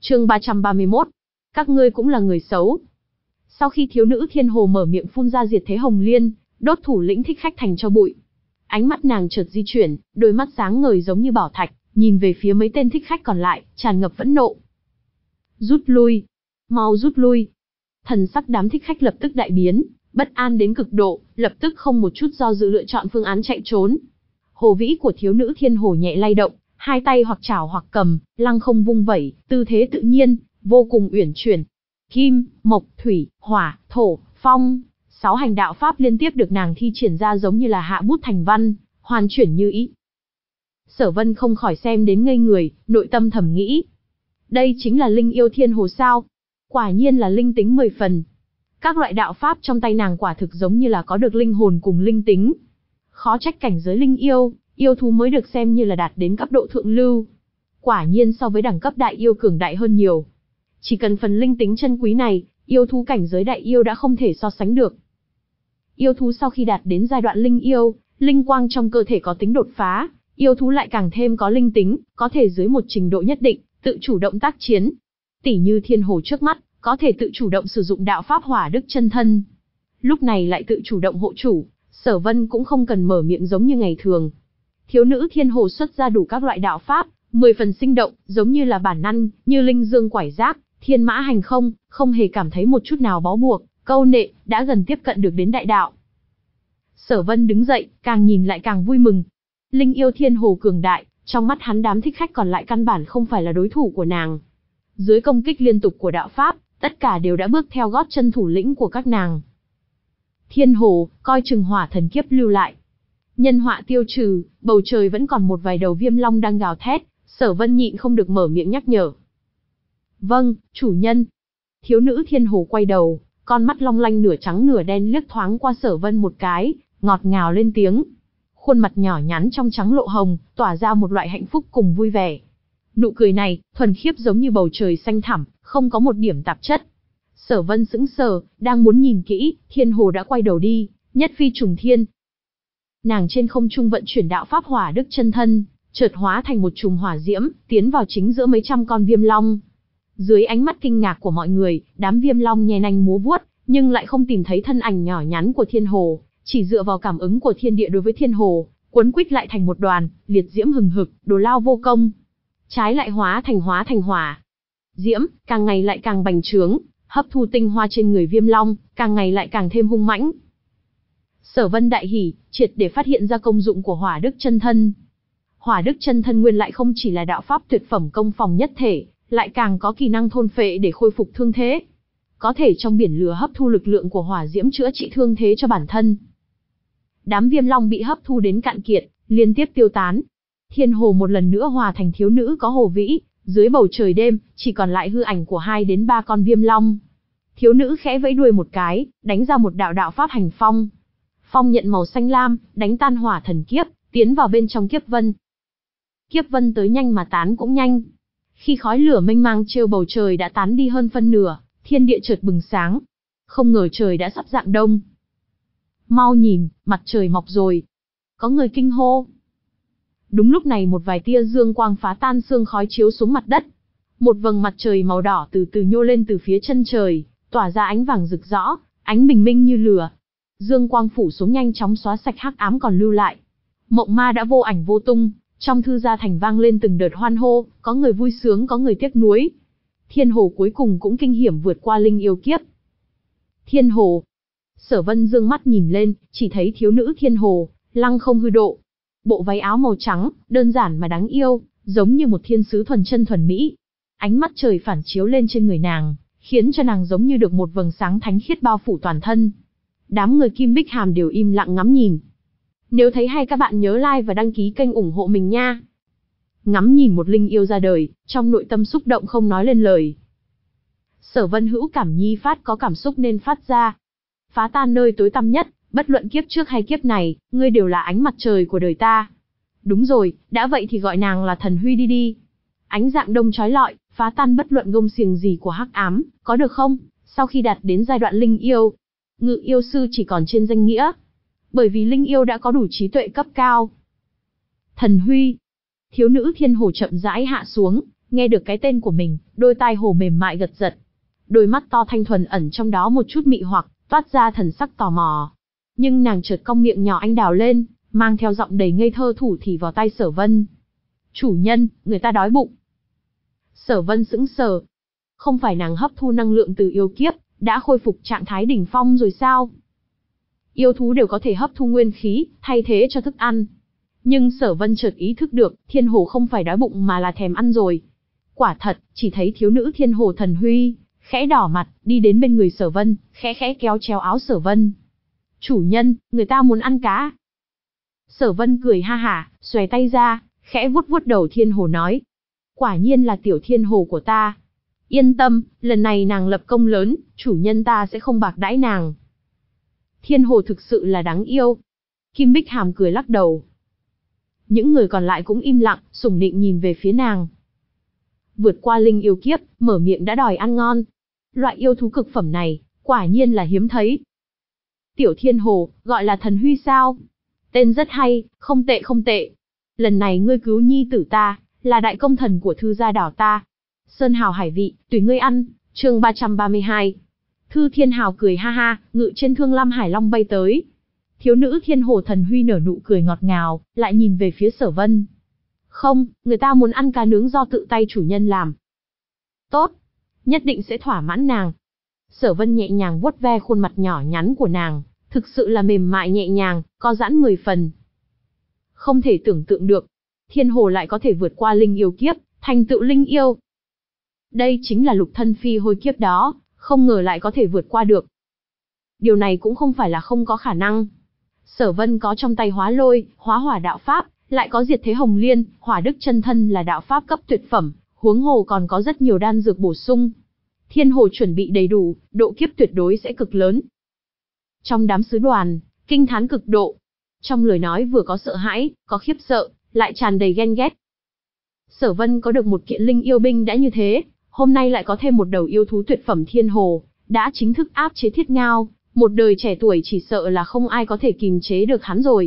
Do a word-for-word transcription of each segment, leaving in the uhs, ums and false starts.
Chương ba trăm ba mươi mốt. Các ngươi cũng là người xấu. Sau khi thiếu nữ thiên hồ mở miệng phun ra diệt thế hồng liên, đốt thủ lĩnh thích khách thành cho bụi. Ánh mắt nàng chợt di chuyển, đôi mắt sáng ngời giống như bảo thạch, nhìn về phía mấy tên thích khách còn lại, tràn ngập phẫn nộ. Rút lui, mau rút lui. Thần sắc đám thích khách lập tức đại biến, bất an đến cực độ, lập tức không một chút do dự lựa chọn phương án chạy trốn. Hồ vĩ của thiếu nữ thiên hồ nhẹ lay động, hai tay hoặc chảo hoặc cầm, lăng không vung vẩy, tư thế tự nhiên, vô cùng uyển chuyển. Kim, mộc, thủy, hỏa, thổ, phong, sáu hành đạo pháp liên tiếp được nàng thi triển ra giống như là hạ bút thành văn, hoàn chuyển như ý. Sở Vân không khỏi xem đến ngây người, nội tâm thầm nghĩ. Đây chính là linh yêu thiên hồ sao? Quả nhiên là linh tính mười phần. Các loại đạo pháp trong tay nàng quả thực giống như là có được linh hồn cùng linh tính. Khó trách cảnh giới linh yêu, yêu thú mới được xem như là đạt đến cấp độ thượng lưu. Quả nhiên so với đẳng cấp đại yêu cường đại hơn nhiều. Chỉ cần phần linh tính chân quý này, yêu thú cảnh giới đại yêu đã không thể so sánh được. Yêu thú sau khi đạt đến giai đoạn linh yêu, linh quang trong cơ thể có tính đột phá, yêu thú lại càng thêm có linh tính, có thể dưới một trình độ nhất định, tự chủ động tác chiến. Tỉ như thiên hồ trước mắt, có thể tự chủ động sử dụng đạo pháp hỏa đức chân thân. Lúc này lại tự chủ động hộ chủ, Sở Vân cũng không cần mở miệng giống như ngày thường. Thiếu nữ thiên hồ xuất ra đủ các loại đạo pháp, mười phần sinh động, giống như là bản năng, như linh dương quải giác, thiên mã hành không, không hề cảm thấy một chút nào bó buộc, câu nệ, đã gần tiếp cận được đến đại đạo. Sở Vân đứng dậy, càng nhìn lại càng vui mừng. Linh yêu thiên hồ cường đại, trong mắt hắn đám thích khách còn lại căn bản không phải là đối thủ của nàng. Dưới công kích liên tục của đạo pháp, tất cả đều đã bước theo gót chân thủ lĩnh của các nàng. Thiên hồ, coi chừng hỏa thần kiếp lưu lại. Nhân họa tiêu trừ, bầu trời vẫn còn một vài đầu viêm long đang gào thét, Sở Vân nhịn không được mở miệng nhắc nhở. Vâng, chủ nhân. Thiếu nữ thiên hồ quay đầu, con mắt long lanh nửa trắng nửa đen liếc thoáng qua Sở Vân một cái, ngọt ngào lên tiếng. Khuôn mặt nhỏ nhắn trong trắng lộ hồng, tỏa ra một loại hạnh phúc cùng vui vẻ. Nụ cười này, thuần khiết giống như bầu trời xanh thẳm, không có một điểm tạp chất. Sở Vân sững sờ, đang muốn nhìn kỹ, thiên hồ đã quay đầu đi, nhất phi trùng thiên. Nàng trên không trung vận chuyển đạo pháp hỏa đức chân thân, chợt hóa thành một chùm hỏa diễm, tiến vào chính giữa mấy trăm con viêm long. Dưới ánh mắt kinh ngạc của mọi người, đám viêm long nhe nanh múa vuốt, nhưng lại không tìm thấy thân ảnh nhỏ nhắn của thiên hồ, chỉ dựa vào cảm ứng của thiên địa đối với thiên hồ, quấn quýt lại thành một đoàn, liệt diễm hừng hực, đồ lao vô công. Trái lại hóa thành hóa thành hỏa diễm, càng ngày lại càng bành trướng, hấp thu tinh hoa trên người viêm long, càng ngày lại càng thêm hung mãnh. Sở Vân đại hỉ, triệt để phát hiện ra công dụng của hỏa đức chân thân. Hỏa đức chân thân nguyên lại không chỉ là đạo pháp tuyệt phẩm công phòng nhất thể, lại càng có kỹ năng thôn phệ để khôi phục thương thế. Có thể trong biển lửa hấp thu lực lượng của hỏa diễm chữa trị thương thế cho bản thân. Đám viêm long bị hấp thu đến cạn kiệt, liên tiếp tiêu tán. Thiên hồ một lần nữa hòa thành thiếu nữ có hồ vĩ, dưới bầu trời đêm, chỉ còn lại hư ảnh của hai đến ba con viêm long. Thiếu nữ khẽ vẫy đuôi một cái, đánh ra một đạo đạo pháp hành phong. Phong nhận màu xanh lam, đánh tan hỏa thần kiếp, tiến vào bên trong kiếp vân. Kiếp vân tới nhanh mà tán cũng nhanh. Khi khói lửa mênh mang trêu bầu trời đã tán đi hơn phân nửa, thiên địa chợt bừng sáng. Không ngờ trời đã sắp rạng đông. Mau nhìn, mặt trời mọc rồi. Có người kinh hô. Đúng lúc này một vài tia dương quang phá tan sương khói chiếu xuống mặt đất. Một vầng mặt trời màu đỏ từ từ nhô lên từ phía chân trời, tỏa ra ánh vàng rực rõ, ánh bình minh như lửa. Dương quang phủ xuống nhanh chóng xóa sạch hắc ám còn lưu lại. Mộng ma đã vô ảnh vô tung, trong thư gia thành vang lên từng đợt hoan hô, có người vui sướng có người tiếc nuối. Thiên hồ cuối cùng cũng kinh hiểm vượt qua linh yêu kiếp. Thiên hồ. Sở Vân dương mắt nhìn lên, chỉ thấy thiếu nữ thiên hồ, lăng không hư độ. Bộ váy áo màu trắng, đơn giản mà đáng yêu, giống như một thiên sứ thuần chân thuần mỹ. Ánh mắt trời phản chiếu lên trên người nàng, khiến cho nàng giống như được một vầng sáng thánh khiết bao phủ toàn thân. Đám người Kim Bích Hàm đều im lặng ngắm nhìn. Nếu thấy hay các bạn nhớ like và đăng ký kênh ủng hộ mình nha. Ngắm nhìn một linh yêu ra đời, trong nội tâm xúc động không nói lên lời. Sở Vân hữu cảm nhi phát có cảm xúc nên phát ra. Phá tan nơi tối tăm nhất, bất luận kiếp trước hay kiếp này, ngươi đều là ánh mặt trời của đời ta. Đúng rồi, đã vậy thì gọi nàng là Thần Huy đi đi. Ánh dạng đông chói lọi, phá tan bất luận gông xiềng gì của hắc ám, có được không? Sau khi đạt đến giai đoạn linh yêu, ngự yêu sư chỉ còn trên danh nghĩa. Bởi vì linh yêu đã có đủ trí tuệ cấp cao. Thần Huy. Thiếu nữ thiên hồ chậm rãi hạ xuống, Nghe được cái tên của mình, đôi tai hồ mềm mại gật giật. Đôi mắt to thanh thuần ẩn trong đó một chút mị hoặc, toát ra thần sắc tò mò. Nhưng nàng chợt cong miệng nhỏ anh đào lên, mang theo giọng đầy ngây thơ thủ thỉ vào tai Sở Vân. Chủ nhân, người ta đói bụng. Sở Vân sững sờ. Không phải nàng hấp thu năng lượng từ yêu kiếp, đã khôi phục trạng thái đỉnh phong rồi sao? Yêu thú đều có thể hấp thu nguyên khí, thay thế cho thức ăn. Nhưng Sở Vân chợt ý thức được, Thiên Hồ không phải đói bụng mà là thèm ăn rồi. Quả thật, chỉ thấy thiếu nữ Thiên Hồ Thần Huy, khẽ đỏ mặt, đi đến bên người Sở Vân, khẽ khẽ kéo chéo áo Sở Vân. Chủ nhân, người ta muốn ăn cá. Sở Vân cười ha hả, xòe tay ra, khẽ vuốt vuốt đầu Thiên Hồ nói. Quả nhiên là tiểu Thiên Hồ của ta. Yên tâm, lần này nàng lập công lớn, chủ nhân ta sẽ không bạc đãi nàng. Thiên Hồ thực sự là đáng yêu. Kim Bích Hàm cười lắc đầu. Những người còn lại cũng im lặng, sủng nịnh nhìn về phía nàng. Vượt qua linh yêu kiếp, mở miệng đã đòi ăn ngon. Loại yêu thú cực phẩm này, quả nhiên là hiếm thấy. Tiểu Thiên Hồ, gọi là Thần Huy sao? Tên rất hay, không tệ không tệ. Lần này ngươi cứu nhi tử ta, là đại công thần của Thư gia đảo ta. Sơn hào hải vị, tùy ngươi ăn, chương ba trăm ba mươi hai. Thư Thiên Hào cười ha ha, ngự trên Thương Lam Hải Long bay tới. Thiếu nữ Thiên Hồ Thần Huy nở nụ cười ngọt ngào, lại nhìn về phía Sở Vân. Không, người ta muốn ăn cá nướng do tự tay chủ nhân làm. Tốt, nhất định sẽ thỏa mãn nàng. Sở Vân nhẹ nhàng vuốt ve khuôn mặt nhỏ nhắn của nàng, thực sự là mềm mại nhẹ nhàng, có giãn mười phần. Không thể tưởng tượng được, Thiên Hồ lại có thể vượt qua linh yêu kiếp, thành tựu linh yêu. Đây chính là lục thân phi hôi kiếp đó, không ngờ lại có thể vượt qua được. Điều này cũng không phải là không có khả năng. Sở Vân có trong tay Hóa Lôi, Hóa Hỏa đạo pháp, lại có Diệt Thế Hồng Liên, Hỏa Đức Chân Thân là đạo pháp cấp tuyệt phẩm, huống hồ còn có rất nhiều đan dược bổ sung. Thiên Hồ chuẩn bị đầy đủ, độ kiếp tuyệt đối sẽ cực lớn. Trong đám sứ đoàn, kinh thán cực độ. Trong lời nói vừa có sợ hãi, có khiếp sợ, lại tràn đầy ghen ghét. Sở Vân có được một kiện linh yêu binh đã như thế, hôm nay lại có thêm một đầu yêu thú tuyệt phẩm Thiên Hồ, đã chính thức áp chế Thiết Ngao, một đời trẻ tuổi chỉ sợ là không ai có thể kìm chế được hắn rồi.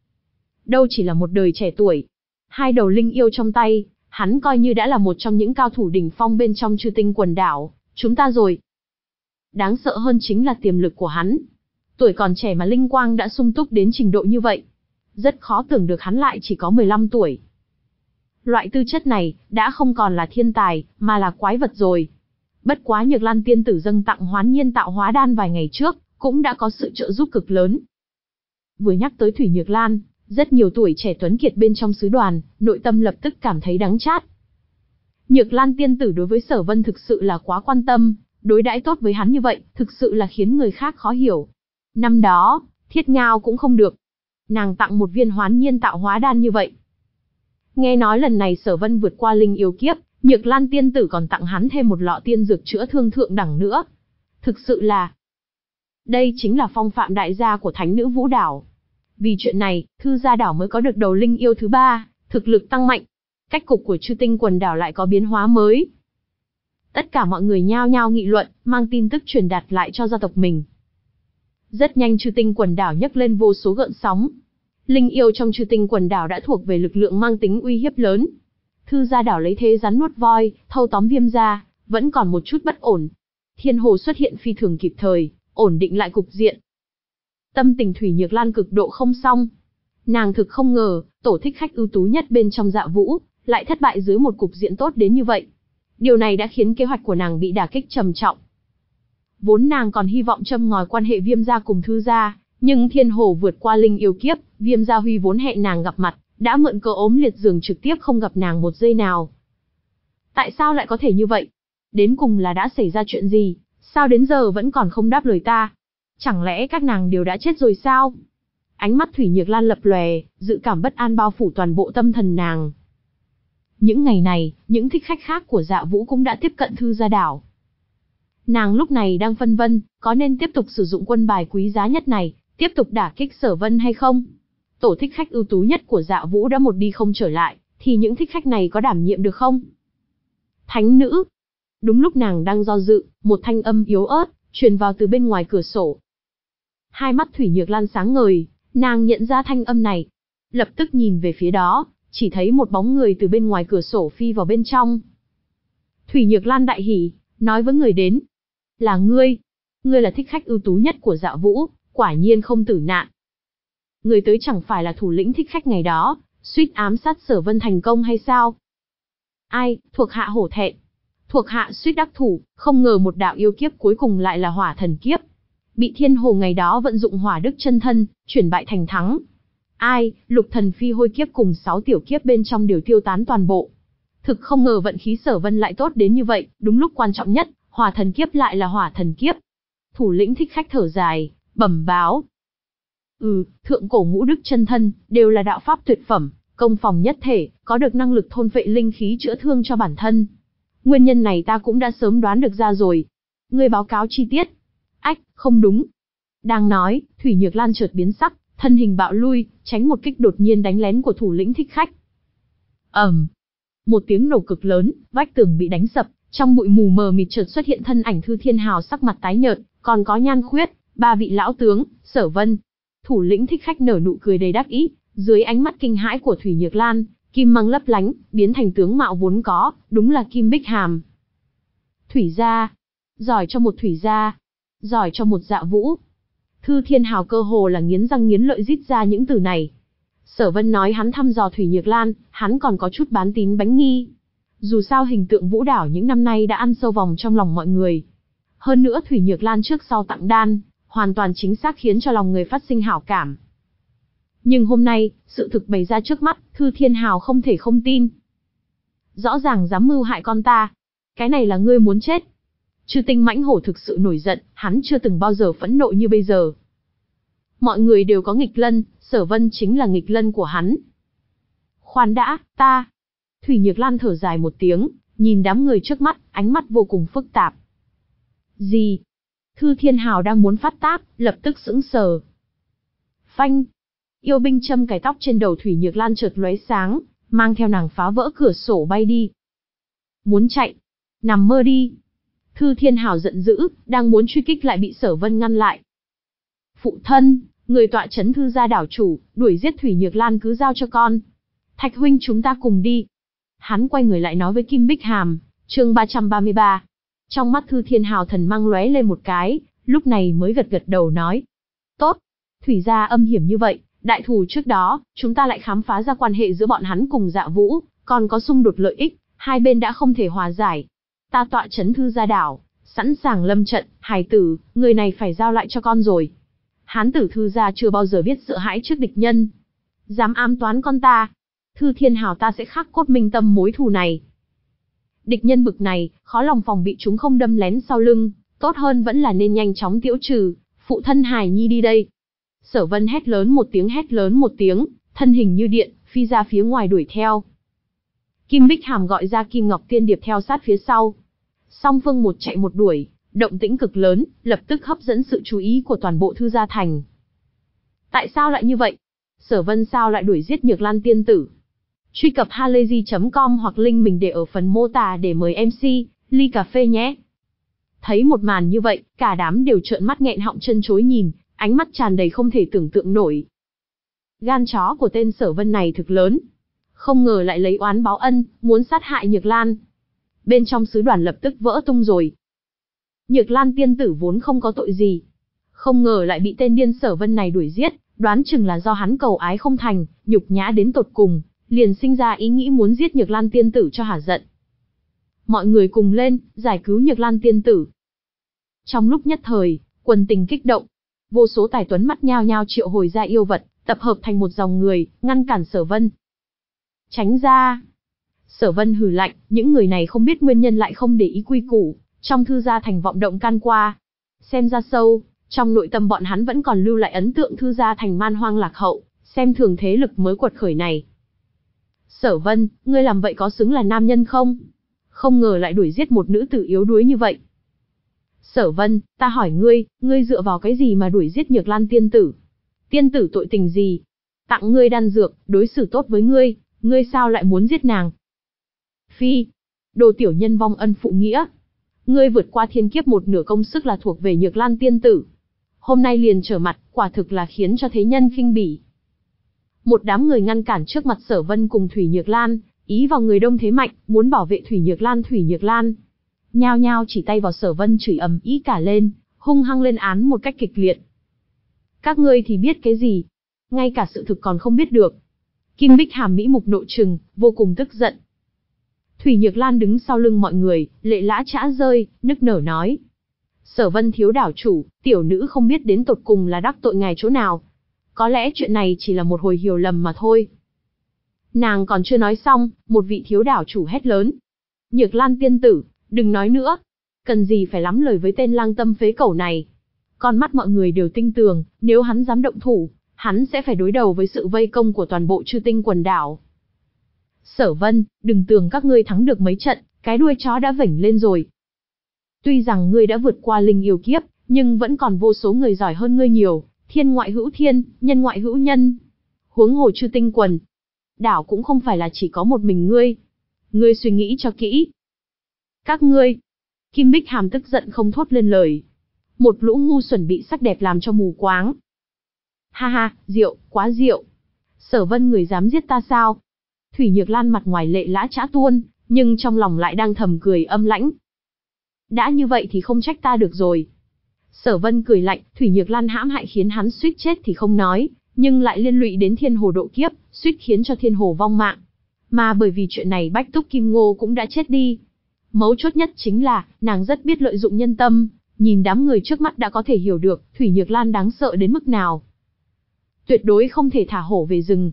Đâu chỉ là một đời trẻ tuổi, hai đầu linh yêu trong tay, hắn coi như đã là một trong những cao thủ đỉnh phong bên trong Chư Tinh quần đảo, chúng ta rồi. Đáng sợ hơn chính là tiềm lực của hắn. Tuổi còn trẻ mà linh quang đã sung túc đến trình độ như vậy. Rất khó tưởng được hắn lại chỉ có mười lăm tuổi. Loại tư chất này, đã không còn là thiên tài, mà là quái vật rồi. Bất quá Nhược Lan tiên tử dâng tặng Hoán Nhiên tạo hóa đan vài ngày trước, cũng đã có sự trợ giúp cực lớn. Vừa nhắc tới Thủy Nhược Lan, rất nhiều tuổi trẻ tuấn kiệt bên trong sứ đoàn, nội tâm lập tức cảm thấy đắng chát. Nhược Lan tiên tử đối với Sở Vân thực sự là quá quan tâm, đối đãi tốt với hắn như vậy, thực sự là khiến người khác khó hiểu. Năm đó, Thiết Ngao cũng không được. Nàng tặng một viên Hoán Nhiên tạo hóa đan như vậy. Nghe nói lần này Sở Vân vượt qua linh yêu kiếp, Nhược Lan tiên tử còn tặng hắn thêm một lọ tiên dược chữa thương thượng đẳng nữa. Thực sự là... Đây chính là phong phạm đại gia của Thánh Nữ Vũ Đảo. Vì chuyện này, Thư gia đảo mới có được đầu linh yêu thứ ba, thực lực tăng mạnh. Cách cục của Chư Tinh quần đảo lại có biến hóa mới. Tất cả mọi người nhao nhao nghị luận, mang tin tức truyền đạt lại cho gia tộc mình. Rất nhanh Chư Tinh quần đảo nhấc lên vô số gợn sóng. Linh yêu trong Chư Tinh quần đảo đã thuộc về lực lượng mang tính uy hiếp lớn. Thư gia đảo lấy thế rắn nuốt voi, thâu tóm Viêm gia, vẫn còn một chút bất ổn. Thiên Hồ xuất hiện phi thường kịp thời, ổn định lại cục diện. Tâm tình Thủy Nhược Lan cực độ không xong. Nàng thực không ngờ, tổ thích khách ưu tú nhất bên trong Dạ Vũ, lại thất bại dưới một cục diện tốt đến như vậy. Điều này đã khiến kế hoạch của nàng bị đả kích trầm trọng. Vốn nàng còn hy vọng châm ngòi quan hệ Viêm gia cùng Thư gia, nhưng Thiên Hồ vượt qua linh yêu kiếp, Viêm gia Huy vốn hẹn nàng gặp mặt, đã mượn cớ ốm liệt giường trực tiếp không gặp nàng một giây nào. Tại sao lại có thể như vậy? Đến cùng là đã xảy ra chuyện gì? Sao đến giờ vẫn còn không đáp lời ta? Chẳng lẽ các nàng đều đã chết rồi sao? Ánh mắt Thủy Nhược Lan lập lòe, dự cảm bất an bao phủ toàn bộ tâm thần nàng. Những ngày này, những thích khách khác của Dạ Vũ cũng đã tiếp cận Thư gia đảo. Nàng lúc này đang phân vân, có nên tiếp tục sử dụng quân bài quý giá nhất này, tiếp tục đả kích Sở Vân hay không? Tổ thích khách ưu tú nhất của Dạ Vũ đã một đi không trở lại, thì những thích khách này có đảm nhiệm được không? Thánh nữ. Đúng lúc nàng đang do dự, một thanh âm yếu ớt truyền vào từ bên ngoài cửa sổ. Hai mắt Thủy Nhược Lan sáng ngời, nàng nhận ra thanh âm này, lập tức nhìn về phía đó, chỉ thấy một bóng người từ bên ngoài cửa sổ phi vào bên trong. Thủy Nhược Lan đại hỉ, nói với người đến. Là ngươi. Ngươi là thích khách ưu tú nhất của Dạ Vũ, quả nhiên không tử nạn. Người tới chẳng phải là thủ lĩnh thích khách ngày đó, suýt ám sát Sở Vân thành công hay sao? Ai, thuộc hạ hổ thẹn. Thuộc hạ suýt đắc thủ, không ngờ một đạo yêu kiếp cuối cùng lại là hỏa thần kiếp. Bị Thiên Hồ ngày đó vận dụng hỏa đức chân thân, chuyển bại thành thắng. Ai, lục thần phi hôi kiếp cùng sáu tiểu kiếp bên trong đều tiêu tán toàn bộ. Thực không ngờ vận khí Sở Vân lại tốt đến như vậy, đúng lúc quan trọng nhất, hỏa thần kiếp lại là hỏa thần kiếp. Thủ lĩnh thích khách thở dài, bẩm báo. Ừ, thượng cổ ngũ đức chân thân, đều là đạo pháp tuyệt phẩm, công phòng nhất thể, có được năng lực thôn phệ linh khí chữa thương cho bản thân. Nguyên nhân này ta cũng đã sớm đoán được ra rồi. Ngươi báo cáo chi tiết. Ách, không đúng. Đang nói, Thủy Nhược Lan chợt biến sắc, thân hình bạo lui, tránh một kích đột nhiên đánh lén của thủ lĩnh thích khách. ầm, một tiếng nổ cực lớn, vách tường bị đánh sập, trong bụi mù mờ mịt chợt xuất hiện thân ảnh Thư Thiên Hào sắc mặt tái nhợt, còn có Nhan Khuyết, ba vị lão tướng, Sở Vân. Thủ lĩnh thích khách nở nụ cười đầy đắc ý, dưới ánh mắt kinh hãi của Thủy Nhược Lan, kim mang lấp lánh, biến thành tướng mạo vốn có, đúng là Kim Bích Hàm. Thủy gia, giỏi cho một thủy gia, giỏi cho một Dạ Vũ. Thư Thiên Hào cơ hồ là nghiến răng nghiến lợi rít ra những từ này. Sở Vân nói hắn thăm dò Thủy Nhược Lan, hắn còn có chút bán tín bánh nghi. Dù sao hình tượng Vũ Đảo những năm nay đã ăn sâu vòng trong lòng mọi người. Hơn nữa Thủy Nhược Lan trước sau tặng đan, hoàn toàn chính xác khiến cho lòng người phát sinh hảo cảm. Nhưng hôm nay, sự thực bày ra trước mắt, Thư Thiên Hào không thể không tin. Rõ ràng dám mưu hại con ta. Cái này là ngươi muốn chết. Chư Tinh Mãnh Hổ thực sự nổi giận, hắn chưa từng bao giờ phẫn nộ như bây giờ. Mọi người đều có nghịch lân, Sở Vân chính là nghịch lân của hắn. Khoan đã, ta. Thủy Nhược Lan thở dài một tiếng, nhìn đám người trước mắt, ánh mắt vô cùng phức tạp. Gì? Thư Thiên Hào đang muốn phát tác, lập tức sững sờ. Phanh! Yêu binh châm cài tóc trên đầu Thủy Nhược Lan chợt lóe sáng, mang theo nàng phá vỡ cửa sổ bay đi. Muốn chạy? Nằm mơ đi! Thư Thiên Hào giận dữ, đang muốn truy kích lại bị Sở Vân ngăn lại. Phụ thân, người tọa chấn Thư gia đảo chủ, đuổi giết Thủy Nhược Lan cứ giao cho con. Thạch huynh chúng ta cùng đi. Hắn quay người lại nói với Kim Bích Hàm, chương ba trăm ba mươi ba. Trong mắt Thư Thiên Hào thần mang lóe lên một cái, lúc này mới gật gật đầu nói. Tốt, Thủy gia âm hiểm như vậy, đại thù trước đó, chúng ta lại khám phá ra quan hệ giữa bọn hắn cùng Dạ Vũ, còn có xung đột lợi ích, hai bên đã không thể hòa giải. Ta tọa chấn Thư gia đảo, sẵn sàng lâm trận, hài tử, người này phải giao lại cho con rồi. Hán tử Thư gia chưa bao giờ biết sợ hãi trước địch nhân. Dám ám toán con ta, Thư Thiên Hào ta sẽ khắc cốt minh tâm mối thù này. Địch nhân bực này, khó lòng phòng bị chúng không đâm lén sau lưng, tốt hơn vẫn là nên nhanh chóng tiêu trừ, phụ thân Hải Nhi đi đây. Sở Vân hét lớn một tiếng hét lớn một tiếng, thân hình như điện, phi ra phía ngoài đuổi theo. Kim Bích Hàm gọi ra Kim Ngọc Tiên Điệp theo sát phía sau. Song phương một chạy một đuổi, động tĩnh cực lớn, lập tức hấp dẫn sự chú ý của toàn bộ Thư gia thành. Tại sao lại như vậy? Sở Vân sao lại đuổi giết Nhược Lan tiên tử? Truy cập halayzi chấm com hoặc link mình để ở phần mô tả để mời em xê, ly cà phê nhé. Thấy một màn như vậy, cả đám đều trợn mắt nghẹn họng chân chối nhìn, ánh mắt tràn đầy không thể tưởng tượng nổi. Gan chó của tên Sở Vân này thực lớn. Không ngờ lại lấy oán báo ân, muốn sát hại Nhược Lan. Bên trong sứ đoàn lập tức vỡ tung rồi. Nhược Lan tiên tử vốn không có tội gì. Không ngờ lại bị tên điên Sở Vân này đuổi giết, đoán chừng là do hắn cầu ái không thành, nhục nhã đến tột cùng, liền sinh ra ý nghĩ muốn giết Nhược Lan tiên tử cho hả giận. Mọi người cùng lên, giải cứu Nhược Lan tiên tử. Trong lúc nhất thời, quần tình kích động, vô số tài tuấn mắt nhao nhao triệu hồi ra yêu vật, tập hợp thành một dòng người, ngăn cản Sở Vân. Tránh ra! Sở Vân hừ lạnh, những người này không biết nguyên nhân lại không để ý quy củ, trong Thư gia thành vọng động can qua. Xem ra sâu, trong nội tâm bọn hắn vẫn còn lưu lại ấn tượng Thư gia thành man hoang lạc hậu, xem thường thế lực mới quật khởi này. Sở Vân, ngươi làm vậy có xứng là nam nhân không? Không ngờ lại đuổi giết một nữ tử yếu đuối như vậy. Sở Vân, ta hỏi ngươi, ngươi dựa vào cái gì mà đuổi giết Nhược Lan tiên tử? Tiên tử tội tình gì? Tặng ngươi đan dược, đối xử tốt với ngươi, ngươi sao lại muốn giết nàng? Phi, đồ tiểu nhân vong ân phụ nghĩa. Ngươi vượt qua thiên kiếp một nửa công sức là thuộc về Nhược Lan tiên tử. Hôm nay liền trở mặt, quả thực là khiến cho thế nhân khinh bỉ. Một đám người ngăn cản trước mặt Sở Vân cùng Thủy Nhược Lan, Ý vào người đông thế mạnh, muốn bảo vệ Thủy Nhược Lan Thủy Nhược Lan. Nhao nhao chỉ tay vào Sở Vân chửi ầm ĩ cả lên, hung hăng lên án một cách kịch liệt. Các ngươi thì biết cái gì? Ngay cả sự thực còn không biết được. Kim Bích Hàm mỹ mục nội trừng, vô cùng tức giận. Thủy Nhược Lan đứng sau lưng mọi người, lệ lã chã rơi, nức nở nói. Sở Vân thiếu đảo chủ, tiểu nữ không biết đến tột cùng là đắc tội ngài chỗ nào. Có lẽ chuyện này chỉ là một hồi hiểu lầm mà thôi. Nàng còn chưa nói xong, một vị thiếu đảo chủ hét lớn. Nhược Lan tiên tử, đừng nói nữa. Cần gì phải lắm lời với tên lang tâm phế cẩu này. Con mắt mọi người đều tinh tường, nếu hắn dám động thủ, hắn sẽ phải đối đầu với sự vây công của toàn bộ Chư Tinh quần đảo. Sở Vân, đừng tưởng các ngươi thắng được mấy trận, cái đuôi chó đã vểnh lên rồi. Tuy rằng ngươi đã vượt qua linh yêu kiếp, nhưng vẫn còn vô số người giỏi hơn ngươi nhiều, thiên ngoại hữu thiên, nhân ngoại hữu nhân. Huống hồ Chư Tinh quần đảo cũng không phải là chỉ có một mình ngươi. Ngươi suy nghĩ cho kỹ. Các ngươi. Kim Bích Hàm tức giận không thốt lên lời. Một lũ ngu xuẩn bị sắc đẹp làm cho mù quáng. Ha ha, rượu, quá rượu. Sở Vân người dám giết ta sao? Thủy Nhược Lan mặt ngoài lệ lã chã tuôn, nhưng trong lòng lại đang thầm cười âm lãnh. Đã như vậy thì không trách ta được rồi. Sở Vân cười lạnh, Thủy Nhược Lan hãm hại khiến hắn suýt chết thì không nói, nhưng lại liên lụy đến Thiên Hồ độ kiếp, suýt khiến cho Thiên Hồ vong mạng. Mà bởi vì chuyện này Bách Túc Kim Ngô cũng đã chết đi. Mấu chốt nhất chính là, nàng rất biết lợi dụng nhân tâm, nhìn đám người trước mắt đã có thể hiểu được, Thủy Nhược Lan đáng sợ đến mức nào. Tuyệt đối không thể thả hổ về rừng.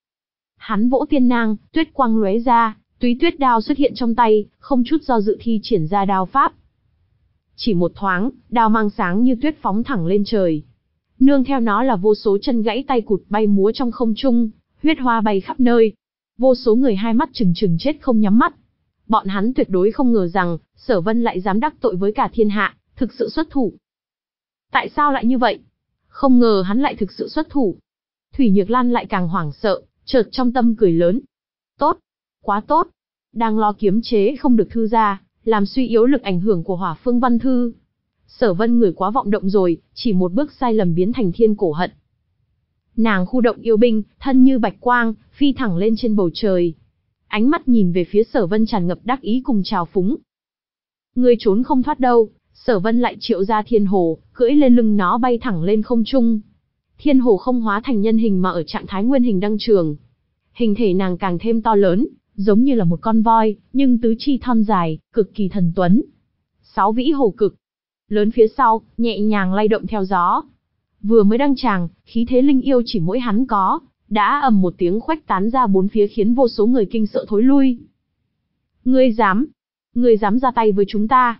Hắn vỗ tiên nang, tuyết quang lóe ra, túy tuyết đao xuất hiện trong tay, không chút do dự thi triển ra đao pháp. Chỉ một thoáng, đao mang sáng như tuyết phóng thẳng lên trời. Nương theo nó là vô số chân gãy tay cụt bay múa trong không trung, huyết hoa bay khắp nơi. Vô số người hai mắt trừng trừng chết không nhắm mắt. Bọn hắn tuyệt đối không ngờ rằng, Sở Vân lại dám đắc tội với cả thiên hạ, thực sự xuất thủ. Tại sao lại như vậy? Không ngờ hắn lại thực sự xuất thủ. Thủy Nhược Lan lại càng hoảng sợ, chợt trong tâm cười lớn. Tốt, quá tốt. Đang lo kiếm chế không được thư ra, làm suy yếu lực ảnh hưởng của Hỏa Phương Văn Thư. Sở Vân người quá vọng động rồi, chỉ một bước sai lầm biến thành thiên cổ hận. Nàng khu động yêu binh, thân như bạch quang, phi thẳng lên trên bầu trời. Ánh mắt nhìn về phía Sở Vân tràn ngập đắc ý cùng trào phúng. Ngươi trốn không thoát đâu. Sở Vân lại triệu ra thiên hồ, cưỡi lên lưng nó bay thẳng lên không trung. Thiên hồ không hóa thành nhân hình mà ở trạng thái nguyên hình đăng trường. Hình thể nàng càng thêm to lớn, giống như là một con voi, nhưng tứ chi thon dài, cực kỳ thần tuấn. Sáu vĩ hồ cực lớn phía sau, nhẹ nhàng lay động theo gió. Vừa mới đăng tràng, khí thế linh yêu chỉ mỗi hắn có, đã ầm một tiếng khuếch tán ra bốn phía khiến vô số người kinh sợ thối lui. Ngươi dám, ngươi dám ra tay với chúng ta?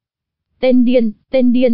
Tên điên, tên điên.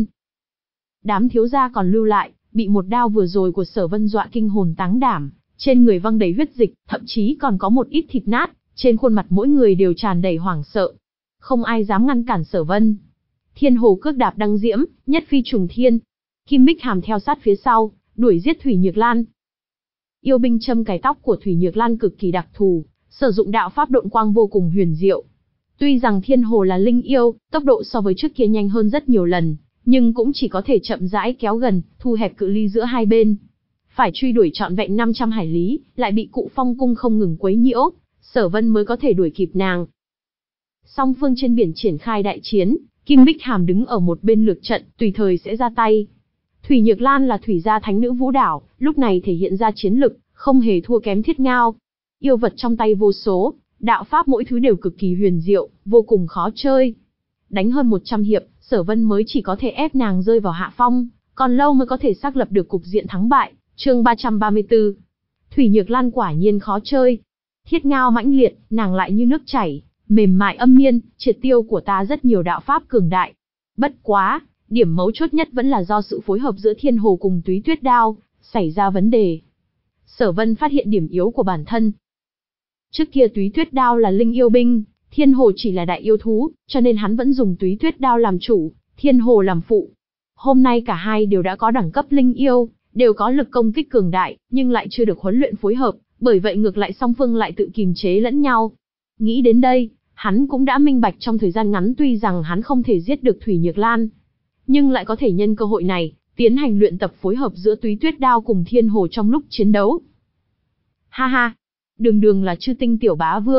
Đám thiếu gia còn lưu lại, bị một đao vừa rồi của Sở Vân dọa kinh hồn táng đảm, trên người văng đầy huyết dịch, thậm chí còn có một ít thịt nát, trên khuôn mặt mỗi người đều tràn đầy hoảng sợ. Không ai dám ngăn cản Sở Vân. Thiên hồ cước đạp đăng diễm, nhất phi trùng thiên. Kim Bích Hàm theo sát phía sau, đuổi giết Thủy Nhược Lan. Yêu binh châm cài tóc của Thủy Nhược Lan cực kỳ đặc thù, sử dụng đạo pháp độn quang vô cùng huyền diệu. Tuy rằng thiên hồ là linh yêu, tốc độ so với trước kia nhanh hơn rất nhiều lần, nhưng cũng chỉ có thể chậm rãi kéo gần, thu hẹp cự ly giữa hai bên. Phải truy đuổi trọn vẹn năm trăm hải lý, lại bị Cụ Phong cung không ngừng quấy nhiễu, Sở Vân mới có thể đuổi kịp nàng. Song phương trên biển triển khai đại chiến, Kim Bích Hàm đứng ở một bên lược trận, tùy thời sẽ ra tay. Thủy Nhược Lan là thủy gia thánh nữ vũ đảo, lúc này thể hiện ra chiến lực, không hề thua kém Thiết Ngao. Yêu vật trong tay vô số, đạo pháp mỗi thứ đều cực kỳ huyền diệu, vô cùng khó chơi. Đánh hơn một trăm hiệp, Sở Vân mới chỉ có thể ép nàng rơi vào hạ phong, còn lâu mới có thể xác lập được cục diện thắng bại. Chương ba trăm ba mươi tư. Thủy Nhược Lan quả nhiên khó chơi. Thiết Ngao mãnh liệt, nàng lại như nước chảy, mềm mại âm miên, triệt tiêu của ta rất nhiều đạo pháp cường đại. Bất quá, điểm mấu chốt nhất vẫn là do sự phối hợp giữa Thiên Hồ cùng Túy Tuyết Đao xảy ra vấn đề. Sở Vân phát hiện điểm yếu của bản thân. Trước kia Túy Tuyết Đao là linh yêu binh, Thiên Hồ chỉ là đại yêu thú, cho nên hắn vẫn dùng Túy Tuyết Đao làm chủ, Thiên Hồ làm phụ. Hôm nay cả hai đều đã có đẳng cấp linh yêu, đều có lực công kích cường đại, nhưng lại chưa được huấn luyện phối hợp, bởi vậy ngược lại song phương lại tự kìm chế lẫn nhau. Nghĩ đến đây, hắn cũng đã minh bạch trong thời gian ngắn tuy rằng hắn không thể giết được Thủy Nhược Lan, nhưng lại có thể nhân cơ hội này, tiến hành luyện tập phối hợp giữa Túy Tuyết Đao cùng Thiên Hồ trong lúc chiến đấu. Ha ha, đường đường là chư tinh tiểu bá vương,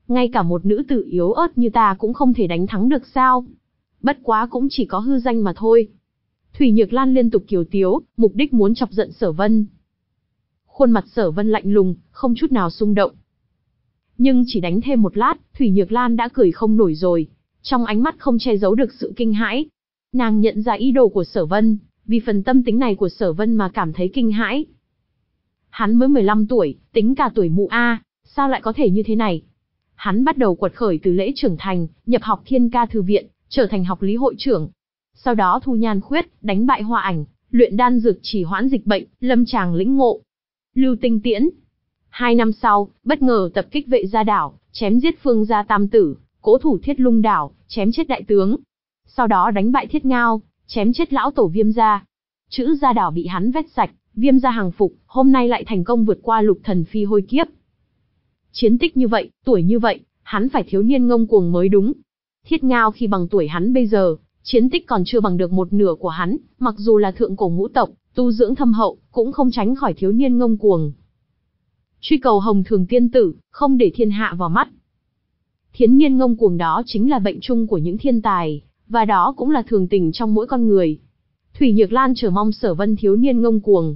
Ngay cả một nữ tử yếu ớt như ta cũng không thể đánh thắng được sao? Bất quá cũng chỉ có hư danh mà thôi. Thủy Nhược Lan liên tục kiều tiếu, mục đích muốn chọc giận Sở Vân. Khuôn mặt Sở Vân lạnh lùng, không chút nào xung động. Nhưng chỉ đánh thêm một lát, Thủy Nhược Lan đã cười không nổi rồi. Trong ánh mắt không che giấu được sự kinh hãi. Nàng nhận ra ý đồ của Sở Vân, vì phần tâm tính này của Sở Vân mà cảm thấy kinh hãi. Hắn mới mười lăm tuổi, tính cả tuổi mụ A, sao lại có thể như thế này? Hắn bắt đầu quật khởi từ lễ trưởng thành, nhập học Thiên Ca Thư Viện, trở thành học lý hội trưởng. Sau đó thu nhan khuyết, đánh bại Hoa Ảnh, luyện đan dược chỉ hoãn dịch bệnh, lâm tràng lĩnh ngộ. Lưu Tinh Tiễn. Hai năm sau, bất ngờ tập kích Vệ Gia đảo, chém giết Phương Gia tam tử, cố thủ Thiết Lung đảo, chém chết đại tướng. Sau đó đánh bại Thiết Ngao, chém chết lão tổ Viêm Gia. Chữ Gia đảo bị hắn vét sạch, Viêm Gia hàng phục, hôm nay lại thành công vượt qua Lục Thần Phi hôi kiếp. Chiến tích như vậy, tuổi như vậy, hắn phải thiếu niên ngông cuồng mới đúng. Thiết Ngao khi bằng tuổi hắn bây giờ, chiến tích còn chưa bằng được một nửa của hắn, mặc dù là thượng cổ ngũ tộc, tu dưỡng thâm hậu, cũng không tránh khỏi thiếu niên ngông cuồng. Truy cầu hồng thường tiên tử, không để thiên hạ vào mắt. Thiếu niên ngông cuồng đó chính là bệnh chung của những thiên tài, và đó cũng là thường tình trong mỗi con người. Thủy Nhược Lan chờ mong Sở Vân thiếu niên ngông cuồng.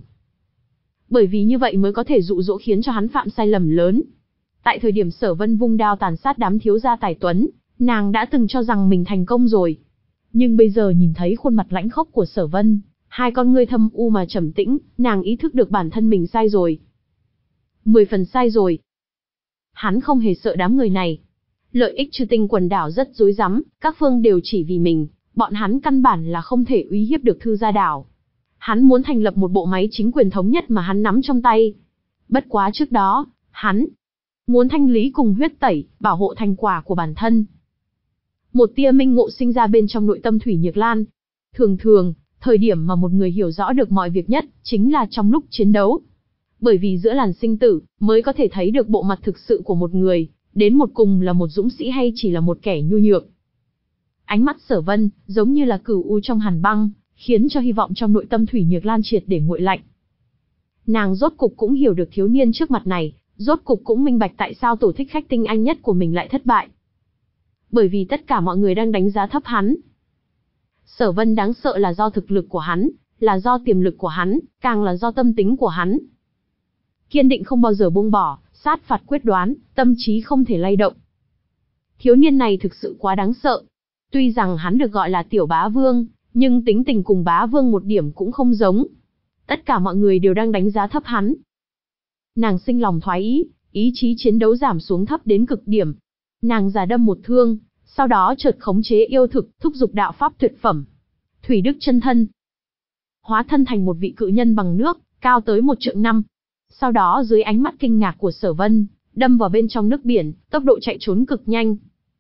Bởi vì như vậy mới có thể dụ dỗ khiến cho hắn phạm sai lầm lớn. Tại thời điểm Sở Vân vung đao tàn sát đám thiếu gia tài tuấn, nàng đã từng cho rằng mình thành công rồi. Nhưng bây giờ nhìn thấy khuôn mặt lãnh khốc của Sở Vân, hai con ngươi thâm u mà trầm tĩnh, nàng ý thức được bản thân mình sai rồi. Mười phần sai rồi. Hắn không hề sợ đám người này. Lợi ích Chư Tinh quần đảo rất rối rắm, các phương đều chỉ vì mình, bọn hắn căn bản là không thể uy hiếp được Thư Gia đảo. Hắn muốn thành lập một bộ máy chính quyền thống nhất mà hắn nắm trong tay. Bất quá trước đó, hắn muốn thanh lý cùng huyết tẩy, bảo hộ thành quả của bản thân. Một tia minh ngộ sinh ra bên trong nội tâm Thủy Nhược Lan. Thường thường, thời điểm mà một người hiểu rõ được mọi việc nhất, chính là trong lúc chiến đấu. Bởi vì giữa làn sinh tử, mới có thể thấy được bộ mặt thực sự của một người, đến một cùng là một dũng sĩ hay chỉ là một kẻ nhu nhược. Ánh mắt Sở Vân, giống như là cửu u trong hàn băng, khiến cho hy vọng trong nội tâm Thủy Nhược Lan triệt để nguội lạnh. Nàng rốt cục cũng hiểu được thiếu niên trước mặt này, rốt cục cũng minh bạch tại sao tổ thích khách tinh anh nhất của mình lại thất bại. Bởi vì tất cả mọi người đang đánh giá thấp hắn. Sở Vân đáng sợ là do thực lực của hắn, là do tiềm lực của hắn, càng là do tâm tính của hắn. Kiên định không bao giờ buông bỏ, sát phạt quyết đoán, tâm trí không thể lay động. Thiếu niên này thực sự quá đáng sợ. Tuy rằng hắn được gọi là tiểu bá vương, nhưng tính tình cùng bá vương một điểm cũng không giống. Tất cả mọi người đều đang đánh giá thấp hắn. Nàng sinh lòng thoái ý, ý chí chiến đấu giảm xuống thấp đến cực điểm. Nàng giả đâm một thương, sau đó chợt khống chế yêu thực, thúc giục đạo pháp tuyệt phẩm. Thủy Đức chân thân. Hóa thân thành một vị cự nhân bằng nước, cao tới một trượng năm. Sau đó dưới ánh mắt kinh ngạc của Sở Vân, đâm vào bên trong nước biển, tốc độ chạy trốn cực nhanh.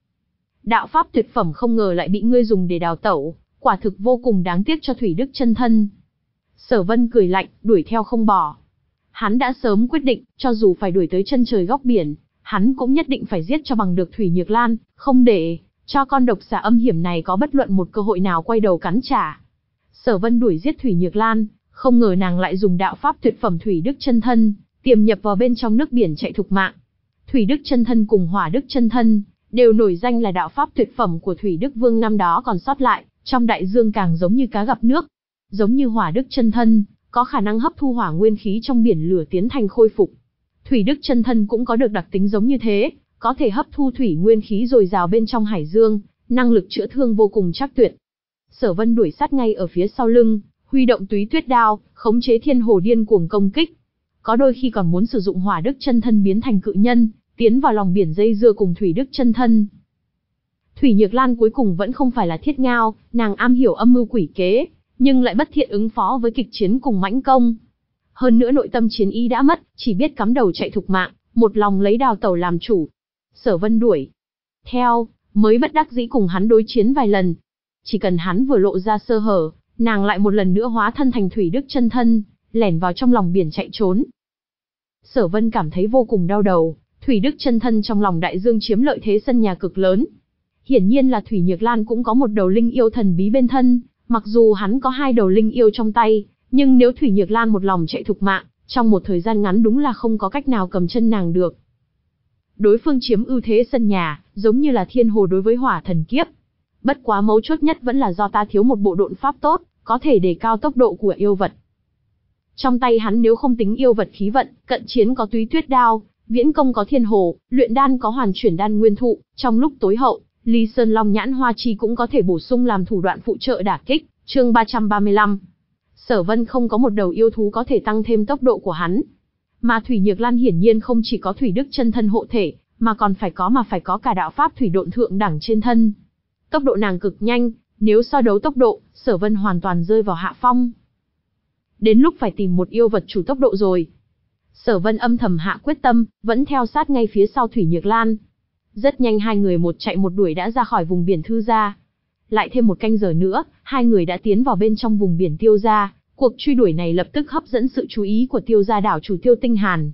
Đạo pháp tuyệt phẩm không ngờ lại bị ngươi dùng để đào tẩu, quả thực vô cùng đáng tiếc cho Thủy Đức chân thân. Sở Vân cười lạnh, đuổi theo không bỏ. Hắn đã sớm quyết định, cho dù phải đuổi tới chân trời góc biển, hắn cũng nhất định phải giết cho bằng được Thủy Nhược Lan, không để cho con độc xà âm hiểm này có bất luận một cơ hội nào quay đầu cắn trả. Sở Vân đuổi giết Thủy Nhược Lan, không ngờ nàng lại dùng đạo pháp tuyệt phẩm Thủy Đức chân thân, tiềm nhập vào bên trong nước biển chạy thục mạng. Thủy Đức chân thân cùng Hỏa Đức chân thân đều nổi danh là đạo pháp tuyệt phẩm của Thủy Đức Vương năm đó còn sót lại, trong đại dương càng giống như cá gặp nước. Giống như Hỏa Đức chân thân, có khả năng hấp thu hỏa nguyên khí trong biển lửa tiến hành khôi phục. Thủy Đức chân thân cũng có được đặc tính giống như thế, có thể hấp thu thủy nguyên khí dồi dào bên trong hải dương, năng lực chữa thương vô cùng chắc tuyệt. Sở Vân đuổi sát ngay ở phía sau lưng, huy động Túy Tuyết đao, khống chế thiên hồ điên cuồng công kích. Có đôi khi còn muốn sử dụng Hỏa Đức chân thân biến thành cự nhân, tiến vào lòng biển dây dưa cùng Thủy Đức chân thân. Thủy Nhược Lan cuối cùng vẫn không phải là Thiết Ngao, nàng am hiểu âm mưu quỷ kế, nhưng lại bất thiện ứng phó với kịch chiến cùng mãnh công. Hơn nữa nội tâm chiến ý đã mất, chỉ biết cắm đầu chạy thục mạng, một lòng lấy đào tẩu làm chủ. Sở Vân đuổi theo, mới bất đắc dĩ cùng hắn đối chiến vài lần. Chỉ cần hắn vừa lộ ra sơ hở, nàng lại một lần nữa hóa thân thành Thủy Đức chân thân, lẻn vào trong lòng biển chạy trốn. Sở Vân cảm thấy vô cùng đau đầu, Thủy Đức chân thân trong lòng đại dương chiếm lợi thế sân nhà cực lớn. Hiển nhiên là Thủy Nhược Lan cũng có một đầu linh yêu thần bí bên thân, mặc dù hắn có hai đầu linh yêu trong tay, nhưng nếu Thủy Nhược Lan một lòng chạy thục mạng, trong một thời gian ngắn đúng là không có cách nào cầm chân nàng được. đối phương chiếm ưu thế sân nhà, giống như là thiên hồ đối với hỏa thần kiếp. Bất quá mấu chốt nhất vẫn là do ta thiếu một bộ độn pháp tốt, có thể đề cao tốc độ của yêu vật. Trong tay hắn nếu không tính yêu vật khí vận, cận chiến có túy tuyết đao, viễn công có thiên hồ, luyện đan có hoàn chuyển đan nguyên thụ, trong lúc tối hậu, Ly Sơn Long nhãn hoa chi cũng có thể bổ sung làm thủ đoạn phụ trợ đả kích. Chương ba trăm ba mươi lăm. Sở Vân không có một đầu yêu thú có thể tăng thêm tốc độ của hắn. Mà Thủy Nhược Lan hiển nhiên không chỉ có thủy đức chân thân hộ thể, mà còn phải có mà phải có cả đạo pháp thủy độn thượng đẳng trên thân. Tốc độ nàng cực nhanh, nếu so đấu tốc độ, Sở Vân hoàn toàn rơi vào hạ phong. Đến lúc phải tìm một yêu vật chủ tốc độ rồi. Sở Vân âm thầm hạ quyết tâm, vẫn theo sát ngay phía sau Thủy Nhược Lan. Rất nhanh hai người một chạy một đuổi đã ra khỏi vùng biển Thư Gia. Lại thêm một canh giờ nữa, hai người đã tiến vào bên trong vùng biển Tiêu Gia. Cuộc truy đuổi này lập tức hấp dẫn sự chú ý của Tiêu Gia đảo chủ Tiêu Tinh Hàn.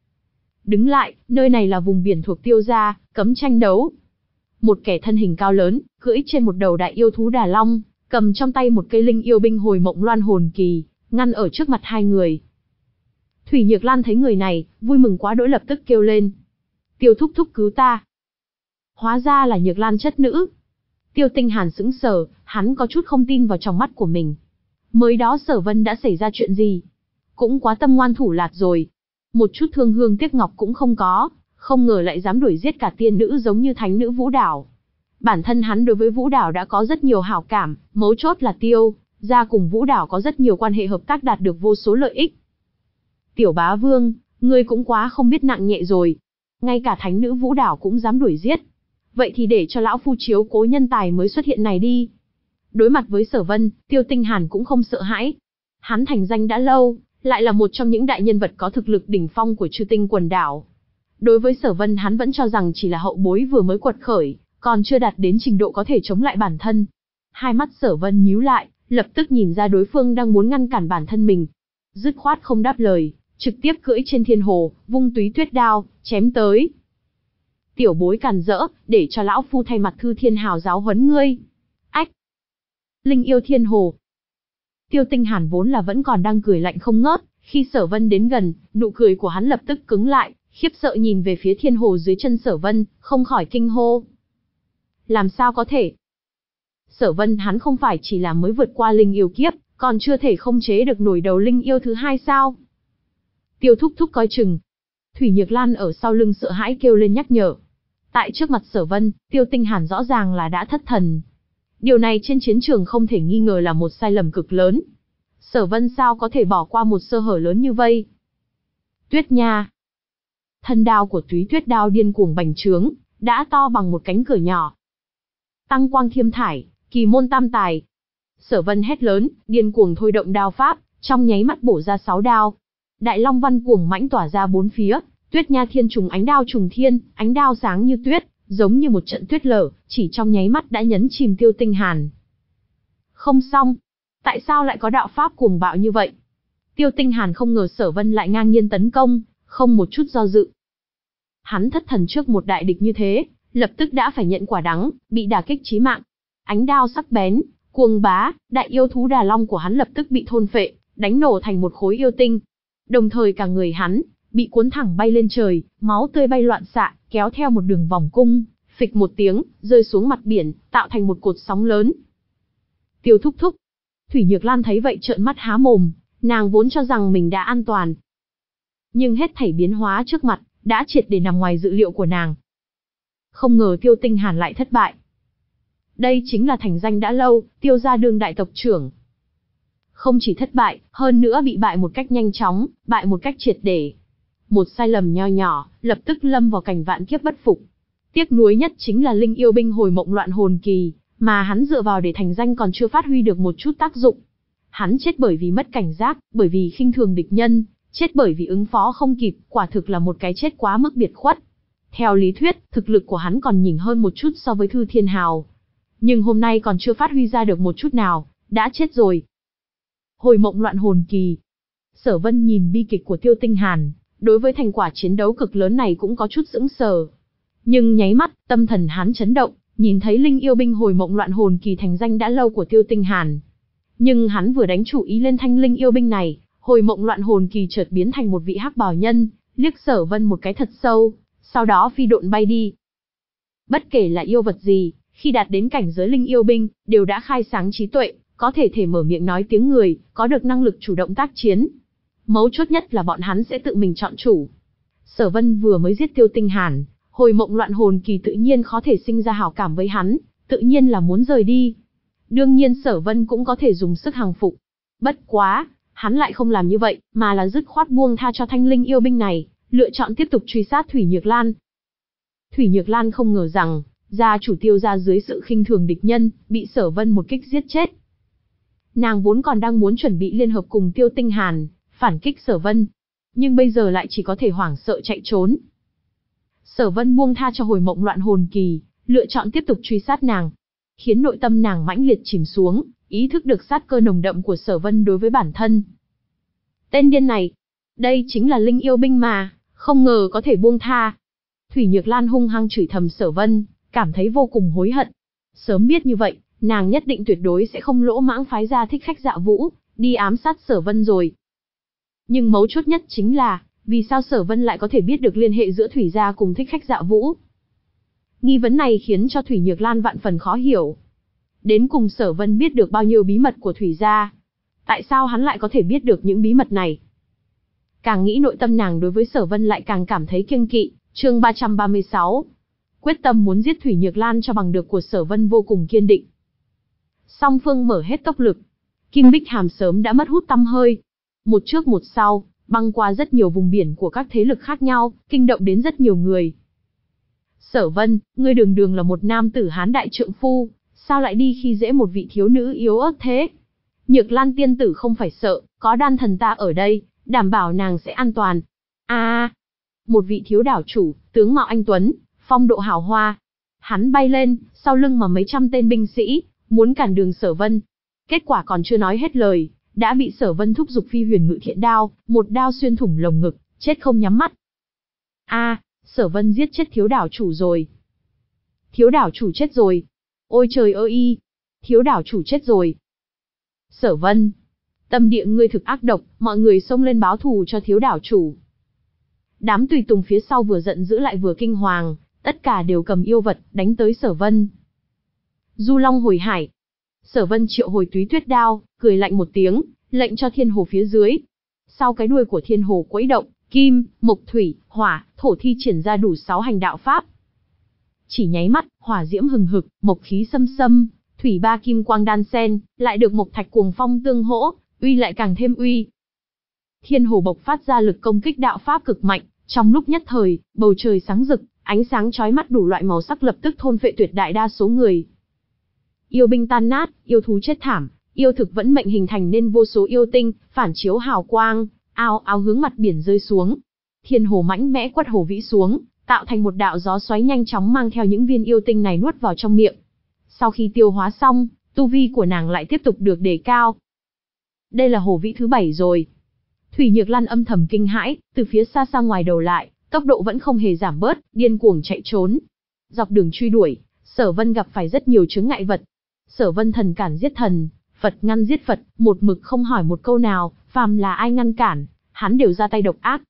Đứng lại, nơi này là vùng biển thuộc Tiêu Gia, cấm tranh đấu. Một kẻ thân hình cao lớn, cưỡi trên một đầu đại yêu thú Đà Long, cầm trong tay một cây linh yêu binh hồi mộng loan hồn kỳ, ngăn ở trước mặt hai người. Thủy Nhược Lan thấy người này, vui mừng quá đỗi lập tức kêu lên. Tiêu thúc thúc cứu ta. Hóa ra là Nhược Lan chất nữ. Tiêu Tinh Hàn sững sờ, hắn có chút không tin vào trong mắt của mình. Mới đó Sở Vân đã xảy ra chuyện gì? Cũng quá tâm ngoan thủ lạt rồi. Một chút thương hương tiếc ngọc cũng không có, không ngờ lại dám đuổi giết cả tiên nữ giống như thánh nữ Vũ Đảo. Bản thân hắn đối với Vũ Đảo đã có rất nhiều hảo cảm, mấu chốt là Tiêu gia cùng Vũ Đảo có rất nhiều quan hệ hợp tác đạt được vô số lợi ích. Tiểu bá vương, ngươi cũng quá không biết nặng nhẹ rồi. Ngay cả thánh nữ Vũ Đảo cũng dám đuổi giết. Vậy thì để cho lão phu chiếu cố nhân tài mới xuất hiện này đi. Đối mặt với Sở Vân, Tiêu Tinh Hàn cũng không sợ hãi. Hắn thành danh đã lâu, lại là một trong những đại nhân vật có thực lực đỉnh phong của Chư Tinh quần đảo. Đối với Sở Vân hắn vẫn cho rằng chỉ là hậu bối vừa mới quật khởi, còn chưa đạt đến trình độ có thể chống lại bản thân. Hai mắt Sở Vân nhíu lại, lập tức nhìn ra đối phương đang muốn ngăn cản bản thân mình. Dứt khoát không đáp lời, trực tiếp cưỡi trên thiên hồ, vung túy tuyết đao, chém tới. Tiểu bối càn rỡ, để cho lão phu thay mặt Thư Thiên Hào giáo huấn ngươi. Ách! Linh yêu thiên hồ. Tiêu Tinh Hàn vốn là vẫn còn đang cười lạnh không ngớt, khi Sở Vân đến gần, nụ cười của hắn lập tức cứng lại, khiếp sợ nhìn về phía thiên hồ dưới chân Sở Vân, không khỏi kinh hô. Làm sao có thể? Sở Vân hắn không phải chỉ là mới vượt qua linh yêu kiếp, còn chưa thể không chế được nổi đầu linh yêu thứ hai sao? Tiêu thúc thúc coi chừng. Thủy Nhược Lan ở sau lưng sợ hãi kêu lên nhắc nhở. Tại trước mặt Sở Vân, Tiêu Tinh Hàn rõ ràng là đã thất thần. Điều này trên chiến trường không thể nghi ngờ là một sai lầm cực lớn. Sở Vân sao có thể bỏ qua một sơ hở lớn như vậy? Tuyết nha. Thân đao của túy tuyết đao điên cuồng bành trướng, đã to bằng một cánh cửa nhỏ. Tăng quang thiêm thải, kỳ môn tam tài. Sở Vân hét lớn, điên cuồng thôi động đao pháp, trong nháy mắt bổ ra sáu đao. Đại Long Văn cuồng mãnh tỏa ra bốn phía, Tuyết Nha Thiên trùng ánh đao trùng thiên, ánh đao sáng như tuyết, giống như một trận tuyết lở, chỉ trong nháy mắt đã nhấn chìm Tiêu Tinh Hàn. Không xong, tại sao lại có đạo pháp cuồng bạo như vậy? Tiêu Tinh Hàn không ngờ Sở Vân lại ngang nhiên tấn công, không một chút do dự. Hắn thất thần trước một đại địch như thế, lập tức đã phải nhận quả đắng, bị đả kích chí mạng. Ánh đao sắc bén, cuồng bá, đại yêu thú Đà Long của hắn lập tức bị thôn phệ, đánh nổ thành một khối yêu tinh. Đồng thời cả người hắn bị cuốn thẳng bay lên trời, máu tươi bay loạn xạ, kéo theo một đường vòng cung, phịch một tiếng, rơi xuống mặt biển, tạo thành một cột sóng lớn. Tiêu thúc thúc. Thủy Nhược Lan thấy vậy trợn mắt há mồm, nàng vốn cho rằng mình đã an toàn. Nhưng hết thảy biến hóa trước mặt, đã triệt để nằm ngoài dự liệu của nàng. Không ngờ Tiêu Tinh Hàn lại thất bại. Đây chính là thành danh đã lâu, Tiêu gia đương đại tộc trưởng. Không chỉ thất bại, hơn nữa bị bại một cách nhanh chóng, bại một cách triệt để. Một sai lầm nho nhỏ, lập tức lâm vào cảnh vạn kiếp bất phục. Tiếc nuối nhất chính là linh yêu binh hồi mộng loạn hồn kỳ, mà hắn dựa vào để thành danh còn chưa phát huy được một chút tác dụng. Hắn chết bởi vì mất cảnh giác, bởi vì khinh thường địch nhân, chết bởi vì ứng phó không kịp, quả thực là một cái chết quá mức biệt khuất. Theo lý thuyết, thực lực của hắn còn nhỉnh hơn một chút so với Thư Thiên Hào. Nhưng hôm nay còn chưa phát huy ra được một chút nào, đã chết rồi. Hồi mộng loạn hồn kỳ. Sở Vân nhìn bi kịch của Tiêu Tinh Hàn, đối với thành quả chiến đấu cực lớn này cũng có chút sững sờ. Nhưng nháy mắt, tâm thần hắn chấn động, nhìn thấy linh yêu binh hồi mộng loạn hồn kỳ thành danh đã lâu của Tiêu Tinh Hàn. Nhưng hắn vừa đánh chủ ý lên thanh linh yêu binh này, hồi mộng loạn hồn kỳ chợt biến thành một vị hắc bào nhân, liếc Sở Vân một cái thật sâu, sau đó phi độn bay đi. Bất kể là yêu vật gì, khi đạt đến cảnh giới linh yêu binh, đều đã khai sáng trí tuệ, có thể thể mở miệng nói tiếng người, có được năng lực chủ động tác chiến. Mấu chốt nhất là bọn hắn sẽ tự mình chọn chủ. Sở Vân vừa mới giết Tiêu Tinh Hàn, hồi mộng loạn hồn kỳ tự nhiên khó thể sinh ra hảo cảm với hắn, tự nhiên là muốn rời đi. Đương nhiên Sở Vân cũng có thể dùng sức hàng phục. Bất quá, hắn lại không làm như vậy, mà là dứt khoát buông tha cho thanh linh yêu binh này, lựa chọn tiếp tục truy sát Thủy Nhược Lan. Thủy Nhược Lan không ngờ rằng, gia chủ Tiêu gia dưới sự khinh thường địch nhân, bị Sở Vân một kích giết chết. Nàng vốn còn đang muốn chuẩn bị liên hợp cùng Tiêu Tinh Hàn, phản kích Sở Vân, nhưng bây giờ lại chỉ có thể hoảng sợ chạy trốn. Sở Vân buông tha cho hồi mộng loạn hồn kỳ, lựa chọn tiếp tục truy sát nàng, khiến nội tâm nàng mãnh liệt chìm xuống, ý thức được sát cơ nồng đậm của Sở Vân đối với bản thân. Tên điên này, đây chính là linh yêu binh mà, không ngờ có thể buông tha. Thủy Nhược Lan hung hăng chửi thầm Sở Vân, cảm thấy vô cùng hối hận. Sớm biết như vậy, nàng nhất định tuyệt đối sẽ không lỗ mãng phái ra Thích Khách Dạ Vũ, đi ám sát Sở Vân rồi. Nhưng mấu chốt nhất chính là, vì sao Sở Vân lại có thể biết được liên hệ giữa Thủy gia cùng Thích Khách Dạ Vũ? Nghi vấn này khiến cho Thủy Nhược Lan vạn phần khó hiểu. Đến cùng Sở Vân biết được bao nhiêu bí mật của Thủy gia? Tại sao hắn lại có thể biết được những bí mật này? Càng nghĩ nội tâm nàng đối với Sở Vân lại càng cảm thấy kiêng kỵ. Chương ba trăm ba mươi sáu. Quyết tâm muốn giết Thủy Nhược Lan cho bằng được của Sở Vân vô cùng kiên định. Song phương mở hết tốc lực. Kim Bích Hàm sớm đã mất hút tăm hơi. Một trước một sau, băng qua rất nhiều vùng biển của các thế lực khác nhau, kinh động đến rất nhiều người. Sở Vân, ngươi đường đường là một nam tử hán đại trượng phu, sao lại đi khi dễ một vị thiếu nữ yếu ớt thế? Nhược Lan tiên tử không phải sợ, có đan thần ta ở đây, đảm bảo nàng sẽ an toàn. A, à, một vị thiếu đảo chủ, tướng mạo anh tuấn, phong độ hào hoa. Hắn bay lên, sau lưng mà mấy trăm tên binh sĩ, muốn cản đường Sở Vân. Kết quả còn chưa nói hết lời, đã bị Sở Vân thúc giục phi huyền ngự thiện đao, một đao xuyên thủng lồng ngực, chết không nhắm mắt. A, à, Sở Vân giết chết thiếu đảo chủ rồi. Thiếu đảo chủ chết rồi. Ôi trời ơi, thiếu đảo chủ chết rồi. Sở Vân, tâm địa ngươi thực ác độc, mọi người xông lên báo thù cho thiếu đảo chủ. Đám tùy tùng phía sau vừa giận dữ lại vừa kinh hoàng, tất cả đều cầm yêu vật, đánh tới Sở Vân. Du Long hồi hải. Sở Vân triệu hồi túy tuyết đao, cười lạnh một tiếng, lệnh cho thiên hồ phía dưới. Sau cái đuôi của thiên hồ quẫy động, kim, mộc thủy, hỏa, thổ thi triển ra đủ sáu hành đạo pháp. Chỉ nháy mắt, hỏa diễm hừng hực, mộc khí xâm xâm, thủy ba kim quang đan xen, lại được mộc thạch cuồng phong tương hỗ, uy lại càng thêm uy. Thiên hồ bộc phát ra lực công kích đạo pháp cực mạnh, trong lúc nhất thời, bầu trời sáng rực, ánh sáng chói mắt đủ loại màu sắc lập tức thôn phệ tuyệt đại đa số người. Yêu binh tan nát, yêu thú chết thảm, yêu thực vẫn mệnh hình thành nên vô số yêu tinh, phản chiếu hào quang, ao ao hướng mặt biển rơi xuống. Thiên hồ mãnh mẽ quất hồ vĩ xuống, tạo thành một đạo gió xoáy nhanh chóng mang theo những viên yêu tinh này nuốt vào trong miệng. Sau khi tiêu hóa xong, tu vi của nàng lại tiếp tục được đề cao. Đây là hồ vĩ thứ bảy rồi. Thủy Nhược Lan âm thầm kinh hãi, từ phía xa xa ngoài đầu lại, tốc độ vẫn không hề giảm bớt, điên cuồng chạy trốn. Dọc đường truy đuổi, Sở Vân gặp phải rất nhiều chướng ngại vật. Sở Vân thần cản giết thần, Phật ngăn giết Phật, một mực không hỏi một câu nào, phàm là ai ngăn cản, hắn đều ra tay độc ác.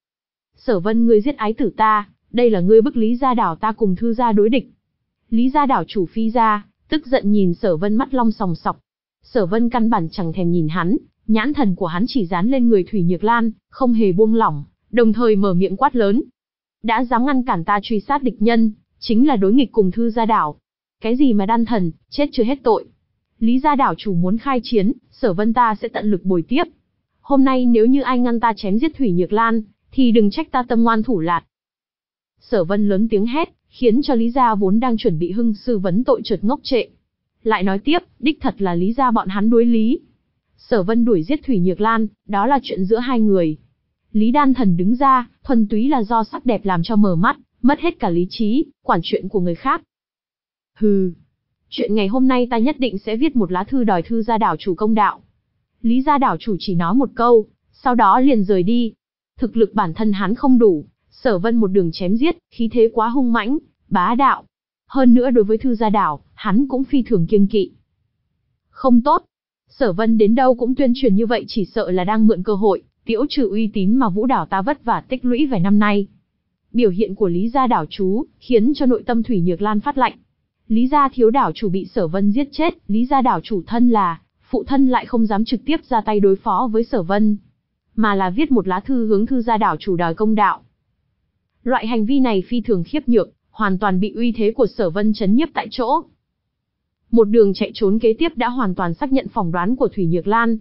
Sở Vân, ngươi giết ái tử ta, đây là ngươi bức Lý Gia Đảo ta cùng Thư gia đối địch. Lý Gia Đảo chủ Phi gia, tức giận nhìn Sở Vân mắt long sòng sọc. Sở Vân căn bản chẳng thèm nhìn hắn, nhãn thần của hắn chỉ dán lên người Thủy Nhược Lan, không hề buông lỏng, đồng thời mở miệng quát lớn. Đã dám ngăn cản ta truy sát địch nhân, chính là đối nghịch cùng Thư Gia Đảo. Cái gì mà đan thần, chết chưa hết tội. Lý Gia Đảo chủ muốn khai chiến, Sở Vân ta sẽ tận lực bồi tiếp. Hôm nay nếu như ai ngăn ta chém giết Thủy Nhược Lan, thì đừng trách ta tâm ngoan thủ lạt. Sở Vân lớn tiếng hét, khiến cho Lý Gia vốn đang chuẩn bị hưng sư vấn tội chợt ngốc trệ. Lại nói tiếp, đích thật là Lý Gia bọn hắn đối lý. Sở Vân đuổi giết Thủy Nhược Lan, đó là chuyện giữa hai người. Lý Đan Thần đứng ra, thuần túy là do sắc đẹp làm cho mờ mắt, mất hết cả lý trí, quản chuyện của người khác. Hừ, chuyện ngày hôm nay ta nhất định sẽ viết một lá thư đòi Thư Gia Đảo chủ công đạo. Lý Gia Đảo chủ chỉ nói một câu, sau đó liền rời đi. Thực lực bản thân hắn không đủ, Sở Vân một đường chém giết, khí thế quá hung mãnh, bá đạo. Hơn nữa đối với Thư Gia Đảo, hắn cũng phi thường kiêng kỵ. Không tốt. Sở Vân đến đâu cũng tuyên truyền như vậy chỉ sợ là đang mượn cơ hội, tiễu trừ uy tín mà Vũ Đảo ta vất vả tích lũy vài năm nay. Biểu hiện của Lý gia đảo chủ khiến cho nội tâm Thủy Nhược Lan phát lạnh. Lý gia thiếu đảo chủ bị Sở Vân giết chết, Lý gia đảo chủ thân là phụ thân lại không dám trực tiếp ra tay đối phó với Sở Vân, mà là viết một lá thư hướng thư gia đảo chủ đòi công đạo. Loại hành vi này phi thường khiếp nhược, hoàn toàn bị uy thế của Sở Vân chấn nhiếp tại chỗ. Một đường chạy trốn kế tiếp đã hoàn toàn xác nhận phỏng đoán của Thủy Nhược Lan.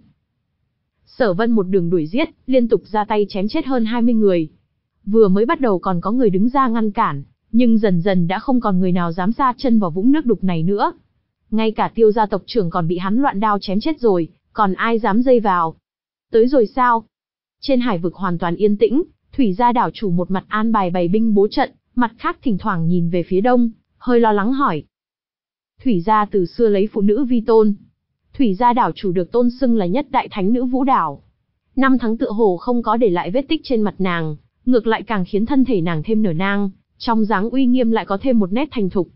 Sở Vân một đường đuổi giết, liên tục ra tay chém chết hơn hai mươi người. Vừa mới bắt đầu còn có người đứng ra ngăn cản, nhưng dần dần đã không còn người nào dám sa chân vào vũng nước đục này nữa. Ngay cả Tiêu gia tộc trưởng còn bị hắn loạn đao chém chết rồi, còn ai dám dây vào. Tới rồi sao? Trên hải vực hoàn toàn yên tĩnh, Thủy gia đảo chủ một mặt an bài bày binh bố trận, mặt khác thỉnh thoảng nhìn về phía đông, hơi lo lắng hỏi. Thủy gia từ xưa lấy phụ nữ vi tôn. Thủy gia đảo chủ được tôn xưng là nhất đại thánh nữ vũ đảo. Năm tháng tựa hồ không có để lại vết tích trên mặt nàng, ngược lại càng khiến thân thể nàng thêm nở nang, trong dáng uy nghiêm lại có thêm một nét thành thục.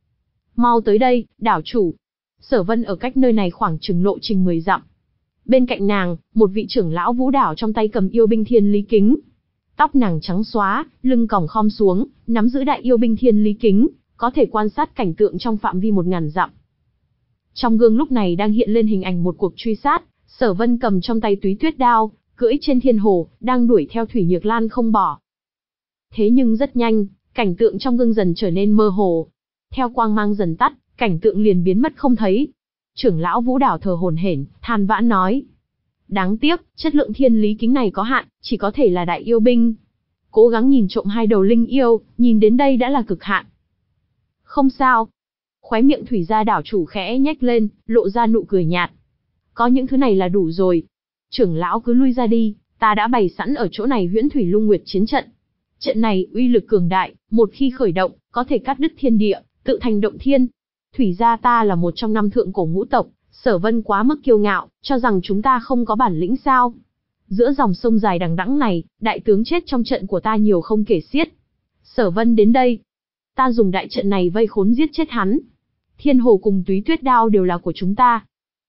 Mau tới đây, đảo chủ. Sở Vân ở cách nơi này khoảng chừng lộ trình mười dặm. Bên cạnh nàng, một vị trưởng lão vũ đảo trong tay cầm yêu binh thiên lý kính. Tóc nàng trắng xóa, lưng còng khom xuống, nắm giữ đại yêu binh thiên lý kính, có thể quan sát cảnh tượng trong phạm vi một ngàn dặm. Trong gương lúc này đang hiện lên hình ảnh một cuộc truy sát, Sở Vân cầm trong tay túy tuyết đao, cưỡi trên thiên hồ, đang đuổi theo Thủy Nhược Lan không bỏ. Thế nhưng rất nhanh, cảnh tượng trong gương dần trở nên mơ hồ. Theo quang mang dần tắt, cảnh tượng liền biến mất không thấy. Trưởng lão vũ đảo thờ hổn hển, than vãn nói. Đáng tiếc, chất lượng thiên lý kính này có hạn, chỉ có thể là đại yêu binh. Cố gắng nhìn trộm hai đầu linh yêu, nhìn đến đây đã là cực hạn. Không sao. Khóe miệng Thủy gia đảo chủ khẽ nhếch lên, lộ ra nụ cười nhạt. Có những thứ này là đủ rồi. Trưởng lão cứ lui ra đi, ta đã bày sẵn ở chỗ này Huyễn Thủy Lung Nguyệt chiến trận. Trận này uy lực cường đại, một khi khởi động, có thể cắt đứt thiên địa, tự thành động thiên. Thủy gia ta là một trong năm thượng cổ ngũ tộc, Sở Vân quá mức kiêu ngạo, cho rằng chúng ta không có bản lĩnh sao? Giữa dòng sông dài đằng đẵng này, đại tướng chết trong trận của ta nhiều không kể xiết. Sở Vân đến đây, ta dùng đại trận này vây khốn giết chết hắn. Thiên hồ cùng túy tuyết đao đều là của chúng ta.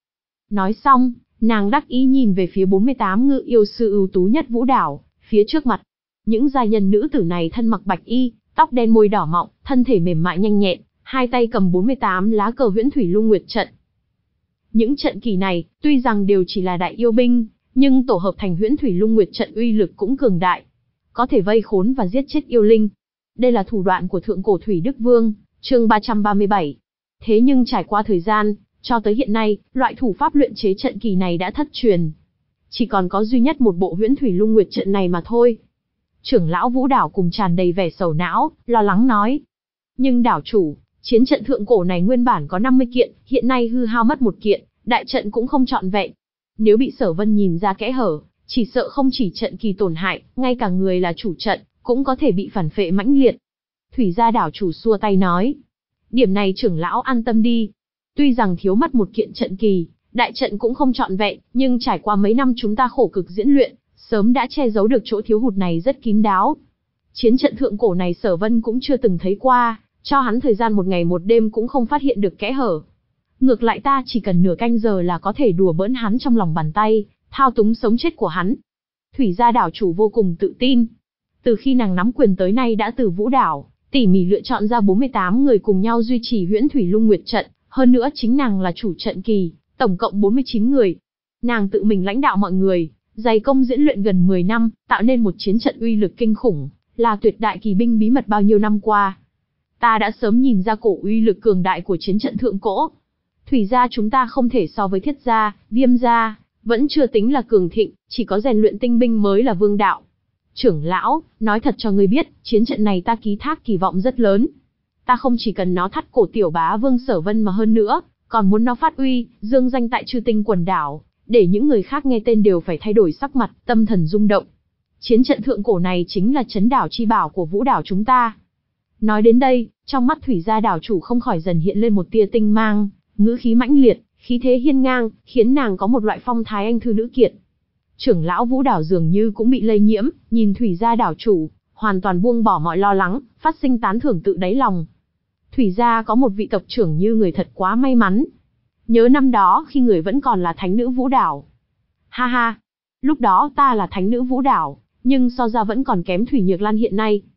Nói xong, nàng đắc ý nhìn về phía bốn mươi tám ngự yêu sư ưu tú nhất vũ đảo, phía trước mặt. Những giai nhân nữ tử này thân mặc bạch y, tóc đen môi đỏ mọng, thân thể mềm mại nhanh nhẹn, hai tay cầm bốn mươi tám lá cờ Huyễn Thủy Lung Nguyệt trận. Những trận kỳ này, tuy rằng đều chỉ là đại yêu binh, nhưng tổ hợp thành Huyễn Thủy Lung Nguyệt trận uy lực cũng cường đại, có thể vây khốn và giết chết yêu linh. Đây là thủ đoạn của thượng cổ Thủy Đức Vương, chương ba trăm ba mươi bảy. Thế nhưng trải qua thời gian, cho tới hiện nay, loại thủ pháp luyện chế trận kỳ này đã thất truyền. Chỉ còn có duy nhất một bộ Huyễn Thủy Lung Nguyệt trận này mà thôi. Trưởng lão vũ đảo cùng tràn đầy vẻ sầu não, lo lắng nói. Nhưng đảo chủ, chiến trận thượng cổ này nguyên bản có năm mươi kiện, hiện nay hư hao mất một kiện, đại trận cũng không trọn vẹn. Nếu bị Sở Vân nhìn ra kẽ hở, chỉ sợ không chỉ trận kỳ tổn hại, ngay cả người là chủ trận, cũng có thể bị phản phệ mãnh liệt. Thủy gia đảo chủ xua tay nói. Điểm này trưởng lão an tâm đi. Tuy rằng thiếu mất một kiện trận kỳ, đại trận cũng không trọn vẹn, nhưng trải qua mấy năm chúng ta khổ cực diễn luyện, sớm đã che giấu được chỗ thiếu hụt này rất kín đáo. Chiến trận thượng cổ này Sở Vân cũng chưa từng thấy qua, cho hắn thời gian một ngày một đêm cũng không phát hiện được kẽ hở. Ngược lại ta chỉ cần nửa canh giờ là có thể đùa bỡn hắn trong lòng bàn tay, thao túng sống chết của hắn. Thủy gia đảo chủ vô cùng tự tin. Từ khi nàng nắm quyền tới nay đã từ vũ đảo, tỉ mỉ lựa chọn ra bốn mươi tám người cùng nhau duy trì Huyễn Thủy Lung Nguyệt trận, hơn nữa chính nàng là chủ trận kỳ, tổng cộng bốn mươi chín người. Nàng tự mình lãnh đạo mọi người, dày công diễn luyện gần mười năm, tạo nên một chiến trận uy lực kinh khủng, là tuyệt đại kỳ binh bí mật bao nhiêu năm qua. Ta đã sớm nhìn ra cổ uy lực cường đại của chiến trận thượng cổ. Thủy gia chúng ta không thể so với Thiết gia, Viêm gia, vẫn chưa tính là cường thịnh, chỉ có rèn luyện tinh binh mới là vương đạo. Trưởng lão, nói thật cho ngươi biết, chiến trận này ta ký thác kỳ vọng rất lớn. Ta không chỉ cần nó thắt cổ tiểu bá vương Sở Vân mà hơn nữa, còn muốn nó phát uy, dương danh tại Chư Tinh quần đảo, để những người khác nghe tên đều phải thay đổi sắc mặt, tâm thần rung động. Chiến trận thượng cổ này chính là trấn đảo chi bảo của vũ đảo chúng ta. Nói đến đây, trong mắt Thủy gia đảo chủ không khỏi dần hiện lên một tia tinh mang, ngữ khí mãnh liệt, khí thế hiên ngang, khiến nàng có một loại phong thái anh thư nữ kiệt. Trưởng lão vũ đảo dường như cũng bị lây nhiễm, nhìn Thủy gia đảo chủ, hoàn toàn buông bỏ mọi lo lắng, phát sinh tán thưởng tự đáy lòng. Thủy gia có một vị tộc trưởng như người thật quá may mắn. Nhớ năm đó khi người vẫn còn là thánh nữ vũ đảo. Ha ha, lúc đó ta là thánh nữ vũ đảo, nhưng so ra vẫn còn kém Thủy Nhược Lan hiện nay.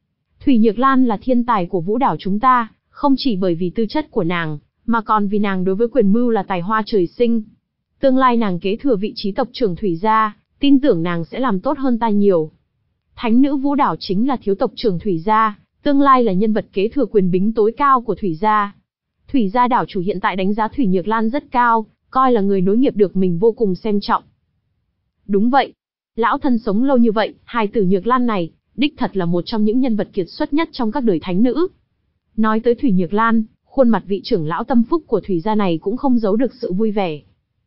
Thủy Nhược Lan là thiên tài của Vũ đảo chúng ta, không chỉ bởi vì tư chất của nàng, mà còn vì nàng đối với quyền mưu là tài hoa trời sinh. Tương lai nàng kế thừa vị trí tộc trưởng Thủy gia, tin tưởng nàng sẽ làm tốt hơn ta nhiều. Thánh nữ Vũ đảo chính là thiếu tộc trưởng Thủy gia, tương lai là nhân vật kế thừa quyền bính tối cao của Thủy gia. Thủy gia đảo chủ hiện tại đánh giá Thủy Nhược Lan rất cao, coi là người nối nghiệp được mình vô cùng xem trọng. Đúng vậy. Lão thân sống lâu như vậy, hài tử Nhược Lan này, đích thật là một trong những nhân vật kiệt xuất nhất trong các đời thánh nữ. Nói tới Thủy Nhược Lan, khuôn mặt vị trưởng lão tâm phúc của Thủy gia này cũng không giấu được sự vui vẻ.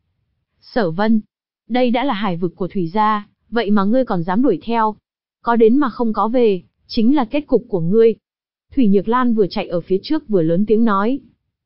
Sở Vân, đây đã là hải vực của Thủy gia, vậy mà ngươi còn dám đuổi theo. Có đến mà không có về, chính là kết cục của ngươi. Thủy Nhược Lan vừa chạy ở phía trước vừa lớn tiếng nói.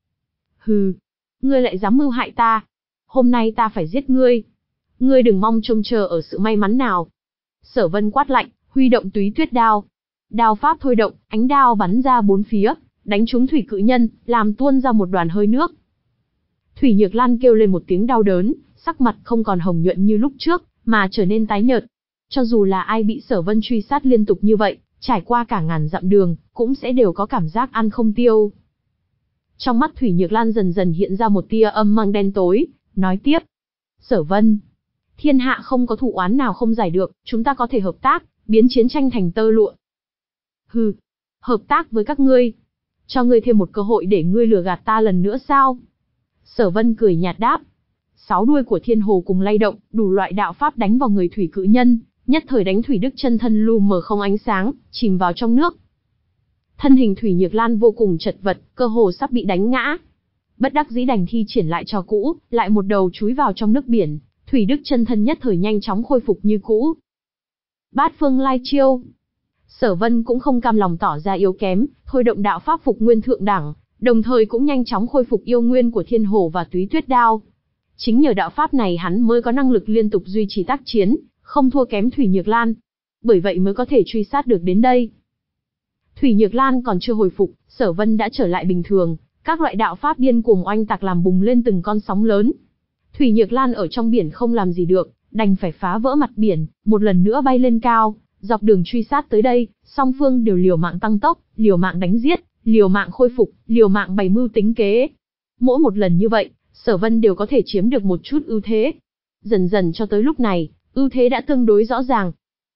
Hừ, ngươi lại dám mưu hại ta. Hôm nay ta phải giết ngươi. Ngươi đừng mong trông chờ ở sự may mắn nào. Sở Vân quát lạnh, huy động túy tuyết đao. Đao pháp thôi động, ánh đao bắn ra bốn phía, đánh trúng thủy cự nhân, làm tuôn ra một đoàn hơi nước. Thủy Nhược Lan kêu lên một tiếng đau đớn, sắc mặt không còn hồng nhuận như lúc trước, mà trở nên tái nhợt. Cho dù là ai bị Sở Vân truy sát liên tục như vậy, trải qua cả ngàn dặm đường, cũng sẽ đều có cảm giác ăn không tiêu. Trong mắt Thủy Nhược Lan dần dần hiện ra một tia âm mang đen tối, nói tiếp. Sở Vân, thiên hạ không có thù oán nào không giải được, chúng ta có thể hợp tác, biến chiến tranh thành tơ lụa. Hừ, hợp tác với các ngươi. Cho ngươi thêm một cơ hội để ngươi lừa gạt ta lần nữa sao? Sở Vân cười nhạt đáp. Sáu đuôi của thiên hồ cùng lay động, đủ loại đạo pháp đánh vào người thủy cự nhân, nhất thời đánh Thủy Đức chân thân lu mờ không ánh sáng, chìm vào trong nước. Thân hình Thủy Nhược Lan vô cùng chật vật, cơ hồ sắp bị đánh ngã. Bất đắc dĩ đành thi triển lại trò cũ, lại một đầu chúi vào trong nước biển, Thủy Đức chân thân nhất thời nhanh chóng khôi phục như cũ. Bát phương lai chiêu. Sở Vân cũng không cam lòng tỏ ra yếu kém, thôi động đạo pháp phục nguyên thượng đẳng, đồng thời cũng nhanh chóng khôi phục yêu nguyên của thiên hồ và túy tuyết đao. Chính nhờ đạo pháp này hắn mới có năng lực liên tục duy trì tác chiến, không thua kém Thủy Nhược Lan. Bởi vậy mới có thể truy sát được đến đây. Thủy Nhược Lan còn chưa hồi phục, Sở Vân đã trở lại bình thường, các loại đạo pháp điên cuồng oanh tạc làm bùng lên từng con sóng lớn. Thủy Nhược Lan ở trong biển không làm gì được, đành phải phá vỡ mặt biển, một lần nữa bay lên cao, dọc đường truy sát tới đây, song phương đều liều mạng tăng tốc, liều mạng đánh giết, liều mạng khôi phục, liều mạng bày mưu tính kế. Mỗi một lần như vậy, Sở Vân đều có thể chiếm được một chút ưu thế. Dần dần cho tới lúc này, ưu thế đã tương đối rõ ràng.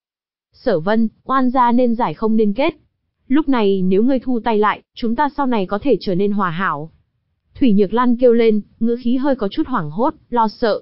Sở Vân, oan gia nên giải không nên kết. Lúc này nếu ngươi thu tay lại, chúng ta sau này có thể trở nên hòa hảo. Thủy Nhược Lan kêu lên, ngữ khí hơi có chút hoảng hốt, lo sợ.